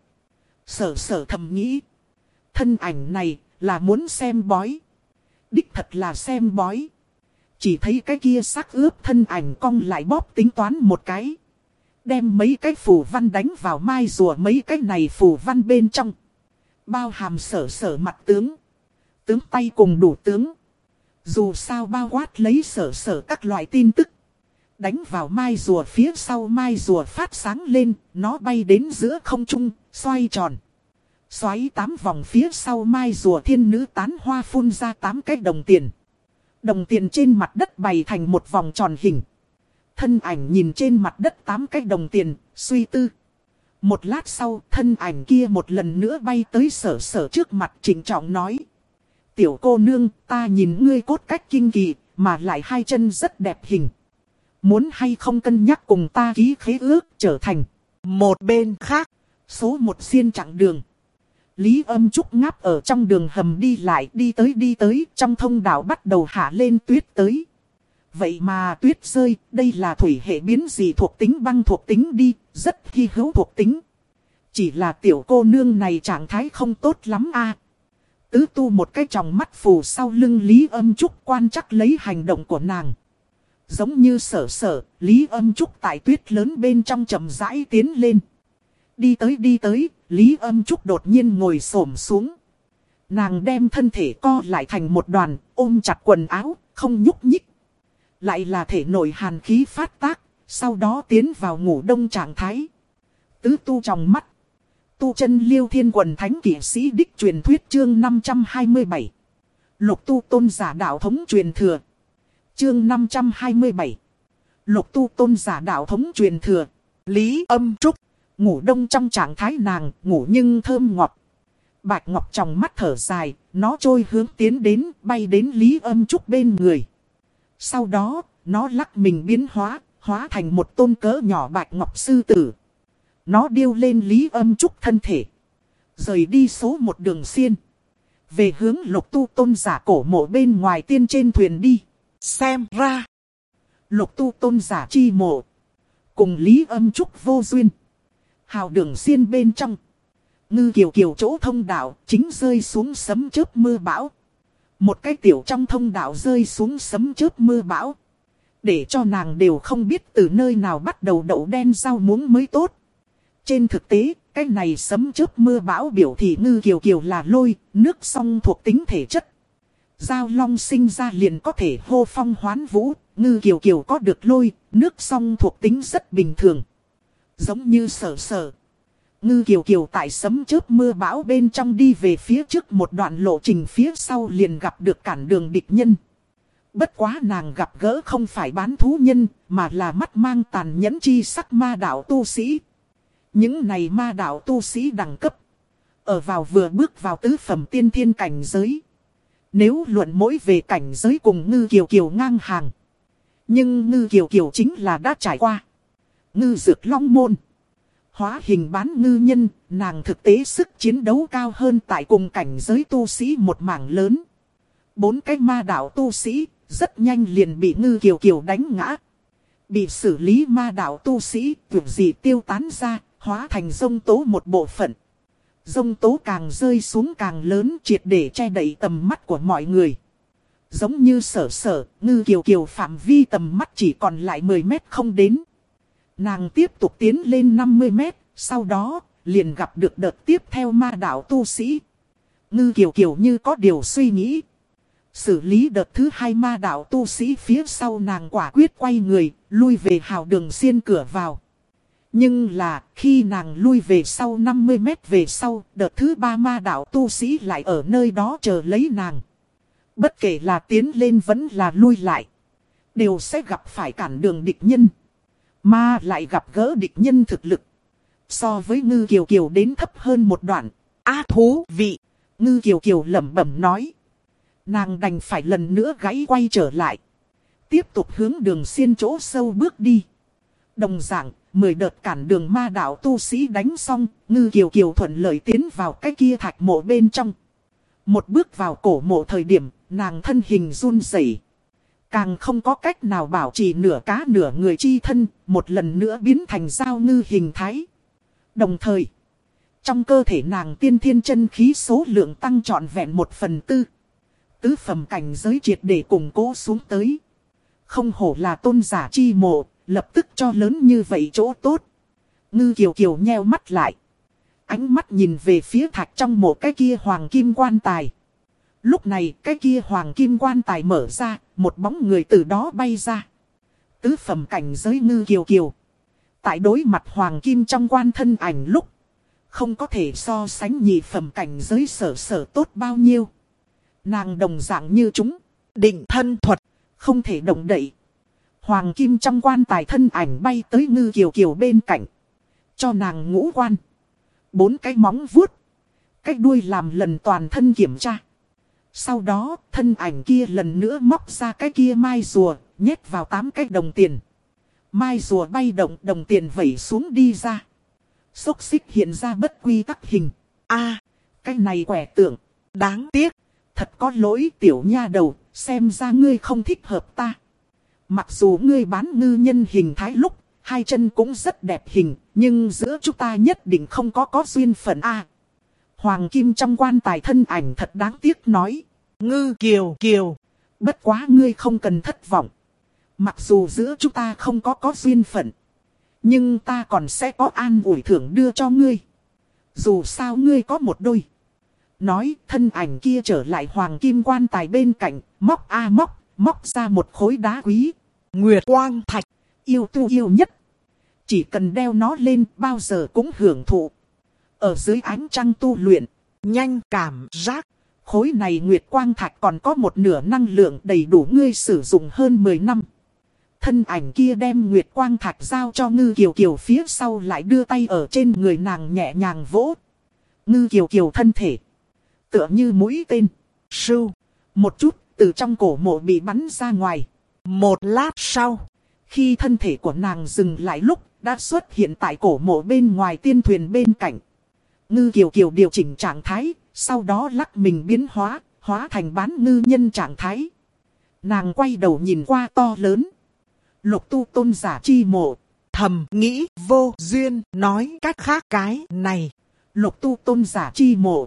Sở sở thầm nghĩ. Thân ảnh này là muốn xem bói. Đích thật là xem bói. Chỉ thấy cái kia xác ướp thân ảnh cong lại bóp tính toán một cái. Đem mấy cái phù văn đánh vào mai rùa mấy cái này phù văn bên trong. Bao hàm sở sở mặt tướng. Tướng tay cùng đủ tướng. Dù sao bao quát lấy sở sở các loại tin tức. Đánh vào mai rùa phía sau mai rùa phát sáng lên. Nó bay đến giữa không trung, xoay tròn. Xoáy tám vòng phía sau mai rùa thiên nữ tán hoa phun ra tám cái đồng tiền. Đồng tiền trên mặt đất bày thành một vòng tròn hình. Thân ảnh nhìn trên mặt đất tám cái đồng tiền, suy tư. Một lát sau, thân ảnh kia một lần nữa bay tới sở sở trước mặt trịnh trọng nói. Tiểu cô nương, ta nhìn ngươi cốt cách kinh kỳ, mà lại hai chân rất đẹp hình. Muốn hay không cân nhắc cùng ta ký khế ước trở thành một bên khác. Số một xiên chặng đường. Lý Âm Trúc ngáp ở trong đường hầm đi lại, đi tới đi tới, trong thông đạo bắt đầu hạ lên tuyết tới. Vậy mà tuyết rơi, đây là thủy hệ biến gì thuộc tính băng thuộc tính đi, rất hy hữu thuộc tính. Chỉ là tiểu cô nương này trạng thái không tốt lắm a. Tứ tu một cái tròng mắt phù sau lưng Lý Âm Trúc quan chắc lấy hành động của nàng. Giống như sở sở, Lý Âm Trúc tại tuyết lớn bên trong chậm rãi tiến lên. Đi tới đi tới, Lý Âm Trúc đột nhiên ngồi xổm xuống. Nàng đem thân thể co lại thành một đoàn, ôm chặt quần áo, không nhúc nhích. Lại là thể nội hàn khí phát tác, sau đó tiến vào ngủ đông trạng thái. Tứ tu trong mắt. Tu chân Liêu Thiên Quần Thánh Kỷ Sĩ Đích truyền thuyết chương năm trăm hai mươi bảy. Lục tu tôn giả đạo thống truyền thừa. Chương năm trăm hai mươi bảy. Lục tu tôn giả đạo thống truyền thừa. Lý Âm Trúc. Ngủ đông trong trạng thái nàng, ngủ nhưng thơm ngọt. Bạch Ngọc trong mắt thở dài, nó trôi hướng tiến đến, bay đến Lý Âm Trúc bên người. Sau đó, nó lắc mình biến hóa, hóa thành một tôn cỡ nhỏ Bạch Ngọc sư tử. Nó điêu lên Lý Âm Trúc thân thể. Rời đi số một đường xiên. Về hướng lục tu tôn giả cổ mộ bên ngoài tiên trên thuyền đi. Xem ra, lục tu tôn giả chi mộ. Cùng Lý Âm Trúc vô duyên. Hào đường xiên bên trong. Ngư kiều kiều chỗ thông đạo chính rơi xuống sấm chớp mưa bão. Một cái tiểu trong thông đạo rơi xuống sấm chớp mưa bão. Để cho nàng đều không biết từ nơi nào bắt đầu đậu đen rau muống mới tốt. Trên thực tế, cái này sấm chớp mưa bão biểu thị ngư kiều kiều là lôi, nước song thuộc tính thể chất. Giao long sinh ra liền có thể hô phong hoán vũ, ngư kiều kiều có được lôi, nước song thuộc tính rất bình thường. Giống như sở sở. Ngư kiều kiều tại sấm chớp mưa bão bên trong đi về phía trước một đoạn lộ trình phía sau liền gặp được cản đường địch nhân. Bất quá nàng gặp gỡ không phải bán thú nhân, mà là mắt mang tàn nhẫn chi sắc ma đạo tu sĩ. Những này ma đạo tu sĩ đẳng cấp. Ở vào vừa bước vào tứ phẩm tiên thiên cảnh giới. Nếu luận mỗi về cảnh giới cùng ngư kiều kiều ngang hàng. Nhưng ngư kiều kiều chính là đã trải qua. Ngư dược long môn. Hóa hình bán ngư nhân, nàng thực tế sức chiến đấu cao hơn tại cùng cảnh giới tu sĩ một mảng lớn. Bốn cái ma đạo tu sĩ, rất nhanh liền bị ngư kiều kiều đánh ngã. Bị xử lý ma đạo tu sĩ, việc gì tiêu tán ra, hóa thành dông tố một bộ phận. Dông tố càng rơi xuống càng lớn triệt để che đậy tầm mắt của mọi người. Giống như sở sở, ngư kiều kiều phạm vi tầm mắt chỉ còn lại mười mét không đến. Nàng tiếp tục tiến lên năm mươi mét, sau đó liền gặp được đợt tiếp theo ma đạo tu sĩ. Ngư kiều kiều như có điều suy nghĩ. Xử lý đợt thứ hai ma đạo tu sĩ phía sau nàng quả quyết quay người, lui về hào đường xiên cửa vào. Nhưng là khi nàng lui về sau năm mươi mét về sau, đợt thứ ba ma đạo tu sĩ lại ở nơi đó chờ lấy nàng. Bất kể là tiến lên vẫn là lui lại, đều sẽ gặp phải cản đường địch nhân. Mà lại gặp gỡ địch nhân thực lực so với ngư kiều kiều đến thấp hơn một đoạn. á thú vị. Ngư kiều kiều lẩm bẩm nói. Nàng đành phải lần nữa gãy quay trở lại. tiếp tục hướng đường xiên chỗ sâu bước đi. Đồng dạng, mười đợt cản đường ma đạo tu sĩ đánh xong, Ngư Kiều Kiều thuận lợi tiến vào cái kia thạch mộ bên trong. Một bước vào cổ mộ thời điểm, nàng thân hình run rẩy, càng không có cách nào bảo trì nửa cá nửa người chi thân, một lần nữa biến thành giao ngư hình thái. Đồng thời, trong cơ thể nàng tiên thiên chân khí số lượng tăng trọn vẹn một phần tư. Tứ phẩm cảnh giới triệt để củng cố xuống tới. Không hổ là tôn giả chi mộ, lập tức cho lớn như vậy chỗ tốt. Ngư Kiều Kiều nheo mắt lại. Ánh mắt nhìn về phía thạch trong mộ cái kia hoàng kim quan tài. Lúc này cái kia hoàng kim quan tài mở ra, một bóng người từ đó bay ra. Tứ phẩm cảnh giới Ngư Kiều Kiều. Tại đối mặt hoàng kim trong quan thân ảnh lúc, không có thể so sánh nhị phẩm cảnh giới sở sở tốt bao nhiêu. Nàng đồng dạng như chúng, định thân thuật, không thể động đậy. Hoàng kim trong quan tài thân ảnh bay tới Ngư Kiều Kiều bên cạnh. Cho nàng ngũ quan. Bốn cái móng vuốt. Cái đuôi làm lần toàn thân kiểm tra. Sau đó, thân ảnh kia lần nữa móc ra cái kia mai rùa, nhét vào tám cái đồng tiền. Mai rùa bay động, đồng tiền vẩy xuống đi ra. Xốc xích hiện ra bất quy tắc hình. A, cái này quẻ tượng. Đáng tiếc. Thật có lỗi tiểu nha đầu, xem ra ngươi không thích hợp ta. Mặc dù ngươi bán ngư nhân hình thái lúc, hai chân cũng rất đẹp hình, nhưng giữa chúng ta nhất định không có có duyên phận A. Hoàng kim trong quan tài thân ảnh thật đáng tiếc nói. Ngư Kiều Kiều, bất quá ngươi không cần thất vọng. Mặc dù giữa chúng ta không có có duyên phận, nhưng ta còn sẽ có an ủi thưởng đưa cho ngươi. Dù sao ngươi có một đôi. Nói thân ảnh kia trở lại hoàng kim quan tài bên cạnh, móc a móc, móc ra một khối đá quý. Nguyệt quang thạch, yêu tu yêu nhất. Chỉ cần đeo nó lên bao giờ cũng hưởng thụ. Ở dưới ánh trăng tu luyện, nhanh cảm giác. Khối này nguyệt quang thạch còn có một nửa năng lượng đầy đủ ngươi sử dụng hơn mười năm. Thân ảnh kia đem nguyệt quang thạch giao cho Ngư Kiều Kiều phía sau lại đưa tay ở trên người nàng nhẹ nhàng vỗ. Ngư Kiều Kiều thân thể tựa như mũi tên. Sưu. Một chút từ trong cổ mộ bị bắn ra ngoài. Một lát sau, khi thân thể của nàng dừng lại lúc đã xuất hiện tại cổ mộ bên ngoài tiên thuyền bên cạnh. Ngư Kiều Kiều điều chỉnh trạng thái, sau đó lắc mình biến hóa, hóa thành bán ngư nhân trạng thái. Nàng quay đầu nhìn qua to lớn. Lục tu tôn giả chi mộ. Thầm nghĩ vô duyên, nói cách khác cái này. Lục tu tôn giả chi mộ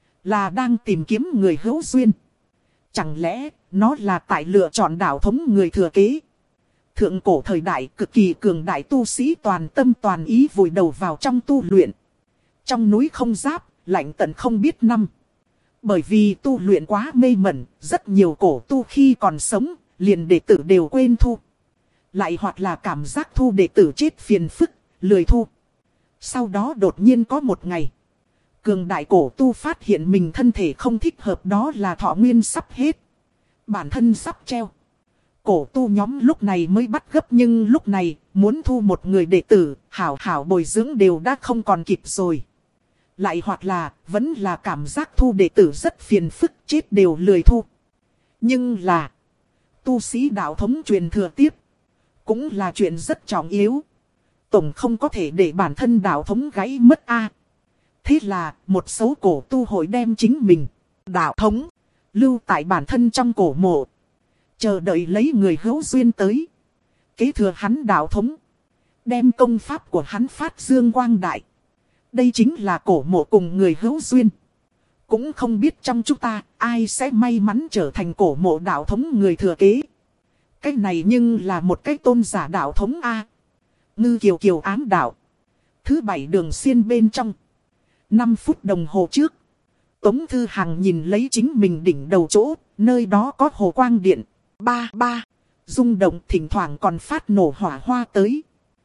là đang tìm kiếm người hữu duyên. Chẳng lẽ nó là tại lựa chọn đạo thống người thừa kế? Thượng cổ thời đại cực kỳ cường đại tu sĩ toàn tâm toàn ý vùi đầu vào trong tu luyện. Trong núi không giáp, lạnh tận không biết năm. Bởi vì tu luyện quá mê mẩn, rất nhiều cổ tu khi còn sống, liền đệ tử đều quên thu. Lại hoặc là cảm giác thu đệ tử chết phiền phức, lười thu. Sau đó đột nhiên có một ngày, cường đại cổ tu phát hiện mình thân thể không thích hợp, đó là thọ nguyên sắp hết. Bản thân sắp treo. Cổ tu nhóm lúc này mới bắt gấp, nhưng lúc này muốn thu một người đệ tử, hảo hảo bồi dưỡng đều đã không còn kịp rồi. Lại hoặc là vẫn là cảm giác thu đệ tử rất phiền phức, chết đều lười thu. Nhưng là tu sĩ đạo thống truyền thừa tiếp cũng là chuyện rất trọng yếu. Tổng không có thể để bản thân đạo thống gãy mất a. Thế là một số cổ tu hội đem chính mình đạo thống lưu tại bản thân trong cổ mộ, chờ đợi lấy người hữu duyên tới kế thừa hắn đạo thống, đem công pháp của hắn phát dương quang đại. Đây chính là cổ mộ cùng người hữu duyên. Cũng không biết trong chúng ta ai sẽ may mắn trở thành cổ mộ đạo thống người thừa kế. Cái này nhưng là một cái tôn giả đạo thống A. Ngư Kiều Kiều ám đạo. Thứ bảy đường xiên bên trong. Năm phút đồng hồ trước, Tống Thư Hằng nhìn lấy chính mình đỉnh đầu chỗ, nơi đó có hồ quang điện. Ba ba, rung động thỉnh thoảng còn phát nổ hỏa hoa tới.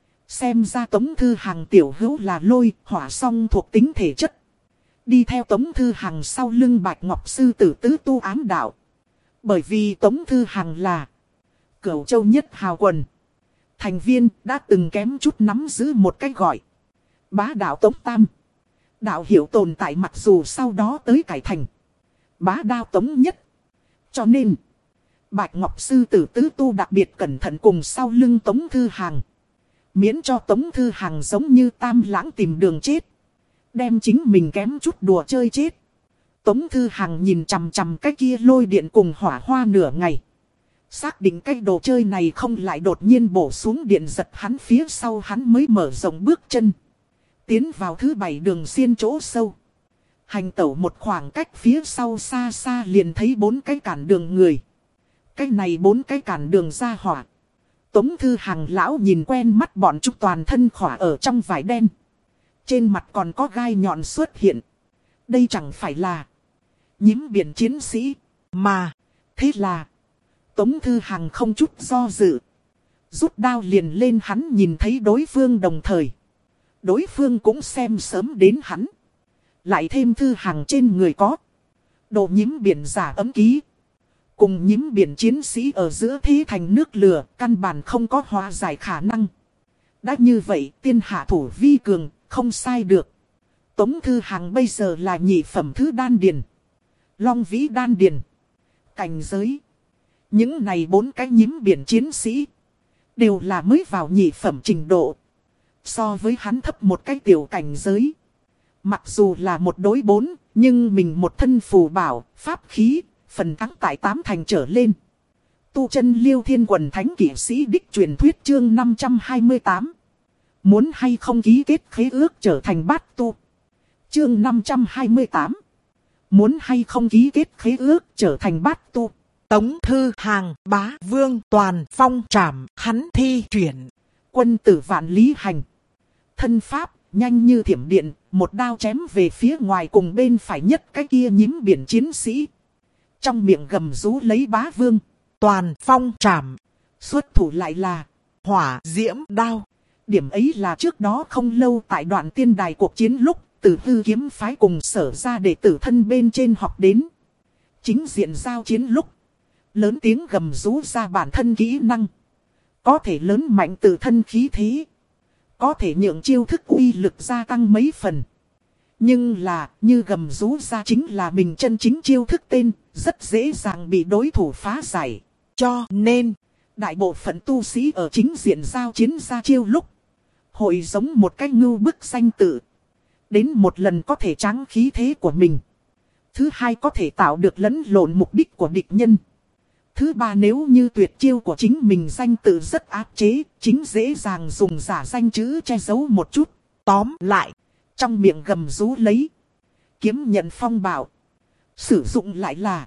Xem ra Tống Thư Hằng tiểu hữu là lôi, hỏa song thuộc tính thể chất. Đi theo Tống Thư Hằng sau lưng Bạch Ngọc Sư Tử tứ tu ám đạo. Bởi vì Tống Thư Hằng là Cửu Châu nhất hào quần thành viên, đã từng kém chút nắm giữ một cái gọi bá đạo Tống Tam. Đạo hiệu tồn tại, mặc dù sau đó tới cải thành bá đạo Tống Nhất. Cho nên Bạch Ngọc Sư Tử tứ tu đặc biệt cẩn thận cùng sau lưng Tống Thư Hàng. Miễn cho Tống Thư Hàng giống như Tam Lãng tìm đường chết. Đem chính mình kém chút đùa chơi chết. Tống Thư Hàng nhìn chằm chằm cái kia lôi điện cùng hỏa hoa nửa ngày. Xác định cái đồ chơi này không lại đột nhiên bổ xuống điện giật hắn phía sau, hắn mới mở rộng bước chân. Tiến vào thứ bảy đường xiên chỗ sâu. Hành tẩu một khoảng cách phía sau xa xa liền thấy bốn cái cản đường người. Cái này bốn cái cản đường ra hỏa. Tống Thư Hàng lão nhìn quen mắt bọn chúng toàn thân khỏa ở trong vải đen. Trên mặt còn có gai nhọn xuất hiện. Đây chẳng phải là nhím biển chiến sĩ mà. Thế là Tống Thư Hàng không chút do dự. Rút đao liền lên, hắn nhìn thấy đối phương đồng thời. Đối phương cũng xem sớm đến hắn. Lại thêm Thư Hàng trên người có đồ nhím biển giả ấm ký. Cùng nhím biển chiến sĩ ở giữa thế thành nước lửa, căn bản không có hóa giải khả năng. Đã như vậy, tiên hạ thủ vi cường, không sai được. Tống Thư Hàng bây giờ là nhị phẩm thứ đan điền. Long vĩ đan điền. Cảnh giới. Những này bốn cái nhím biển chiến sĩ đều là mới vào nhị phẩm trình độ. So với hắn thấp một cái tiểu cảnh giới. Mặc dù là một đối bốn, nhưng mình một thân phù bảo, pháp khí, phần thắng tại tám thành trở lên. Tu chân Liêu Thiên Quần Thánh Kỷ Sĩ đích truyền thuyết chương năm trăm hai mươi tám. Muốn hay không ký kết khế ước trở thành bát tu. Chương năm trăm hai mươi tám. Muốn hay không ký kết khế ước trở thành bát tu. Tống Thư Hàng, Bá Vương toàn phong trảm, hắn thi chuyển. Quân tử vạn lý hành. Thân pháp, nhanh như thiểm điện, một đao chém về phía ngoài cùng bên phải nhất cái kia nhím biển chiến sĩ. Trong miệng gầm rú lấy Bá Vương toàn phong trảm. Xuất thủ lại là hỏa diễm đao. Điểm ấy là trước đó không lâu tại đoạn tiên đài cuộc chiến lúc Tử Hư kiếm phái cùng sở ra đệ tử thân bên trên học đến. Chính diện giao chiến lúc lớn tiếng gầm rú ra bản thân kỹ năng. Có thể lớn mạnh tự thân khí thế. Có thể nhượng chiêu thức uy lực gia tăng mấy phần. Nhưng là như gầm rú ra chính là mình chân chính chiêu thức tên. Rất dễ dàng bị đối thủ phá giải. Cho nên đại bộ phận tu sĩ ở chính diện giao chiến ra chiêu lúc hội giống một cái ngưu bức danh tự. Đến một lần có thể tráng khí thế của mình. Thứ hai có thể tạo được lẫn lộn mục đích của địch nhân. Thứ ba nếu như tuyệt chiêu của chính mình danh tự rất áp chế, chính dễ dàng dùng giả danh chữ che giấu một chút. Tóm lại, trong miệng gầm rú lấy. Kiếm nhận phong bảo. Sử dụng lại là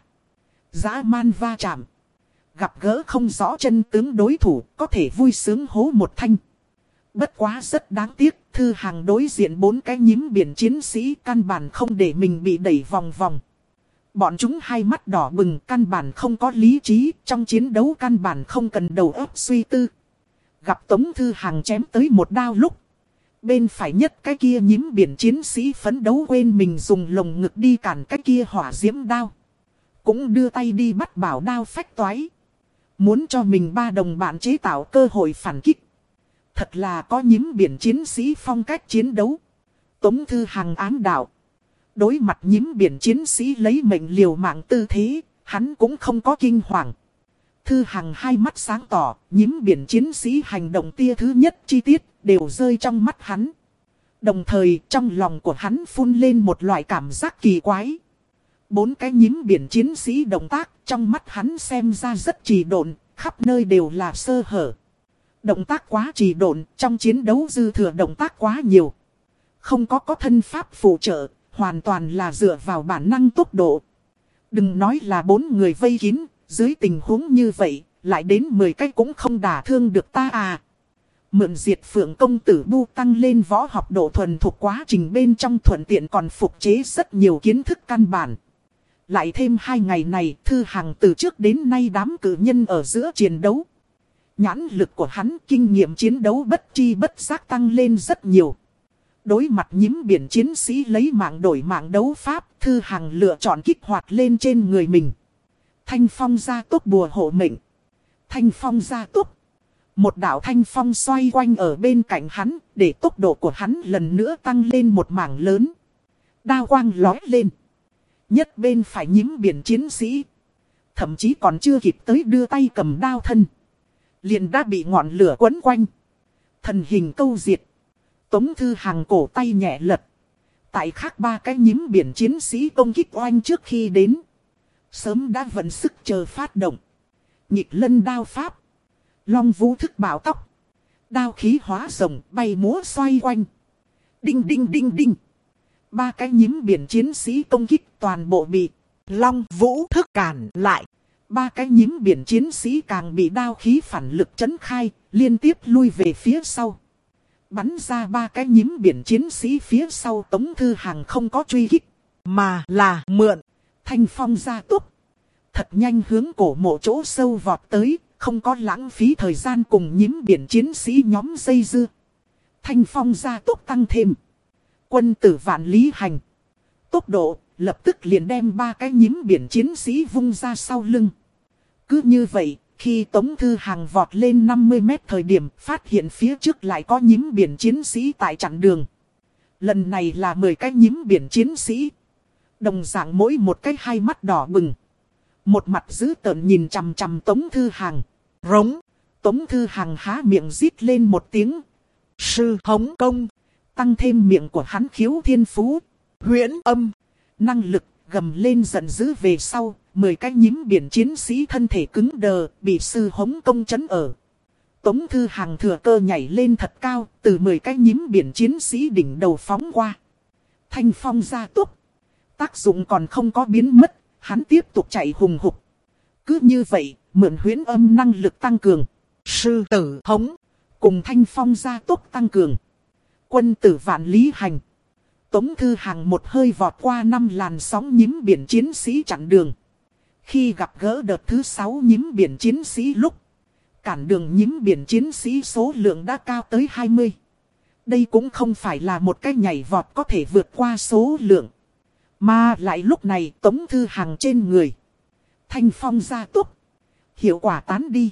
dã man va chạm. Gặp gỡ không rõ chân tướng đối thủ, có thể vui sướng hố một thanh. Bất quá rất đáng tiếc, Thư Hàng đối diện bốn cái nhím biển chiến sĩ căn bản không để mình bị đẩy vòng vòng. Bọn chúng hai mắt đỏ bừng, căn bản không có lý trí, trong chiến đấu căn bản không cần đầu óc suy tư. Gặp Tống Thư Hàng chém tới một đao lúc. Bên phải nhất cái kia nhím biển chiến sĩ phấn đấu quên mình dùng lồng ngực đi cản cái kia hỏa diễm đao. Cũng đưa tay đi bắt bảo đao phách toái. Muốn cho mình ba đồng bạn chế tạo cơ hội phản kích. Thật là có nhím biển chiến sĩ phong cách chiến đấu. Tống Thư Hàng ám đạo. Đối mặt nhím biển chiến sĩ lấy mệnh liều mạng tư thế, hắn cũng không có kinh hoàng. Thư Hàng hai mắt sáng tỏ, nhím biển chiến sĩ hành động tia thứ nhất chi tiết đều rơi trong mắt hắn. Đồng thời trong lòng của hắn phun lên một loại cảm giác kỳ quái. Bốn cái nhím biển chiến sĩ động tác trong mắt hắn xem ra rất trì độn, khắp nơi đều là sơ hở. Động tác quá trì độn, trong chiến đấu dư thừa động tác quá nhiều. Không có có thân pháp phụ trợ, hoàn toàn là dựa vào bản năng tốc độ. Đừng nói là bốn người vây kín, dưới tình huống như vậy, lại đến mười cái cũng không đả thương được ta à. Mượn Diệt Phượng công tử Bu tăng lên võ học độ thuần thuộc quá trình bên trong, thuận tiện còn phục chế rất nhiều kiến thức căn bản. Lại thêm hai ngày này, Thư Hàng từ trước đến nay đám cử nhân ở giữa chiến đấu. Nhãn lực của hắn, kinh nghiệm chiến đấu bất chi bất giác tăng lên rất nhiều. Đối mặt nhím biển chiến sĩ lấy mạng đổi mạng đấu pháp, Thư Hàng lựa chọn kích hoạt lên trên người mình. Thanh phong gia tốc bùa hộ mệnh. Thanh phong gia tốc. Một đạo thanh phong xoay quanh ở bên cạnh hắn, để tốc độ của hắn lần nữa tăng lên một mảng lớn. Đao quang lói lên. Nhất bên phải nhím biển chiến sĩ. Thậm chí còn chưa kịp tới đưa tay cầm đao thân, liền đã bị ngọn lửa quấn quanh. Thần hình câu diệt. Tống Thư Hằng cổ tay nhẹ lật. Tại khác ba cái nhím biển chiến sĩ công kích oanh trước khi đến, sớm đã vận sức chờ phát động. Nhịp lân đao pháp, long vũ thức bảo tóc, đao khí hóa rồng bay múa xoay quanh. Đinh đinh đinh đinh. Ba cái nhím biển chiến sĩ công kích toàn bộ bị long vũ thức cản lại. Ba cái nhím biển chiến sĩ càng bị đao khí phản lực chấn khai, liên tiếp lui về phía sau. Bắn ra ba cái nhím biển chiến sĩ phía sau Tống Thư Hằng không có truy kích, mà là mượn thanh phong gia tốc. Thật nhanh hướng cổ mộ chỗ sâu vọt tới, không có lãng phí thời gian cùng nhím biển chiến sĩ nhóm dây dưa. Thanh phong gia tốc tăng thêm. Quân tử Vạn Lý Hành. Tốc độ, lập tức liền đem ba cái nhím biển chiến sĩ vung ra sau lưng. Cứ như vậy, khi Tống Thư Hằng vọt lên năm mươi mét thời điểm, phát hiện phía trước lại có nhím biển chiến sĩ tại chặn đường. Lần này là mười cái nhím biển chiến sĩ. Đồng dạng mỗi một cái hai mắt đỏ bừng. Một mặt dữ tợn nhìn chằm chằm Tống Thư Hằng. Rống. Tống Thư Hằng há miệng rít lên một tiếng. Sư hống công. Tăng thêm miệng của hắn khiếu thiên phú. Huyễn âm. Năng lực gầm lên giận dữ về sau. Mười cái nhím biển chiến sĩ thân thể cứng đờ. Bị sư hống công chấn ở. Tống Thư Hằng thừa cơ nhảy lên thật cao. Từ mười cái nhím biển chiến sĩ đỉnh đầu phóng qua. Thanh phong gia tốc. Tác dụng còn không có biến mất. Hắn tiếp tục chạy hùng hục. Cứ như vậy, mượn huyễn âm năng lực tăng cường. Sư tử hống. Cùng thanh phong gia tốc tăng cường. Quân tử Vạn Lý Hành. Tống Thư Hằng một hơi vọt qua năm làn sóng nhím biển chiến sĩ chặn đường. Khi gặp gỡ đợt thứ sáu nhím biển chiến sĩ lúc, cản đường nhím biển chiến sĩ số lượng đã cao tới hai mươi. Đây cũng không phải là một cái nhảy vọt có thể vượt qua số lượng. Mà lại lúc này Tống Thư Hằng trên người. Thanh phong gia tốc. Hiệu quả tán đi.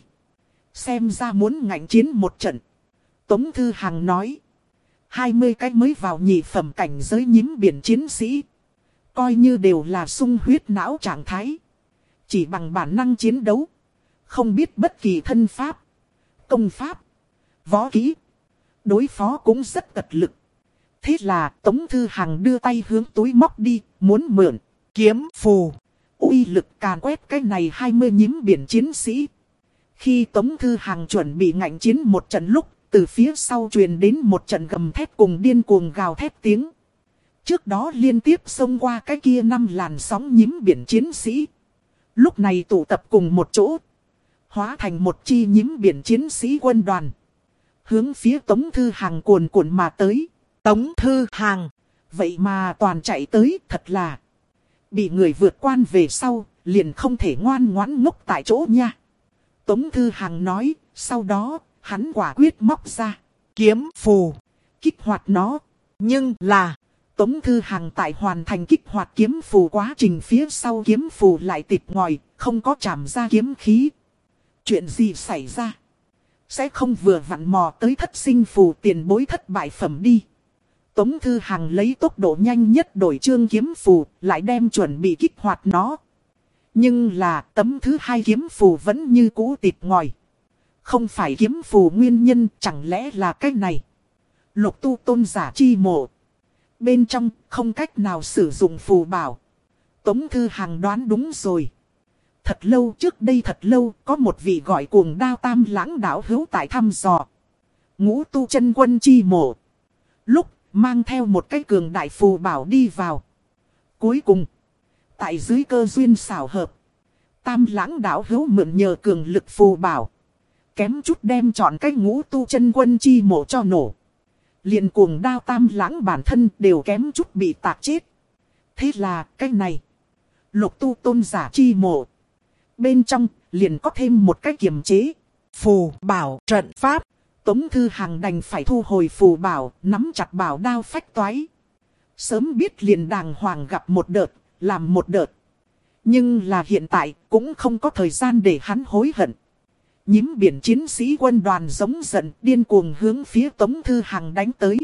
Xem ra muốn ngạnh chiến một trận. Tống Thư Hằng nói. hai mươi cái mới vào nhị phẩm cảnh giới nhím biển chiến sĩ. Coi như đều là sung huyết não trạng thái. Chỉ bằng bản năng chiến đấu. Không biết bất kỳ thân pháp, công pháp, võ kỹ. Đối phó cũng rất cật lực. Thế là Tống Thư Hằng đưa tay hướng túi móc đi, muốn mượn kiếm phù. Uy lực càn quét cái này hai mươi nhím biển chiến sĩ. Khi Tống Thư Hằng chuẩn bị ngạnh chiến một trận lúc, từ phía sau truyền đến một trận gầm thét cùng điên cuồng gào thét tiếng. Trước đó liên tiếp xông qua cái kia năm làn sóng nhím biển chiến sĩ. Lúc này tụ tập cùng một chỗ. Hóa thành một chi nhím biển chiến sĩ quân đoàn. Hướng phía Tống Thư Hằng cuồn cuộn mà tới. Tống Thư Hằng. Vậy mà toàn chạy tới thật là. Bị người vượt quan về sau, liền không thể ngoan ngoãn ngốc tại chỗ nha. Tống Thư Hằng nói, sau đó, hắn quả quyết móc ra. Kiếm phù. Kích hoạt nó. Nhưng là, Tống Thư Hằng tại hoàn thành kích hoạt kiếm phù quá trình phía sau kiếm phù lại tịt ngòi, không có chạm ra kiếm khí. Chuyện gì xảy ra? Sẽ không vừa vặn mò tới thất sinh phù tiền bối thất bại phẩm đi. Tống Thư Hằng lấy tốc độ nhanh nhất đổi chương kiếm phù, lại đem chuẩn bị kích hoạt nó. Nhưng là tấm thứ hai kiếm phù vẫn như cũ tịt ngòi. Không phải kiếm phù nguyên nhân, chẳng lẽ là cái này? Lục tu tôn giả chi mộ. Bên trong không cách nào sử dụng phù bảo. Tống Thư Hằng đoán đúng rồi. Thật lâu trước đây thật lâu có một vị gọi cuồng đao tam lãng đạo hữu tại thăm dò. Ngũ tu chân quân chi mộ. Lúc mang theo một cái cường đại phù bảo đi vào. Cuối cùng, tại dưới cơ duyên xảo hợp, tam lãng đạo hữu mượn nhờ cường lực phù bảo. Kém chút đem chọn cái ngũ tu chân quân chi mộ cho nổ. Liền cuồng đao tam lãng bản thân đều kém chút bị tạc chết. Thế là cái này, lục tu tôn giả chi mộ. Bên trong liền có thêm một cái kiềm chế. Phù bảo trận pháp. Tống Thư Hằng đành phải thu hồi phù bảo, nắm chặt bảo đao phách toái. Sớm biết liền đàng hoàng gặp một đợt, làm một đợt. Nhưng là hiện tại cũng không có thời gian để hắn hối hận. Nhím biển chiến sĩ quân đoàn giống giận điên cuồng hướng phía Tống Thư Hằng đánh tới.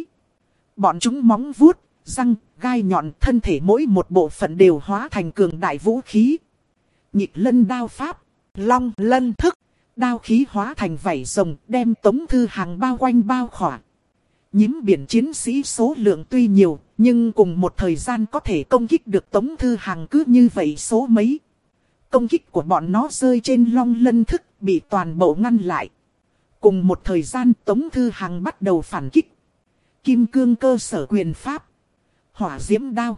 Bọn chúng móng vuốt, răng, gai nhọn thân thể mỗi một bộ phận đều hóa thành cường đại vũ khí. Nhịp lân đao pháp. Long lân thức. Đao khí hóa thành vảy rồng đem Tống Thư Hằng bao quanh bao khỏa. Nhím biển chiến sĩ số lượng tuy nhiều, nhưng cùng một thời gian có thể công kích được Tống Thư Hằng cứ như vậy số mấy. Công kích của bọn nó rơi trên long lân thức, bị toàn bộ ngăn lại. Cùng một thời gian Tống Thư Hằng bắt đầu phản kích. Kim cương cơ sở quyền pháp. Hỏa diễm đao.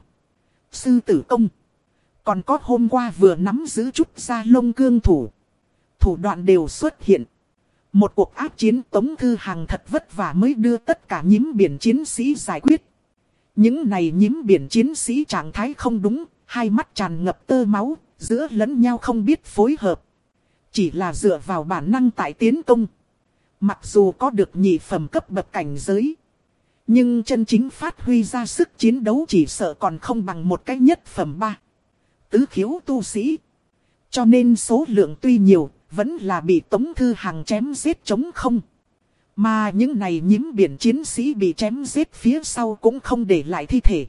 Sư tử công. Còn có hôm qua vừa nắm giữ chút ra lông cương thủ. Thủ đoạn đều xuất hiện. Một cuộc ác chiến Tống Thư Hằng thật vất vả mới đưa tất cả nhím biển chiến sĩ giải quyết. Những này nhím biển chiến sĩ trạng thái không đúng, hai mắt tràn ngập tơ máu, giữa lẫn nhau không biết phối hợp. Chỉ là dựa vào bản năng tại tiến công. Mặc dù có được nhị phẩm cấp bậc cảnh giới, nhưng chân chính phát huy ra sức chiến đấu chỉ sợ còn không bằng một cái nhất phẩm ba. Tứ khiếu tu sĩ. Cho nên số lượng tuy nhiều, vẫn là bị Tống Thư Hằng chém giết chống không. Mà những này nhím biển chiến sĩ bị chém giết phía sau cũng không để lại thi thể.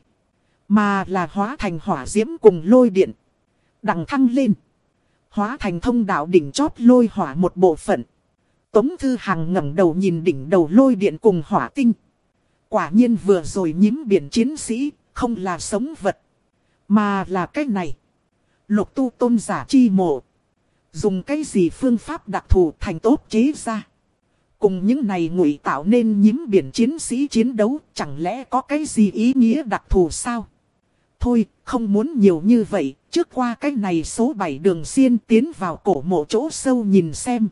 Mà là hóa thành hỏa diễm cùng lôi điện. Đằng thăng lên. Hóa thành thông đạo đỉnh chót lôi hỏa một bộ phận. Tống Thư Hằng ngẩng đầu nhìn đỉnh đầu lôi điện cùng hỏa tinh. Quả nhiên vừa rồi nhím biển chiến sĩ, không là sống vật. Mà là cái này. Lục tu tôn giả chi mộ. Dùng cái gì phương pháp đặc thù thành tốt chế ra. Cùng những này ngụy tạo nên nhím biển chiến sĩ chiến đấu, chẳng lẽ có cái gì ý nghĩa đặc thù sao? Thôi, không muốn nhiều như vậy, trước qua cái này số bảy đường xiên tiến vào cổ mộ chỗ sâu nhìn xem.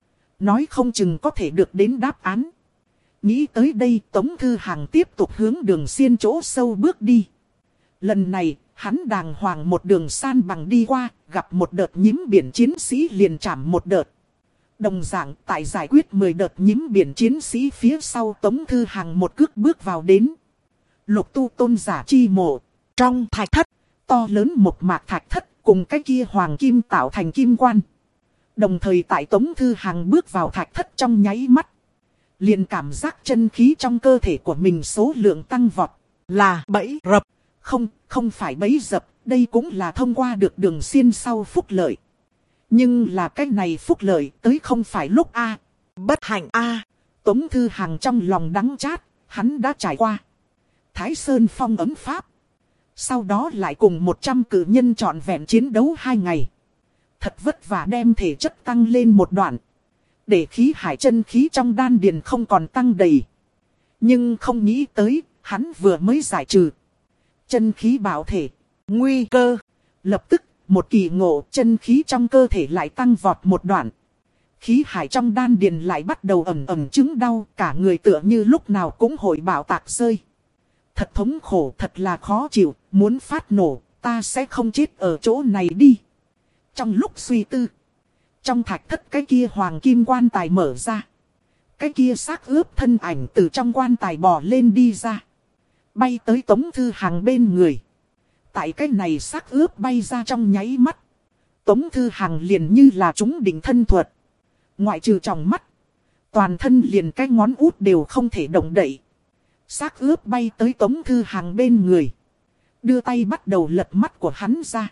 Nói không chừng có thể được đến đáp án. Nghĩ tới đây Tống Thư Hằng tiếp tục hướng đường xiên chỗ sâu bước đi. Lần này, hắn đàng hoàng một đường san bằng đi qua, gặp một đợt nhím biển chiến sĩ liền chạm một đợt. Đồng dạng tại giải quyết mười đợt nhím biển chiến sĩ phía sau Tống Thư Hằng một cước bước vào đến. Lục tu tôn giả chi mộ. Trong thạch thất, to lớn một mạc thạch thất cùng cái kia hoàng kim tạo thành kim quan. Đồng thời tại Tống Thư Hằng bước vào thạch thất trong nháy mắt. Liền cảm giác chân khí trong cơ thể của mình số lượng tăng vọt. Là bẫy rập. Không, không phải bẫy dập, đây cũng là thông qua được đường xiên sau phúc lợi. Nhưng là cái này phúc lợi tới không phải lúc A. Bất hạnh A. Tống Thư Hằng trong lòng đắng chát, hắn đã trải qua Thái Sơn phong ấm pháp. Sau đó lại cùng một trăm cử nhân trọn vẹn chiến đấu hai ngày. Thật vất vả đem thể chất tăng lên một đoạn. Để khí hải chân khí trong đan điền không còn tăng đầy. Nhưng không nghĩ tới, hắn vừa mới giải trừ chân khí bảo thể. Nguy cơ. Lập tức, một kỳ ngộ chân khí trong cơ thể lại tăng vọt một đoạn. Khí hải trong đan điền lại bắt đầu ẩm ẩm chứng đau. Cả người tựa như lúc nào cũng hội bạo tạc rơi. Thật thống khổ, thật là khó chịu. Muốn phát nổ, ta sẽ không chết ở chỗ này đi. Trong lúc suy tư, trong thạch thất cái kia hoàng kim quan tài mở ra. Cái kia xác ướp thân ảnh từ trong quan tài bò lên đi ra. Bay tới Tống Thư Hằng bên người. Tại cái này xác ướp bay ra trong nháy mắt. Tống Thư Hằng liền như là chúng định thân thuật. Ngoại trừ trong mắt. Toàn thân liền cái ngón út đều không thể động đậy. Xác ướp bay tới Tống Thư Hằng bên người. Đưa tay bắt đầu lật mắt của hắn ra.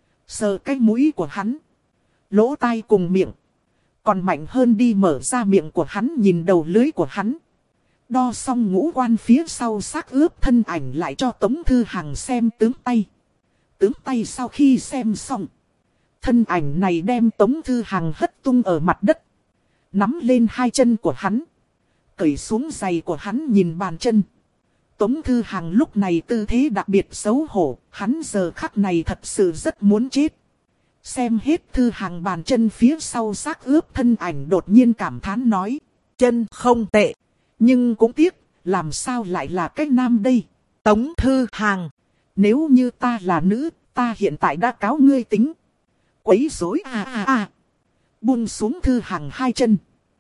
Sờ cái mũi của hắn. Lỗ tai cùng miệng. Còn mạnh hơn đi mở ra miệng của hắn nhìn đầu lưới của hắn. Đo xong ngũ quan phía sau xác ướp thân ảnh lại cho Tống Thư Hằng xem tướng tay. Tướng tay sau khi xem xong. Thân ảnh này đem Tống Thư Hằng hất tung ở mặt đất. Nắm lên hai chân của hắn. Cởi xuống giày của hắn nhìn bàn chân. Tống Thư Hằng lúc này tư thế đặc biệt xấu hổ. Hắn giờ khắc này thật sự rất muốn chết. Xem hết Thư Hằng bàn chân phía sau xác ướp thân ảnh đột nhiên cảm thán nói. Chân không tệ. Nhưng cũng tiếc, làm sao lại là cái nam đây? Tống Thư Hằng. Nếu như ta là nữ, ta hiện tại đã cáo ngươi tính. Quấy rối à à à. Buông xuống Thư Hằng hai chân.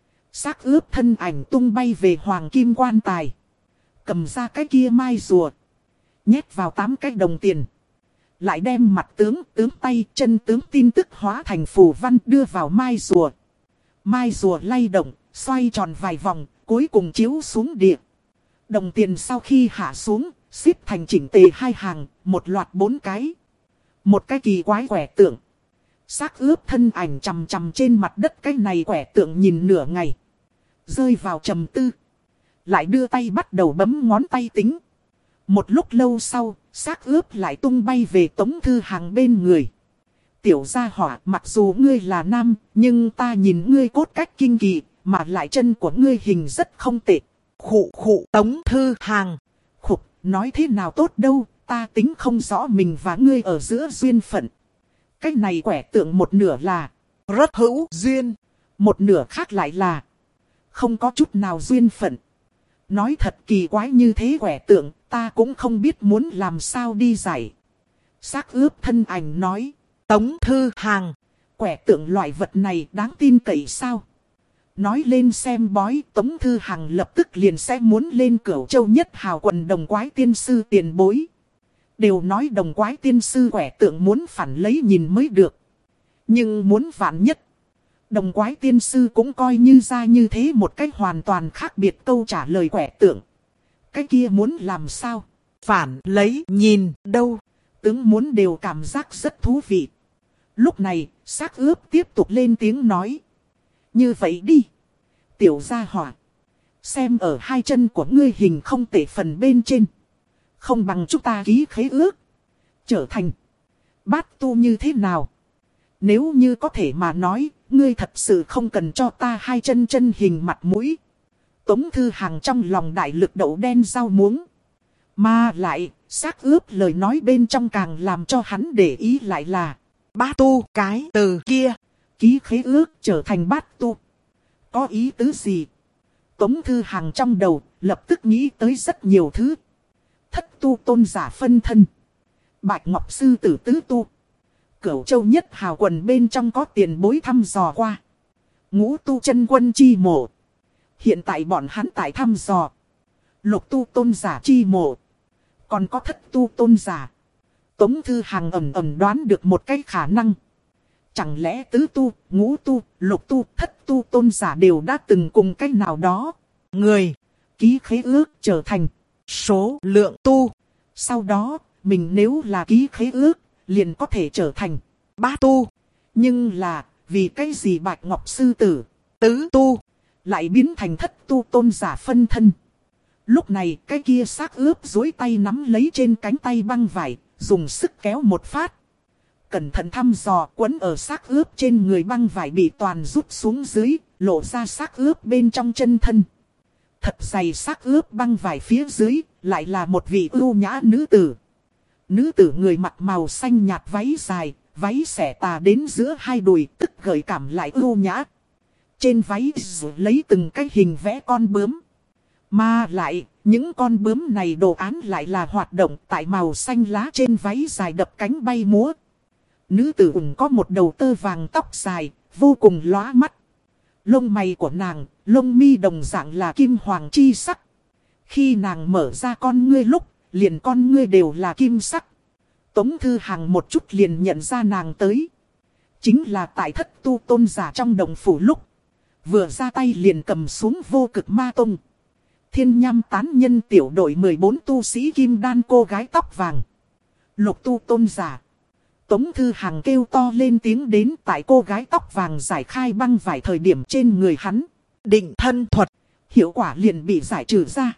Xác ướp thân ảnh tung bay về hoàng kim quan tài. Cầm ra cái kia mai rùa. Nhét vào tám cái đồng tiền. Lại đem mặt tướng, tướng tay, chân tướng tin tức hóa thành phù văn đưa vào mai rùa. Mai rùa lay động, xoay tròn vài vòng, cuối cùng chiếu xuống địa. Đồng tiền sau khi hạ xuống, xếp thành chỉnh tề hai hàng, một loạt bốn cái. Một cái kỳ quái quẻ tượng. Xác ướp thân ảnh chằm chằm trên mặt đất cái này quẻ tượng nhìn nửa ngày. Rơi vào trầm tư. Lại đưa tay bắt đầu bấm ngón tay tính. Một lúc lâu sau, xác ướp lại tung bay về Tống Thư Hằng bên người. Tiểu gia hỏa, mặc dù ngươi là nam, nhưng ta nhìn ngươi cốt cách kinh kỳ, mà lại chân của ngươi hình rất không tệ. Khụ khụ Tống Thư Hằng. Khục, nói thế nào tốt đâu, ta tính không rõ mình và ngươi ở giữa duyên phận. Cái này quẻ tượng một nửa là rất hữu duyên, một nửa khác lại là không có chút nào duyên phận. Nói thật kỳ quái như thế quẻ tượng, ta cũng không biết muốn làm sao đi giải. Xác ướp thân ảnh nói. Tống Thư Hằng, quẻ tượng loại vật này đáng tin cậy sao? Nói lên xem bói, Tống Thư Hằng lập tức liền sẽ muốn lên Cửu Châu Nhất Hào quần đồng quái tiên sư tiền bối. Đều nói đồng quái tiên sư quẻ tượng muốn phản lấy nhìn mới được. Nhưng muốn vạn nhất. Đồng quái tiên sư cũng coi như ra như thế một cách hoàn toàn khác biệt câu trả lời quẻ tượng. Cái kia muốn làm sao? Phản lấy nhìn đâu? Tướng muốn đều cảm giác rất thú vị. Lúc này, xác ướp tiếp tục lên tiếng nói. Như vậy đi. Tiểu gia hỏa. Xem ở hai chân của ngươi hình không tệ phần bên trên. Không bằng chúng ta ký khế ước. Trở thành bát tu như thế nào? Nếu như có thể mà nói, ngươi thật sự không cần cho ta hai chân chân hình mặt mũi. Tống Thư Hằng trong lòng đại lực đậu đen rau muống. Mà lại, xác ướp lời nói bên trong càng làm cho hắn để ý lại là bát tu cái từ kia. Ký khế ước trở thành bát tu. Có ý tứ gì? Tống Thư Hằng trong đầu lập tức nghĩ tới rất nhiều thứ. Thất tu tôn giả phân thân. Bạch Ngọc Sư tử tứ tu. Cửu Châu Nhất Hào quần bên trong có tiền bối thăm dò qua. Ngũ tu chân quân chi mộ. Hiện tại bọn hắn tại thăm dò. Lục tu tôn giả chi mộ. Còn có thất tu tôn giả. Tống Thư Hằng ẩm ẩm đoán được một cái khả năng. Chẳng lẽ tứ tu, ngũ tu, lục tu, thất tu tôn giả đều đã từng cùng cách nào đó. Người ký khế ước trở thành số lượng tu. Sau đó, mình nếu là ký khế ước, liền có thể trở thành bát tu. Nhưng là, vì cái gì Bạch Ngọc Sư tử, tứ tu, lại biến thành thất tu tôn giả phân thân. Lúc này, cái kia xác ướp dối tay nắm lấy trên cánh tay băng vải, dùng sức kéo một phát. Cẩn thận thăm dò, quấn ở xác ướp trên người băng vải bị toàn rút xuống dưới, lộ ra xác ướp bên trong chân thân. Thật dày xác ướp băng vải phía dưới, lại là một vị ưu nhã nữ tử. Nữ tử người mặc màu xanh nhạt váy dài, váy xẻ tà đến giữa hai đùi, tức gợi cảm lại ưu nhã. Trên váy lấy từng cái hình vẽ con bướm. Mà lại, những con bướm này đồ án lại là hoạt động tại màu xanh lá trên váy dài đập cánh bay múa. Nữ tử ủng có một đầu tơ vàng tóc dài, vô cùng lóa mắt. Lông mày của nàng, lông mi đồng dạng là kim hoàng chi sắc. Khi nàng mở ra con ngươi lúc, liền con ngươi đều là kim sắc. Tống Thư Hằng một chút liền nhận ra nàng tới. Chính là tại thất tu tôn giả trong đồng phủ lúc. Vừa ra tay liền cầm xuống vô cực ma tông. Thiên nham tán nhân tiểu đội mười bốn tu sĩ kim đan cô gái tóc vàng. Lục tu tôn giả. Tống Thư Hằng kêu to lên tiếng đến tại cô gái tóc vàng giải khai băng vài thời điểm trên người hắn. Định thân thuật. Hiệu quả liền bị giải trừ ra.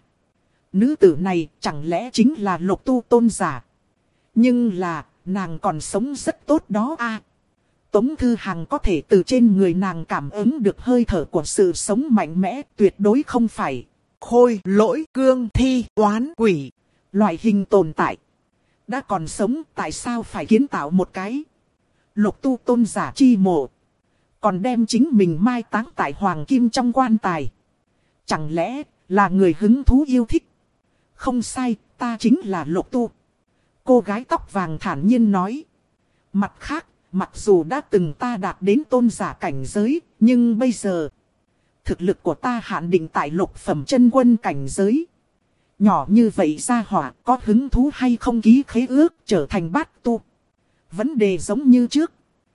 Nữ tử này chẳng lẽ chính là lục tu tôn giả. Nhưng là nàng còn sống rất tốt đó a. Tống Thư Hằng có thể từ trên người nàng cảm ứng được hơi thở của sự sống mạnh mẽ, tuyệt đối không phải khôi lỗi cương thi oán quỷ loại hình tồn tại. Đã còn sống tại sao phải kiến tạo một cái lục tu tôn giả chi mộ. Còn đem chính mình mai táng tại hoàng kim trong quan tài. Chẳng lẽ là người hứng thú yêu thích? Không sai, ta chính là lục tu. Cô gái tóc vàng thản nhiên nói. Mặt khác, mặc dù đã từng ta đạt đến tôn giả cảnh giới, nhưng bây giờ thực lực của ta hạn định tại lục phẩm chân quân cảnh giới. Nhỏ như vậy ra hỏa có hứng thú hay không ký khế ước trở thành bát tu. Vấn đề giống như trước.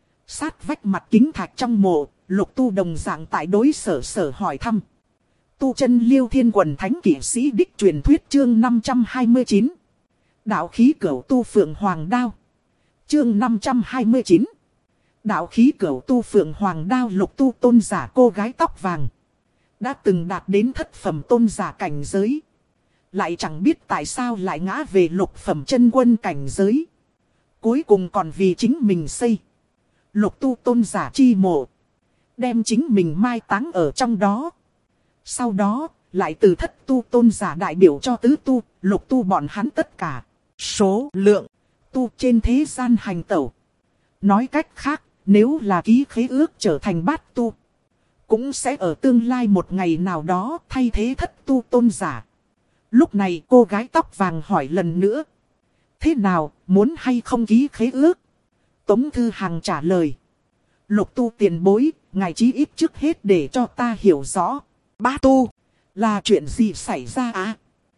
Sát vách mặt kính thạch trong mộ, lục tu đồng dạng tại đối sở sở hỏi thăm. Tu chân Liêu Thiên Quần Thánh Kỷ Sĩ Đích truyền thuyết chương năm trăm hai mươi chín. Đạo khí cửu tu phượng hoàng đao. Chương năm trăm hai mươi chín. Đạo khí cửu tu phượng hoàng đao lục tu tôn giả cô gái tóc vàng. Đã từng đạt đến thất phẩm tôn giả cảnh giới. Lại chẳng biết tại sao lại ngã về lục phẩm chân quân cảnh giới. Cuối cùng còn vì chính mình xây lục tu tôn giả chi mộ, đem chính mình mai táng ở trong đó. Sau đó lại từ thất tu tôn giả đại biểu cho tứ tu, lục tu bọn hắn tất cả số lượng tu trên thế gian hành tẩu. Nói cách khác, nếu là ký khế ước trở thành bát tu, cũng sẽ ở tương lai một ngày nào đó thay thế thất tu tôn giả. Lúc này cô gái tóc vàng hỏi lần nữa. Thế nào, muốn hay không ký khế ước? Tống Thư Hằng trả lời. Lục tu tiền bối, ngài chí ít trước hết để cho ta hiểu rõ. Bát tu, là chuyện gì xảy ra à?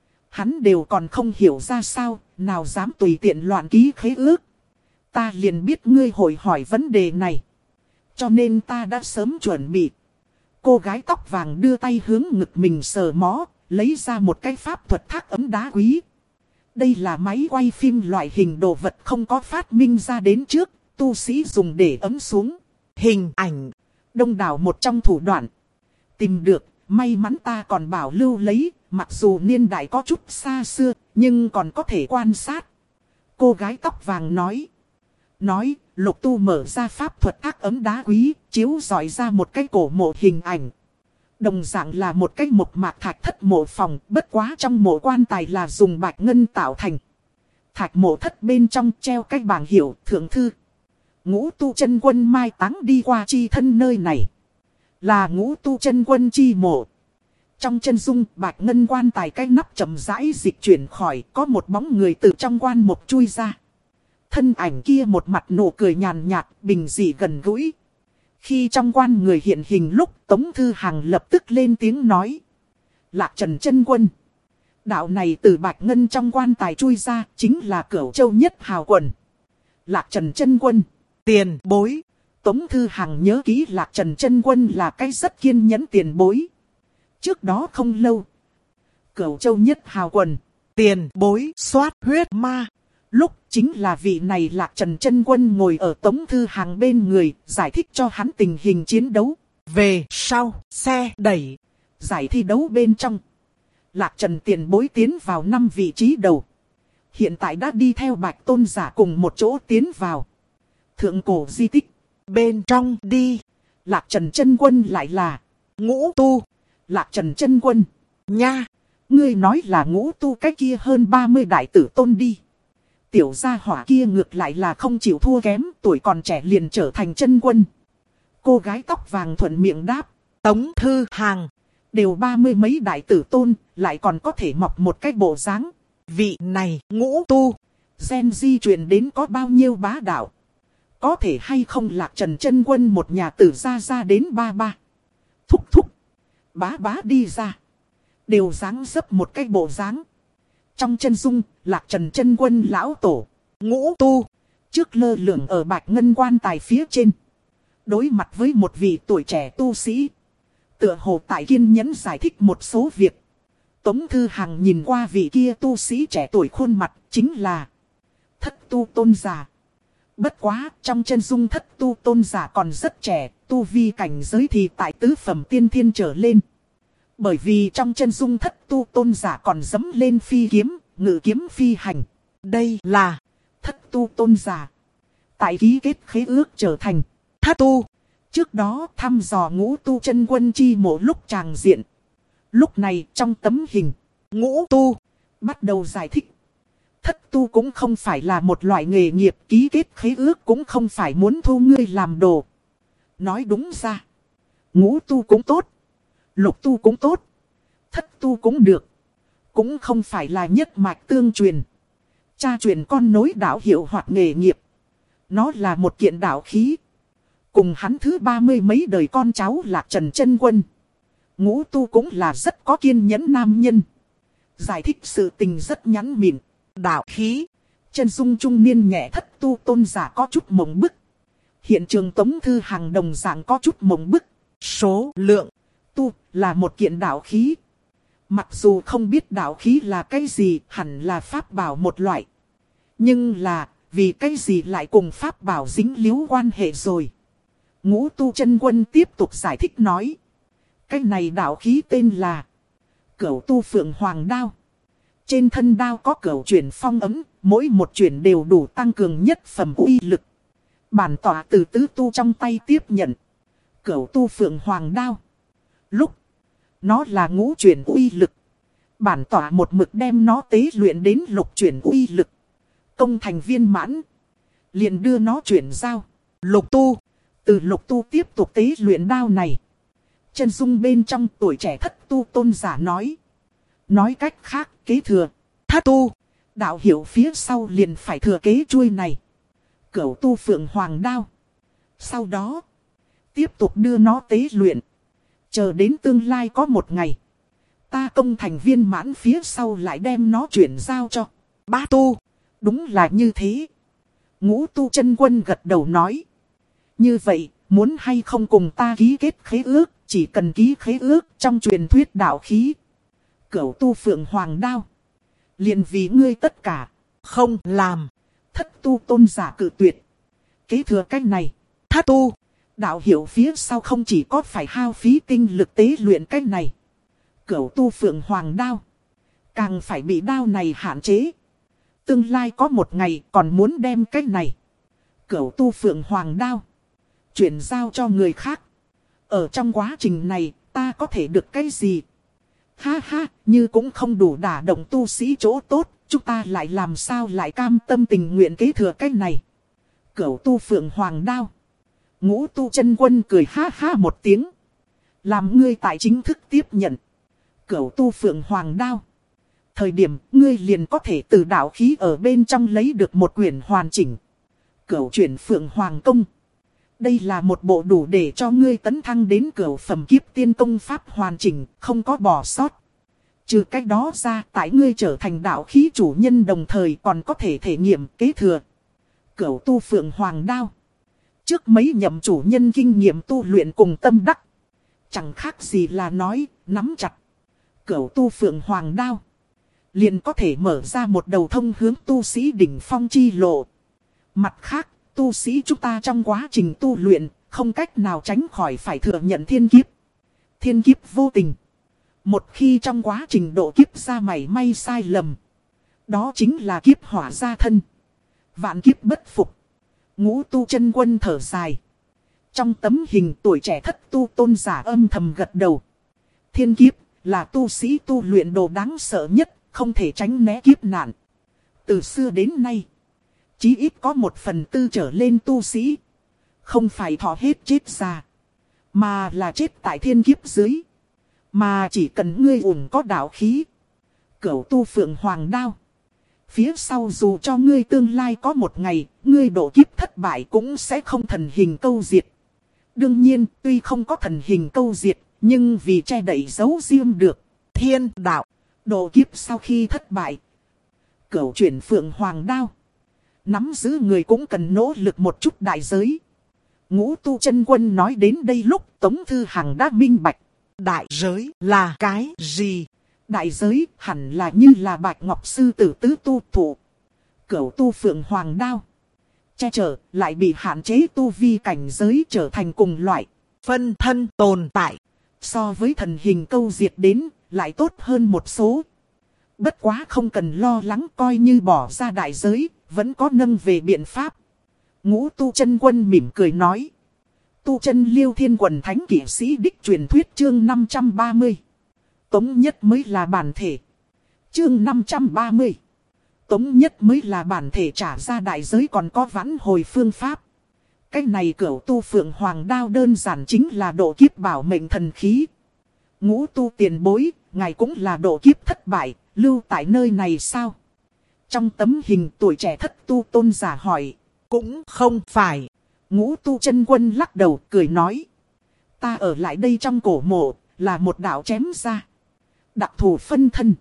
Hắn đều còn không hiểu ra sao, nào dám tùy tiện loạn ký khế ước. Ta liền biết ngươi hội hỏi vấn đề này, cho nên ta đã sớm chuẩn bị. Cô gái tóc vàng đưa tay hướng ngực mình sờ mó, lấy ra một cái pháp thuật thác ấm đá quý. Đây là máy quay phim loại hình đồ vật không có phát minh ra đến trước, tu sĩ dùng để ấm xuống hình ảnh. Đông đảo một trong thủ đoạn tìm được, may mắn ta còn bảo lưu lấy, mặc dù niên đại có chút xa xưa, nhưng còn có thể quan sát. Cô gái tóc vàng nói. Nói, lục tu mở ra pháp thuật thác ấm đá quý, chiếu dọi ra một cái cổ mộ hình ảnh. Đồng dạng là một cái mộc mạc thạch thất mộ phòng, bất quá trong mộ quan tài là dùng bạch ngân tạo thành. Thạch mộ thất bên trong treo cái bảng hiệu thượng thư. Ngũ tu chân quân mai táng đi qua chi thân nơi này. Là ngũ tu chân quân chi mộ. Trong chân dung bạch ngân quan tài cái nắp chậm rãi dịch chuyển khỏi, có một bóng người từ trong quan mộc chui ra. Thân ảnh kia một mặt nụ cười nhàn nhạt, bình dị gần gũi. Khi trong quan người hiện hình lúc, Tống Thư Hằng lập tức lên tiếng nói. Lạc Trần chân quân. Đạo này từ bạch ngân trong quan tài chui ra, chính là Cửu Châu nhất hào quần. Lạc Trần chân quân. Tiền bối. Tống Thư Hằng nhớ kỹ Lạc Trần chân quân là cái rất kiên nhẫn tiền bối. Trước đó không lâu, Cửu Châu nhất hào quần, tiền bối soát huyết ma. Lúc chính là vị này Lạc Trần chân quân ngồi ở Tống Thư Hằng bên người, giải thích cho hắn tình hình chiến đấu. Về sau, xe đẩy, giải thi đấu bên trong. Lạc Trần tiền bối tiến vào năm vị trí đầu. Hiện tại đã đi theo Bạch Tôn giả cùng một chỗ tiến vào thượng cổ di tích. Bên trong đi, Lạc Trần chân quân lại là ngũ tu. Lạc Trần chân quân, nha, ngươi nói là ngũ tu cái kia hơn ba mươi đại tử tôn đi. Tiểu gia hỏa kia ngược lại là không chịu thua kém, tuổi còn trẻ liền trở thành chân quân. Cô gái tóc vàng thuận miệng đáp. Tống Thư Hằng, đều ba mươi mấy đại tử tôn, lại còn có thể mọc một cái bộ dáng. Vị này ngũ tu, gen di truyền đến có bao nhiêu bá đạo. Có thể hay không Lạc Trần chân quân một nhà tử ra ra đến ba ba. Thúc thúc, bá bá đi ra, đều dáng dấp một cái bộ dáng. Trong chân dung, Lạc Trần chân quân lão tổ, ngũ tu, trước lơ lửng ở bạch ngân quan tài phía trên. Đối mặt với một vị tuổi trẻ tu sĩ, tựa hồ tại kiên nhẫn giải thích một số việc. Tống Thư Hằng nhìn qua vị kia tu sĩ trẻ tuổi khuôn mặt, chính là thất tu tôn giả. Bất quá, trong chân dung thất tu tôn giả còn rất trẻ, tu vi cảnh giới thì tại tứ phẩm tiên thiên trở lên. Bởi vì trong chân dung thất tu tôn giả còn dẫm lên phi kiếm, ngự kiếm phi hành. Đây là thất tu tôn giả. Tại ký kết khế ước trở thành thất tu. Trước đó thăm dò ngũ tu chân quân chi mộ lúc tràng diện. Lúc này trong tấm hình, ngũ tu bắt đầu giải thích. Thất tu cũng không phải là một loại nghề nghiệp, ký kết khế ước cũng không phải muốn thu ngươi làm đồ. Nói đúng ra, ngũ tu cũng tốt, lục tu cũng tốt, thất tu cũng được. Cũng không phải là nhất mạch tương truyền, cha truyền con nối đạo hiệu hoặc nghề nghiệp. Nó là một kiện đạo khí. Cùng hắn thứ ba mươi mấy đời con cháu Lạc Trần chân quân, ngũ tu cũng là rất có kiên nhẫn nam nhân. Giải thích sự tình rất nhắn mịn. Đạo khí, chân dung trung niên nhẹ thất tu tôn giả có chút mộng bức. Hiện trường Tống Thư Hằng đồng dạng có chút mộng bức. Số lượng tu là một kiện đạo khí. Mặc dù không biết đạo khí là cái gì, hẳn là pháp bảo một loại. Nhưng là, vì cái gì lại cùng pháp bảo dính líu quan hệ rồi. Ngũ tu chân quân tiếp tục giải thích nói. Cái này đạo khí tên là Cửu tu phượng hoàng đao. Trên thân đao có cửu chuyển phong ấm, mỗi một chuyển đều đủ tăng cường nhất phẩm uy lực. Bản tỏa từ tứ tu trong tay tiếp nhận Cửu tu phượng hoàng đao. Lúc nó là ngũ chuyển uy lực, bản tỏa một mực đem nó tế luyện đến lục chuyển uy lực. Công thành viên mãn, liền đưa nó chuyển giao lục tu. Từ lục tu tiếp tục tế luyện đao này. Chân dung bên trong tuổi trẻ thất tu tôn giả nói. Nói cách khác, kế thừa thất tu, đạo hiệu phía sau liền phải thừa kế chuôi này Cửu tu phượng hoàng đao. Sau đó tiếp tục đưa nó tế luyện, chờ đến tương lai có một ngày ta công thành viên mãn phía sau lại đem nó chuyển giao cho ba tu. Đúng là như thế. Ngũ tu chân quân gật đầu nói. Như vậy, muốn hay không cùng ta ký kết khế ước, chỉ cần ký khế ước trong truyền thuyết đạo khí Cửu tu phượng hoàng đao, liền vì ngươi tất cả. Không làm. Thất tu tôn giả cự tuyệt. Kế thừa cách này thất tu, đạo hiệu phía sau không chỉ có phải hao phí tinh lực tế luyện cách này Cửu tu phượng hoàng đao, càng phải bị đao này hạn chế. Tương lai có một ngày còn muốn đem cách này Cửu tu phượng hoàng đao chuyển giao cho người khác. Ở trong quá trình này ta có thể được cái gì? Ha ha, như cũng không đủ đả động tu sĩ chỗ tốt, chúng ta lại làm sao lại cam tâm tình nguyện kế thừa cách này Cửu tu phượng hoàng đao. Ngũ tu chân quân cười ha ha một tiếng. Làm ngươi tại chính thức tiếp nhận Cửu tu phượng hoàng đao thời điểm, ngươi liền có thể từ đạo khí ở bên trong lấy được một quyển hoàn chỉnh Cửu chuyển phượng hoàng công. Đây là một bộ đủ để cho ngươi tấn thăng đến cửu phẩm kiếp tiên công pháp hoàn chỉnh, không có bỏ sót. Trừ cách đó ra, tại ngươi trở thành đạo khí chủ nhân đồng thời còn có thể thể nghiệm kế thừa Cửu tu phượng hoàng đao. Trước mấy nhậm chủ nhân kinh nghiệm tu luyện cùng tâm đắc, chẳng khác gì là nói, nắm chặt Cửu tu phượng hoàng đao, liền có thể mở ra một đầu thông hướng tu sĩ đỉnh phong chi lộ. Mặt khác, tu sĩ chúng ta trong quá trình tu luyện, không cách nào tránh khỏi phải thừa nhận thiên kiếp. Thiên kiếp vô tình. Một khi trong quá trình độ kiếp ra mảy may sai lầm, đó chính là kiếp hỏa gia thân. Vạn kiếp bất phục. Ngũ tu chân quân thở dài. Trong tấm hình tuổi trẻ thất tu tôn giả âm thầm gật đầu. Thiên kiếp là tu sĩ tu luyện đồ đáng sợ nhất, không thể tránh né kiếp nạn. Từ xưa đến nay, chí ít có một phần tư trở lên tu sĩ không phải thọ hết chết già, mà là chết tại thiên kiếp dưới. Mà chỉ cần ngươi ủng có đạo khí Cửu tu phượng hoàng đao, phía sau dù cho ngươi tương lai có một ngày ngươi độ kiếp thất bại cũng sẽ không thần hình câu diệt. Đương nhiên, tuy không có thần hình câu diệt, nhưng vì che đậy giấu riêng được thiên đạo, độ kiếp sau khi thất bại, Cửu chuyển phượng hoàng đao nắm giữ người cũng cần nỗ lực một chút đại giới. Ngũ tu chân quân nói đến đây lúc Tống Thư Hằng đã minh bạch. Đại giới là cái gì? Đại giới hẳn là như là Bạch Ngọc Sư Tử tứ tu thủ Cửu tu phượng hoàng đao, che chở lại bị hạn chế tu vi cảnh giới trở thành cùng loại phân thân tồn tại. So với thần hình câu diệt đến lại tốt hơn một số. Bất quá không cần lo lắng, coi như bỏ ra đại giới vẫn có nâng về biện pháp. Ngũ tu chân quân mỉm cười nói. Tu chân Liêu Thiên Quần Thánh Kỷ Sĩ Đích truyền thuyết chương năm trăm ba mươi. Tống nhất mới là bản thể. Chương năm trăm ba mươi. Tống nhất mới là bản thể, trả ra đại giới còn có vãn hồi phương pháp. Cách này Cửu tu phượng hoàng đao đơn giản chính là độ kiếp bảo mệnh thần khí. Ngũ tu tiền bối, ngài cũng là độ kiếp thất bại, lưu tại nơi này sao? Trong tấm hình tuổi trẻ thất tu tôn giả hỏi. Cũng không phải. Ngũ tu chân quân lắc đầu cười nói. Ta ở lại đây trong cổ mộ, là một đạo chém ra đặc thù phân thân.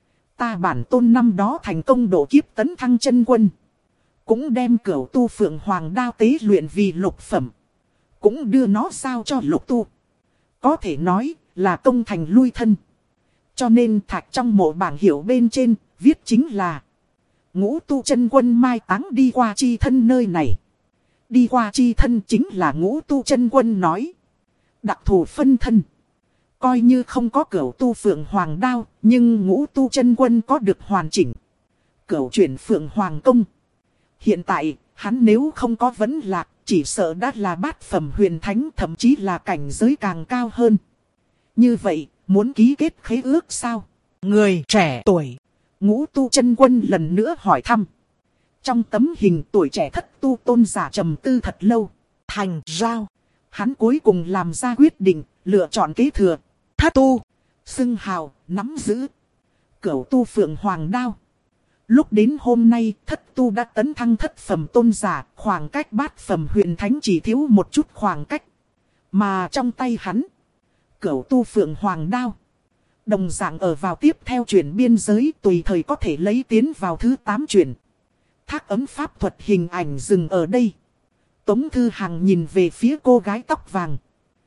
Ta bản tôn năm đó thành công độ kiếp tấn thăng chân quân, cũng đem Cửu tu phượng hoàng đao tế luyện vì lục phẩm, cũng đưa nó giao cho lục tu. Có thể nói là công thành lui thân. Cho nên thạch trong mộ bảng hiệu bên trên viết chính là Ngũ tu chân quân mai táng đi qua chi thân nơi này. đi qua chi thân chính là Ngũ Tu Chân Quân nói. Đặc thù phân thân. Coi như không có cửu tu Phượng Hoàng đao, nhưng Ngũ Tu Chân Quân có được hoàn chỉnh cửu chuyển Phượng Hoàng công. Hiện tại, hắn nếu không có vấn lạc, chỉ sợ đã là bát phẩm huyền thánh, thậm chí là cảnh giới càng cao hơn. Như vậy, muốn ký kết khế ước sao? Người trẻ tuổi. Ngũ Tu Chân Quân lần nữa hỏi thăm. Trong tấm hình tuổi trẻ thất tu tôn giả trầm tư thật lâu. Thành giao. Hắn cuối cùng làm ra quyết định, lựa chọn kế thừa. Thất tu. Xưng hào, nắm giữ. Cửu tu Phượng Hoàng đao. Lúc đến hôm nay, thất tu đã tấn thăng thất phẩm tôn giả, khoảng cách bát phẩm huyền thánh chỉ thiếu một chút khoảng cách. Mà trong tay hắn, cửu tu Phượng Hoàng đao đồng dạng ở vào tiếp theo chuyển biên giới, tùy thời có thể lấy tiến vào thứ tám chuyển. Thác ấm pháp thuật hình ảnh dừng ở đây. Tống Thư Hằng nhìn về phía cô gái tóc vàng.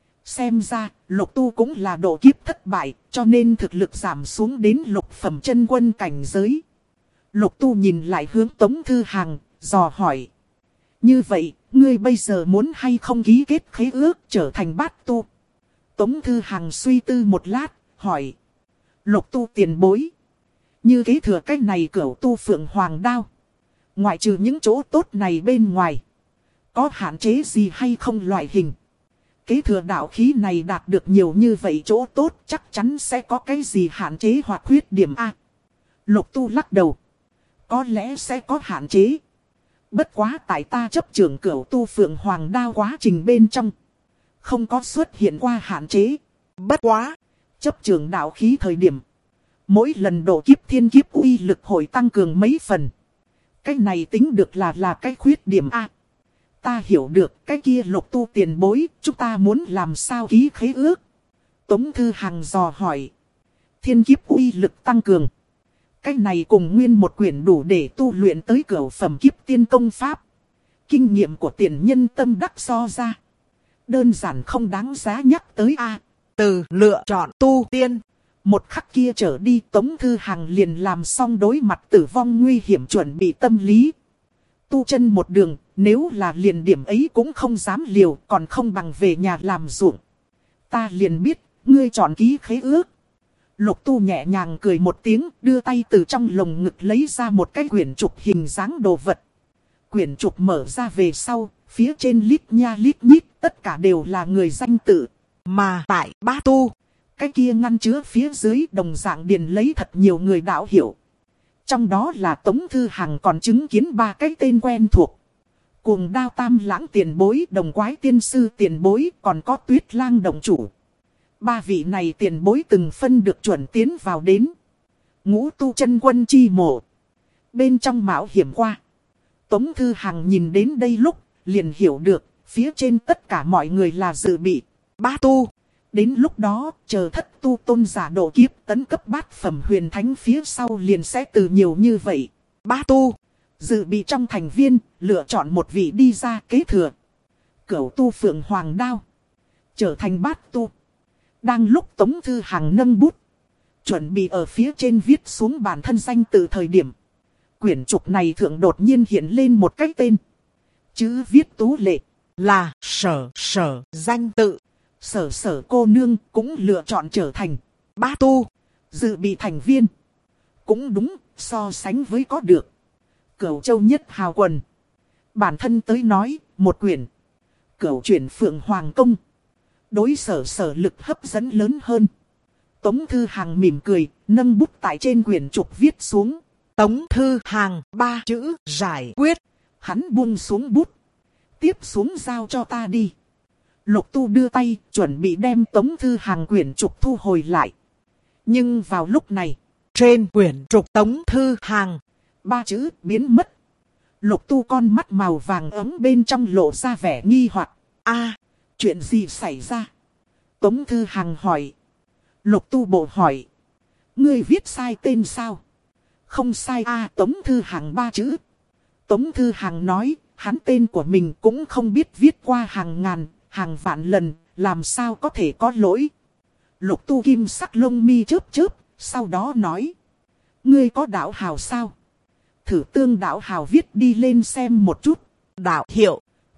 Xem ra, Lục Tu cũng là độ kiếp thất bại, cho nên thực lực giảm xuống đến lục phẩm chân quân cảnh giới. Lục Tu nhìn lại hướng Tống Thư Hằng, dò hỏi. Như vậy, ngươi bây giờ muốn hay không ký kết khế ước trở thành bát tu? Tống Thư Hằng suy tư một lát, hỏi. Lục Tu tiền bối. Như kế thừa cách này cửu tu Phượng Hoàng đao. Ngoại trừ những chỗ tốt này bên ngoài, có hạn chế gì hay không loại hình? Kế thừa đạo khí này đạt được nhiều như vậy chỗ tốt, chắc chắn sẽ có cái gì hạn chế hoặc khuyết điểm a? Lục Tu lắc đầu. Có lẽ sẽ có hạn chế. Bất quá tại ta chấp trưởng cửu tu Phượng Hoàng đao quá trình bên trong, không có xuất hiện qua hạn chế. Bất quá, chấp trưởng đạo khí thời điểm, mỗi lần độ kiếp thiên kiếp uy lực hội tăng cường mấy phần. Cái này tính được là là cái khuyết điểm a. Ta hiểu được, cái kia Lục Tu tiền bối, chúng ta muốn làm sao ký khế ước? Tống Thư Hằng dò hỏi. Thiên kiếp uy lực tăng cường. Cái này cùng nguyên một quyển đủ để tu luyện tới cửu phẩm kiếp tiên công pháp. Kinh nghiệm của tiền nhân tâm đắc so ra, đơn giản không đáng giá nhắc tới a. Từ lựa chọn tu tiên, một khắc kia trở đi Tống Thư Hằng liền làm xong đối mặt tử vong nguy hiểm chuẩn bị tâm lý. Tu chân một đường, nếu là liền điểm ấy cũng không dám liều, còn không bằng về nhà làm ruộng. Ta liền biết, ngươi chọn ký khế ước. Lục Tu nhẹ nhàng cười một tiếng, đưa tay từ trong lồng ngực lấy ra một cái quyển trục hình dáng đồ vật. Quyển trục mở ra về sau, phía trên lít nha lít nhít, tất cả đều là người danh tự. Mà tại bát tu, cái kia ngăn chứa phía dưới đồng dạng điền lấy thật nhiều người đạo hiểu. Trong đó là Tống Thư Hằng còn chứng kiến ba cái tên quen thuộc. Cuồng Đao Tam Lãng tiền bối, Đồng Quái Tiên Sư tiền bối, còn có Tuyết Lang đồng chủ. Ba vị này tiền bối từng phân được chuẩn tiến vào đến Ngũ Tu Chân Quân chi mộ. Bên trong mạo hiểm qua. Tống Thư Hằng nhìn đến đây lúc, liền hiểu được, phía trên tất cả mọi người là dự bị bát tu. Đến lúc đó, chờ thất tu tôn giả độ kiếp tấn cấp bát phẩm huyền thánh phía sau liền sẽ từ nhiều như vậy. Bát tu, dự bị trong thành viên, lựa chọn một vị đi ra kế thừa. Cửu tu Phượng Hoàng đao, trở thành bát tu. Đang lúc Tống Thư Hằng nâng bút, chuẩn bị ở phía trên viết xuống bản thân danh từ thời điểm. Quyển trục này thượng đột nhiên hiện lên một cái tên. Chữ viết tú lệ, là Sở Sở danh tự. Sở Sở cô nương cũng lựa chọn trở thành bát tu. Dự bị thành viên. Cũng đúng, so sánh với có được Cửu Châu nhất hào quần. Bản thân tới nói, một quyển Cửu chuyển Phượng Hoàng công, đối Sở Sở lực hấp dẫn lớn hơn. Tống Thư Hằng mỉm cười, nâng bút tại trên quyển trục viết xuống Tống Thư Hằng ba chữ giải quyết. Hắn buông xuống bút. Tiếp xuống giao cho ta đi. Lục Tu đưa tay, chuẩn bị đem Tống Thư Hằng quyển trục thu hồi lại. Nhưng vào lúc này, trên quyển trục Tống Thư Hằng, ba chữ biến mất. Lục Tu con mắt màu vàng ấm bên trong lộ ra vẻ nghi hoặc. A, chuyện gì xảy ra? Tống Thư Hằng hỏi. Lục Tu bộ hỏi. Ngươi viết sai tên sao? Không sai a. Tống Thư Hằng ba chữ. Tống Thư Hằng nói, hắn tên của mình cũng không biết viết qua hàng ngàn, hàng vạn lần, làm sao có thể có lỗi. Lục Tu kim sắc lông mi chớp chớp, sau đó nói. Ngươi có đạo hào sao? Thử tương đạo hào viết đi lên xem một chút. Đạo hiệu.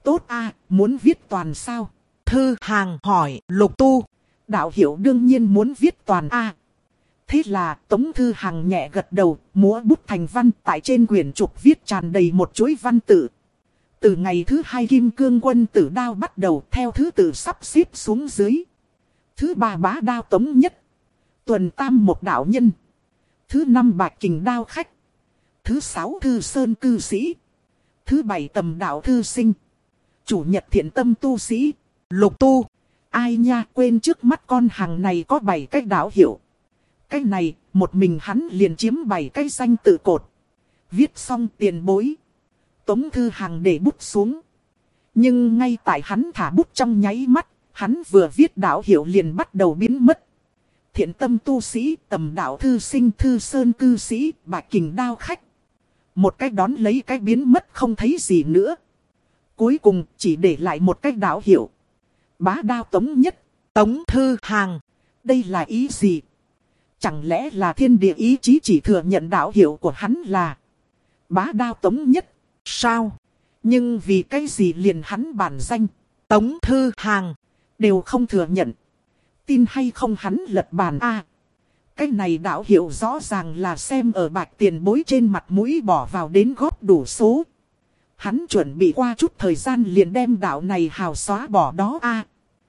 tốt a, muốn viết toàn sao? Thư Hàng hỏi Lục Tu. Đạo hiểu đương nhiên muốn viết toàn a. Thế là Tống Thư Hằng nhẹ gật đầu, múa bút thành văn, tại trên quyển trục viết tràn đầy một chuỗi văn tự. Từ ngày thứ hai Kim Cương Quân Tử Đao bắt đầu, theo thứ tự sắp xếp xuống dưới. Thứ ba Bá Đao Tống Nhất. Tuần Tam Một Đạo Nhân. Thứ năm Bạch Kình Đao Khách. Thứ sáu Thư Sơn Cư Sĩ. Thứ bảy Tầm Đạo Thư Sinh. Chủ nhật Thiện Tâm Tu Sĩ. Lục Tu. Ai nha, quên trước mắt con hàng này có bảy cái đạo hiệu. Cái này, một mình hắn liền chiếm bảy cái danh tự cột. Viết xong tiền bối. Tống Thư Hằng để bút xuống. Nhưng ngay tại hắn thả bút trong nháy mắt, hắn vừa viết đạo hiệu liền bắt đầu biến mất. Thiện Tâm Tu Sĩ, Tầm Đạo Thư Sinh, Thư Sơn Cư Sĩ, Bạch Kình Đao Khách. Một cái đón lấy cái biến mất không thấy gì nữa. Cuối cùng chỉ để lại một cái đạo hiệu. Bá Đao Tống Nhất. Tống Thư Hằng. Đây là ý gì? Chẳng lẽ là thiên địa ý chí chỉ thừa nhận đạo hiệu của hắn là Bá Đao Tống Nhất? Sao? Nhưng vì cái gì liền hắn bản danh Tống Thư Hằng đều không thừa nhận? Tin hay không hắn lật bàn a? Cái này đạo hiệu rõ ràng là xem ở Bạch tiền bối trên mặt mũi bỏ vào đến góp đủ số. Hắn chuẩn bị qua chút thời gian liền đem đạo này hào xóa bỏ đó a.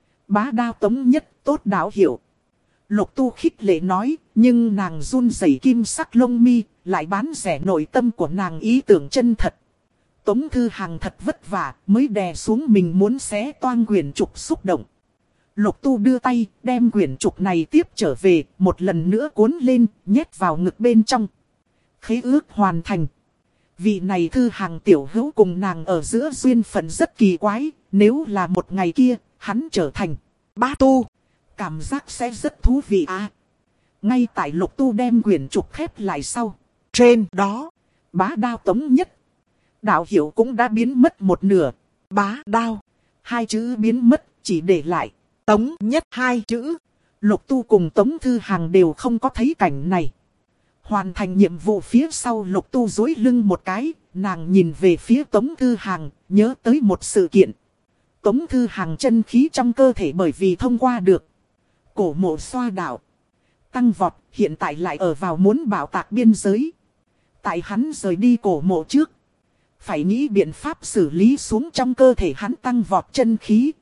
Bá Đao Tống Nhất tốt đạo hiệu. Lục Tu khích lệ nói, nhưng nàng run rẩy kim sắc lông mi, lại bán rẻ nội tâm của nàng ý tưởng chân thật. Tống Thư Hằng thật vất vả mới đè xuống mình muốn xé toang quyển trục xúc động. Lục Tu đưa tay, đem quyển trục này tiếp trở về, một lần nữa cuốn lên, nhét vào ngực bên trong. Khế ước hoàn thành. Vị này Thư Hằng tiểu hữu cùng nàng ở giữa duyên phận rất kỳ quái, nếu là một ngày kia, hắn trở thành Bá Tu. Cảm giác sẽ rất thú vị à. Ngay tại Lục Tu đem quyển trục khép lại sau. Trên đó, Bá Đao Tống Nhất. Đạo hiệu cũng đã biến mất một nửa. Bá Đao. Hai chữ biến mất, chỉ để lại Tống Nhất hai chữ. Lục Tu cùng Tống Thư Hằng đều không có thấy cảnh này. Hoàn thành nhiệm vụ phía sau Lục Tu duỗi lưng một cái, nàng nhìn về phía Tống Thư Hằng, nhớ tới một sự kiện. Tống Thư Hằng chân khí trong cơ thể bởi vì thông qua được cổ mộ xoa đạo tăng vọt, hiện tại lại ở vào muốn bảo tạc biên giới. Tại hắn rời đi cổ mộ trước, phải nghĩ biện pháp xử lý xuống trong cơ thể hắn tăng vọt chân khí.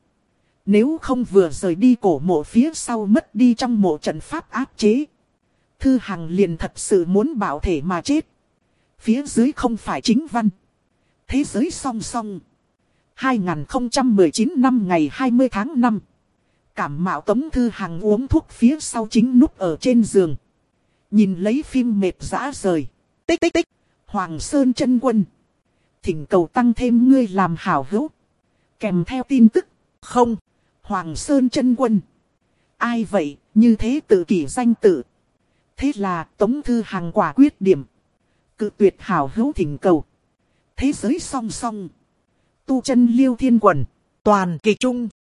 Nếu không vừa rời đi cổ mộ phía sau mất đi trong mộ trận pháp áp chế, Thư Hằng liền thật sự muốn bảo thể mà chết. Phía dưới không phải chính văn. Thế giới song song. hai nghìn không trăm mười chín năm ngày hai mươi tháng năm. Cảm mạo Tống Thư Hằng uống thuốc phía sau chính núp ở trên giường. Nhìn lấy phim mệt rã rời. Tích tích tích. Hoàng Sơn Chân Quân. Thỉnh cầu tăng thêm ngươi làm hảo hữu. Kèm theo tin tức. Không. Hoàng Sơn Chân Quân. Ai vậy, như thế tự kỷ danh tự. Thế là Tống Thư Hằng quả quyết điểm. Cự tuyệt hảo hữu thỉnh cầu. Thế giới song song. Tu chân Liêu Thiên Quần. Toàn kỳ trung.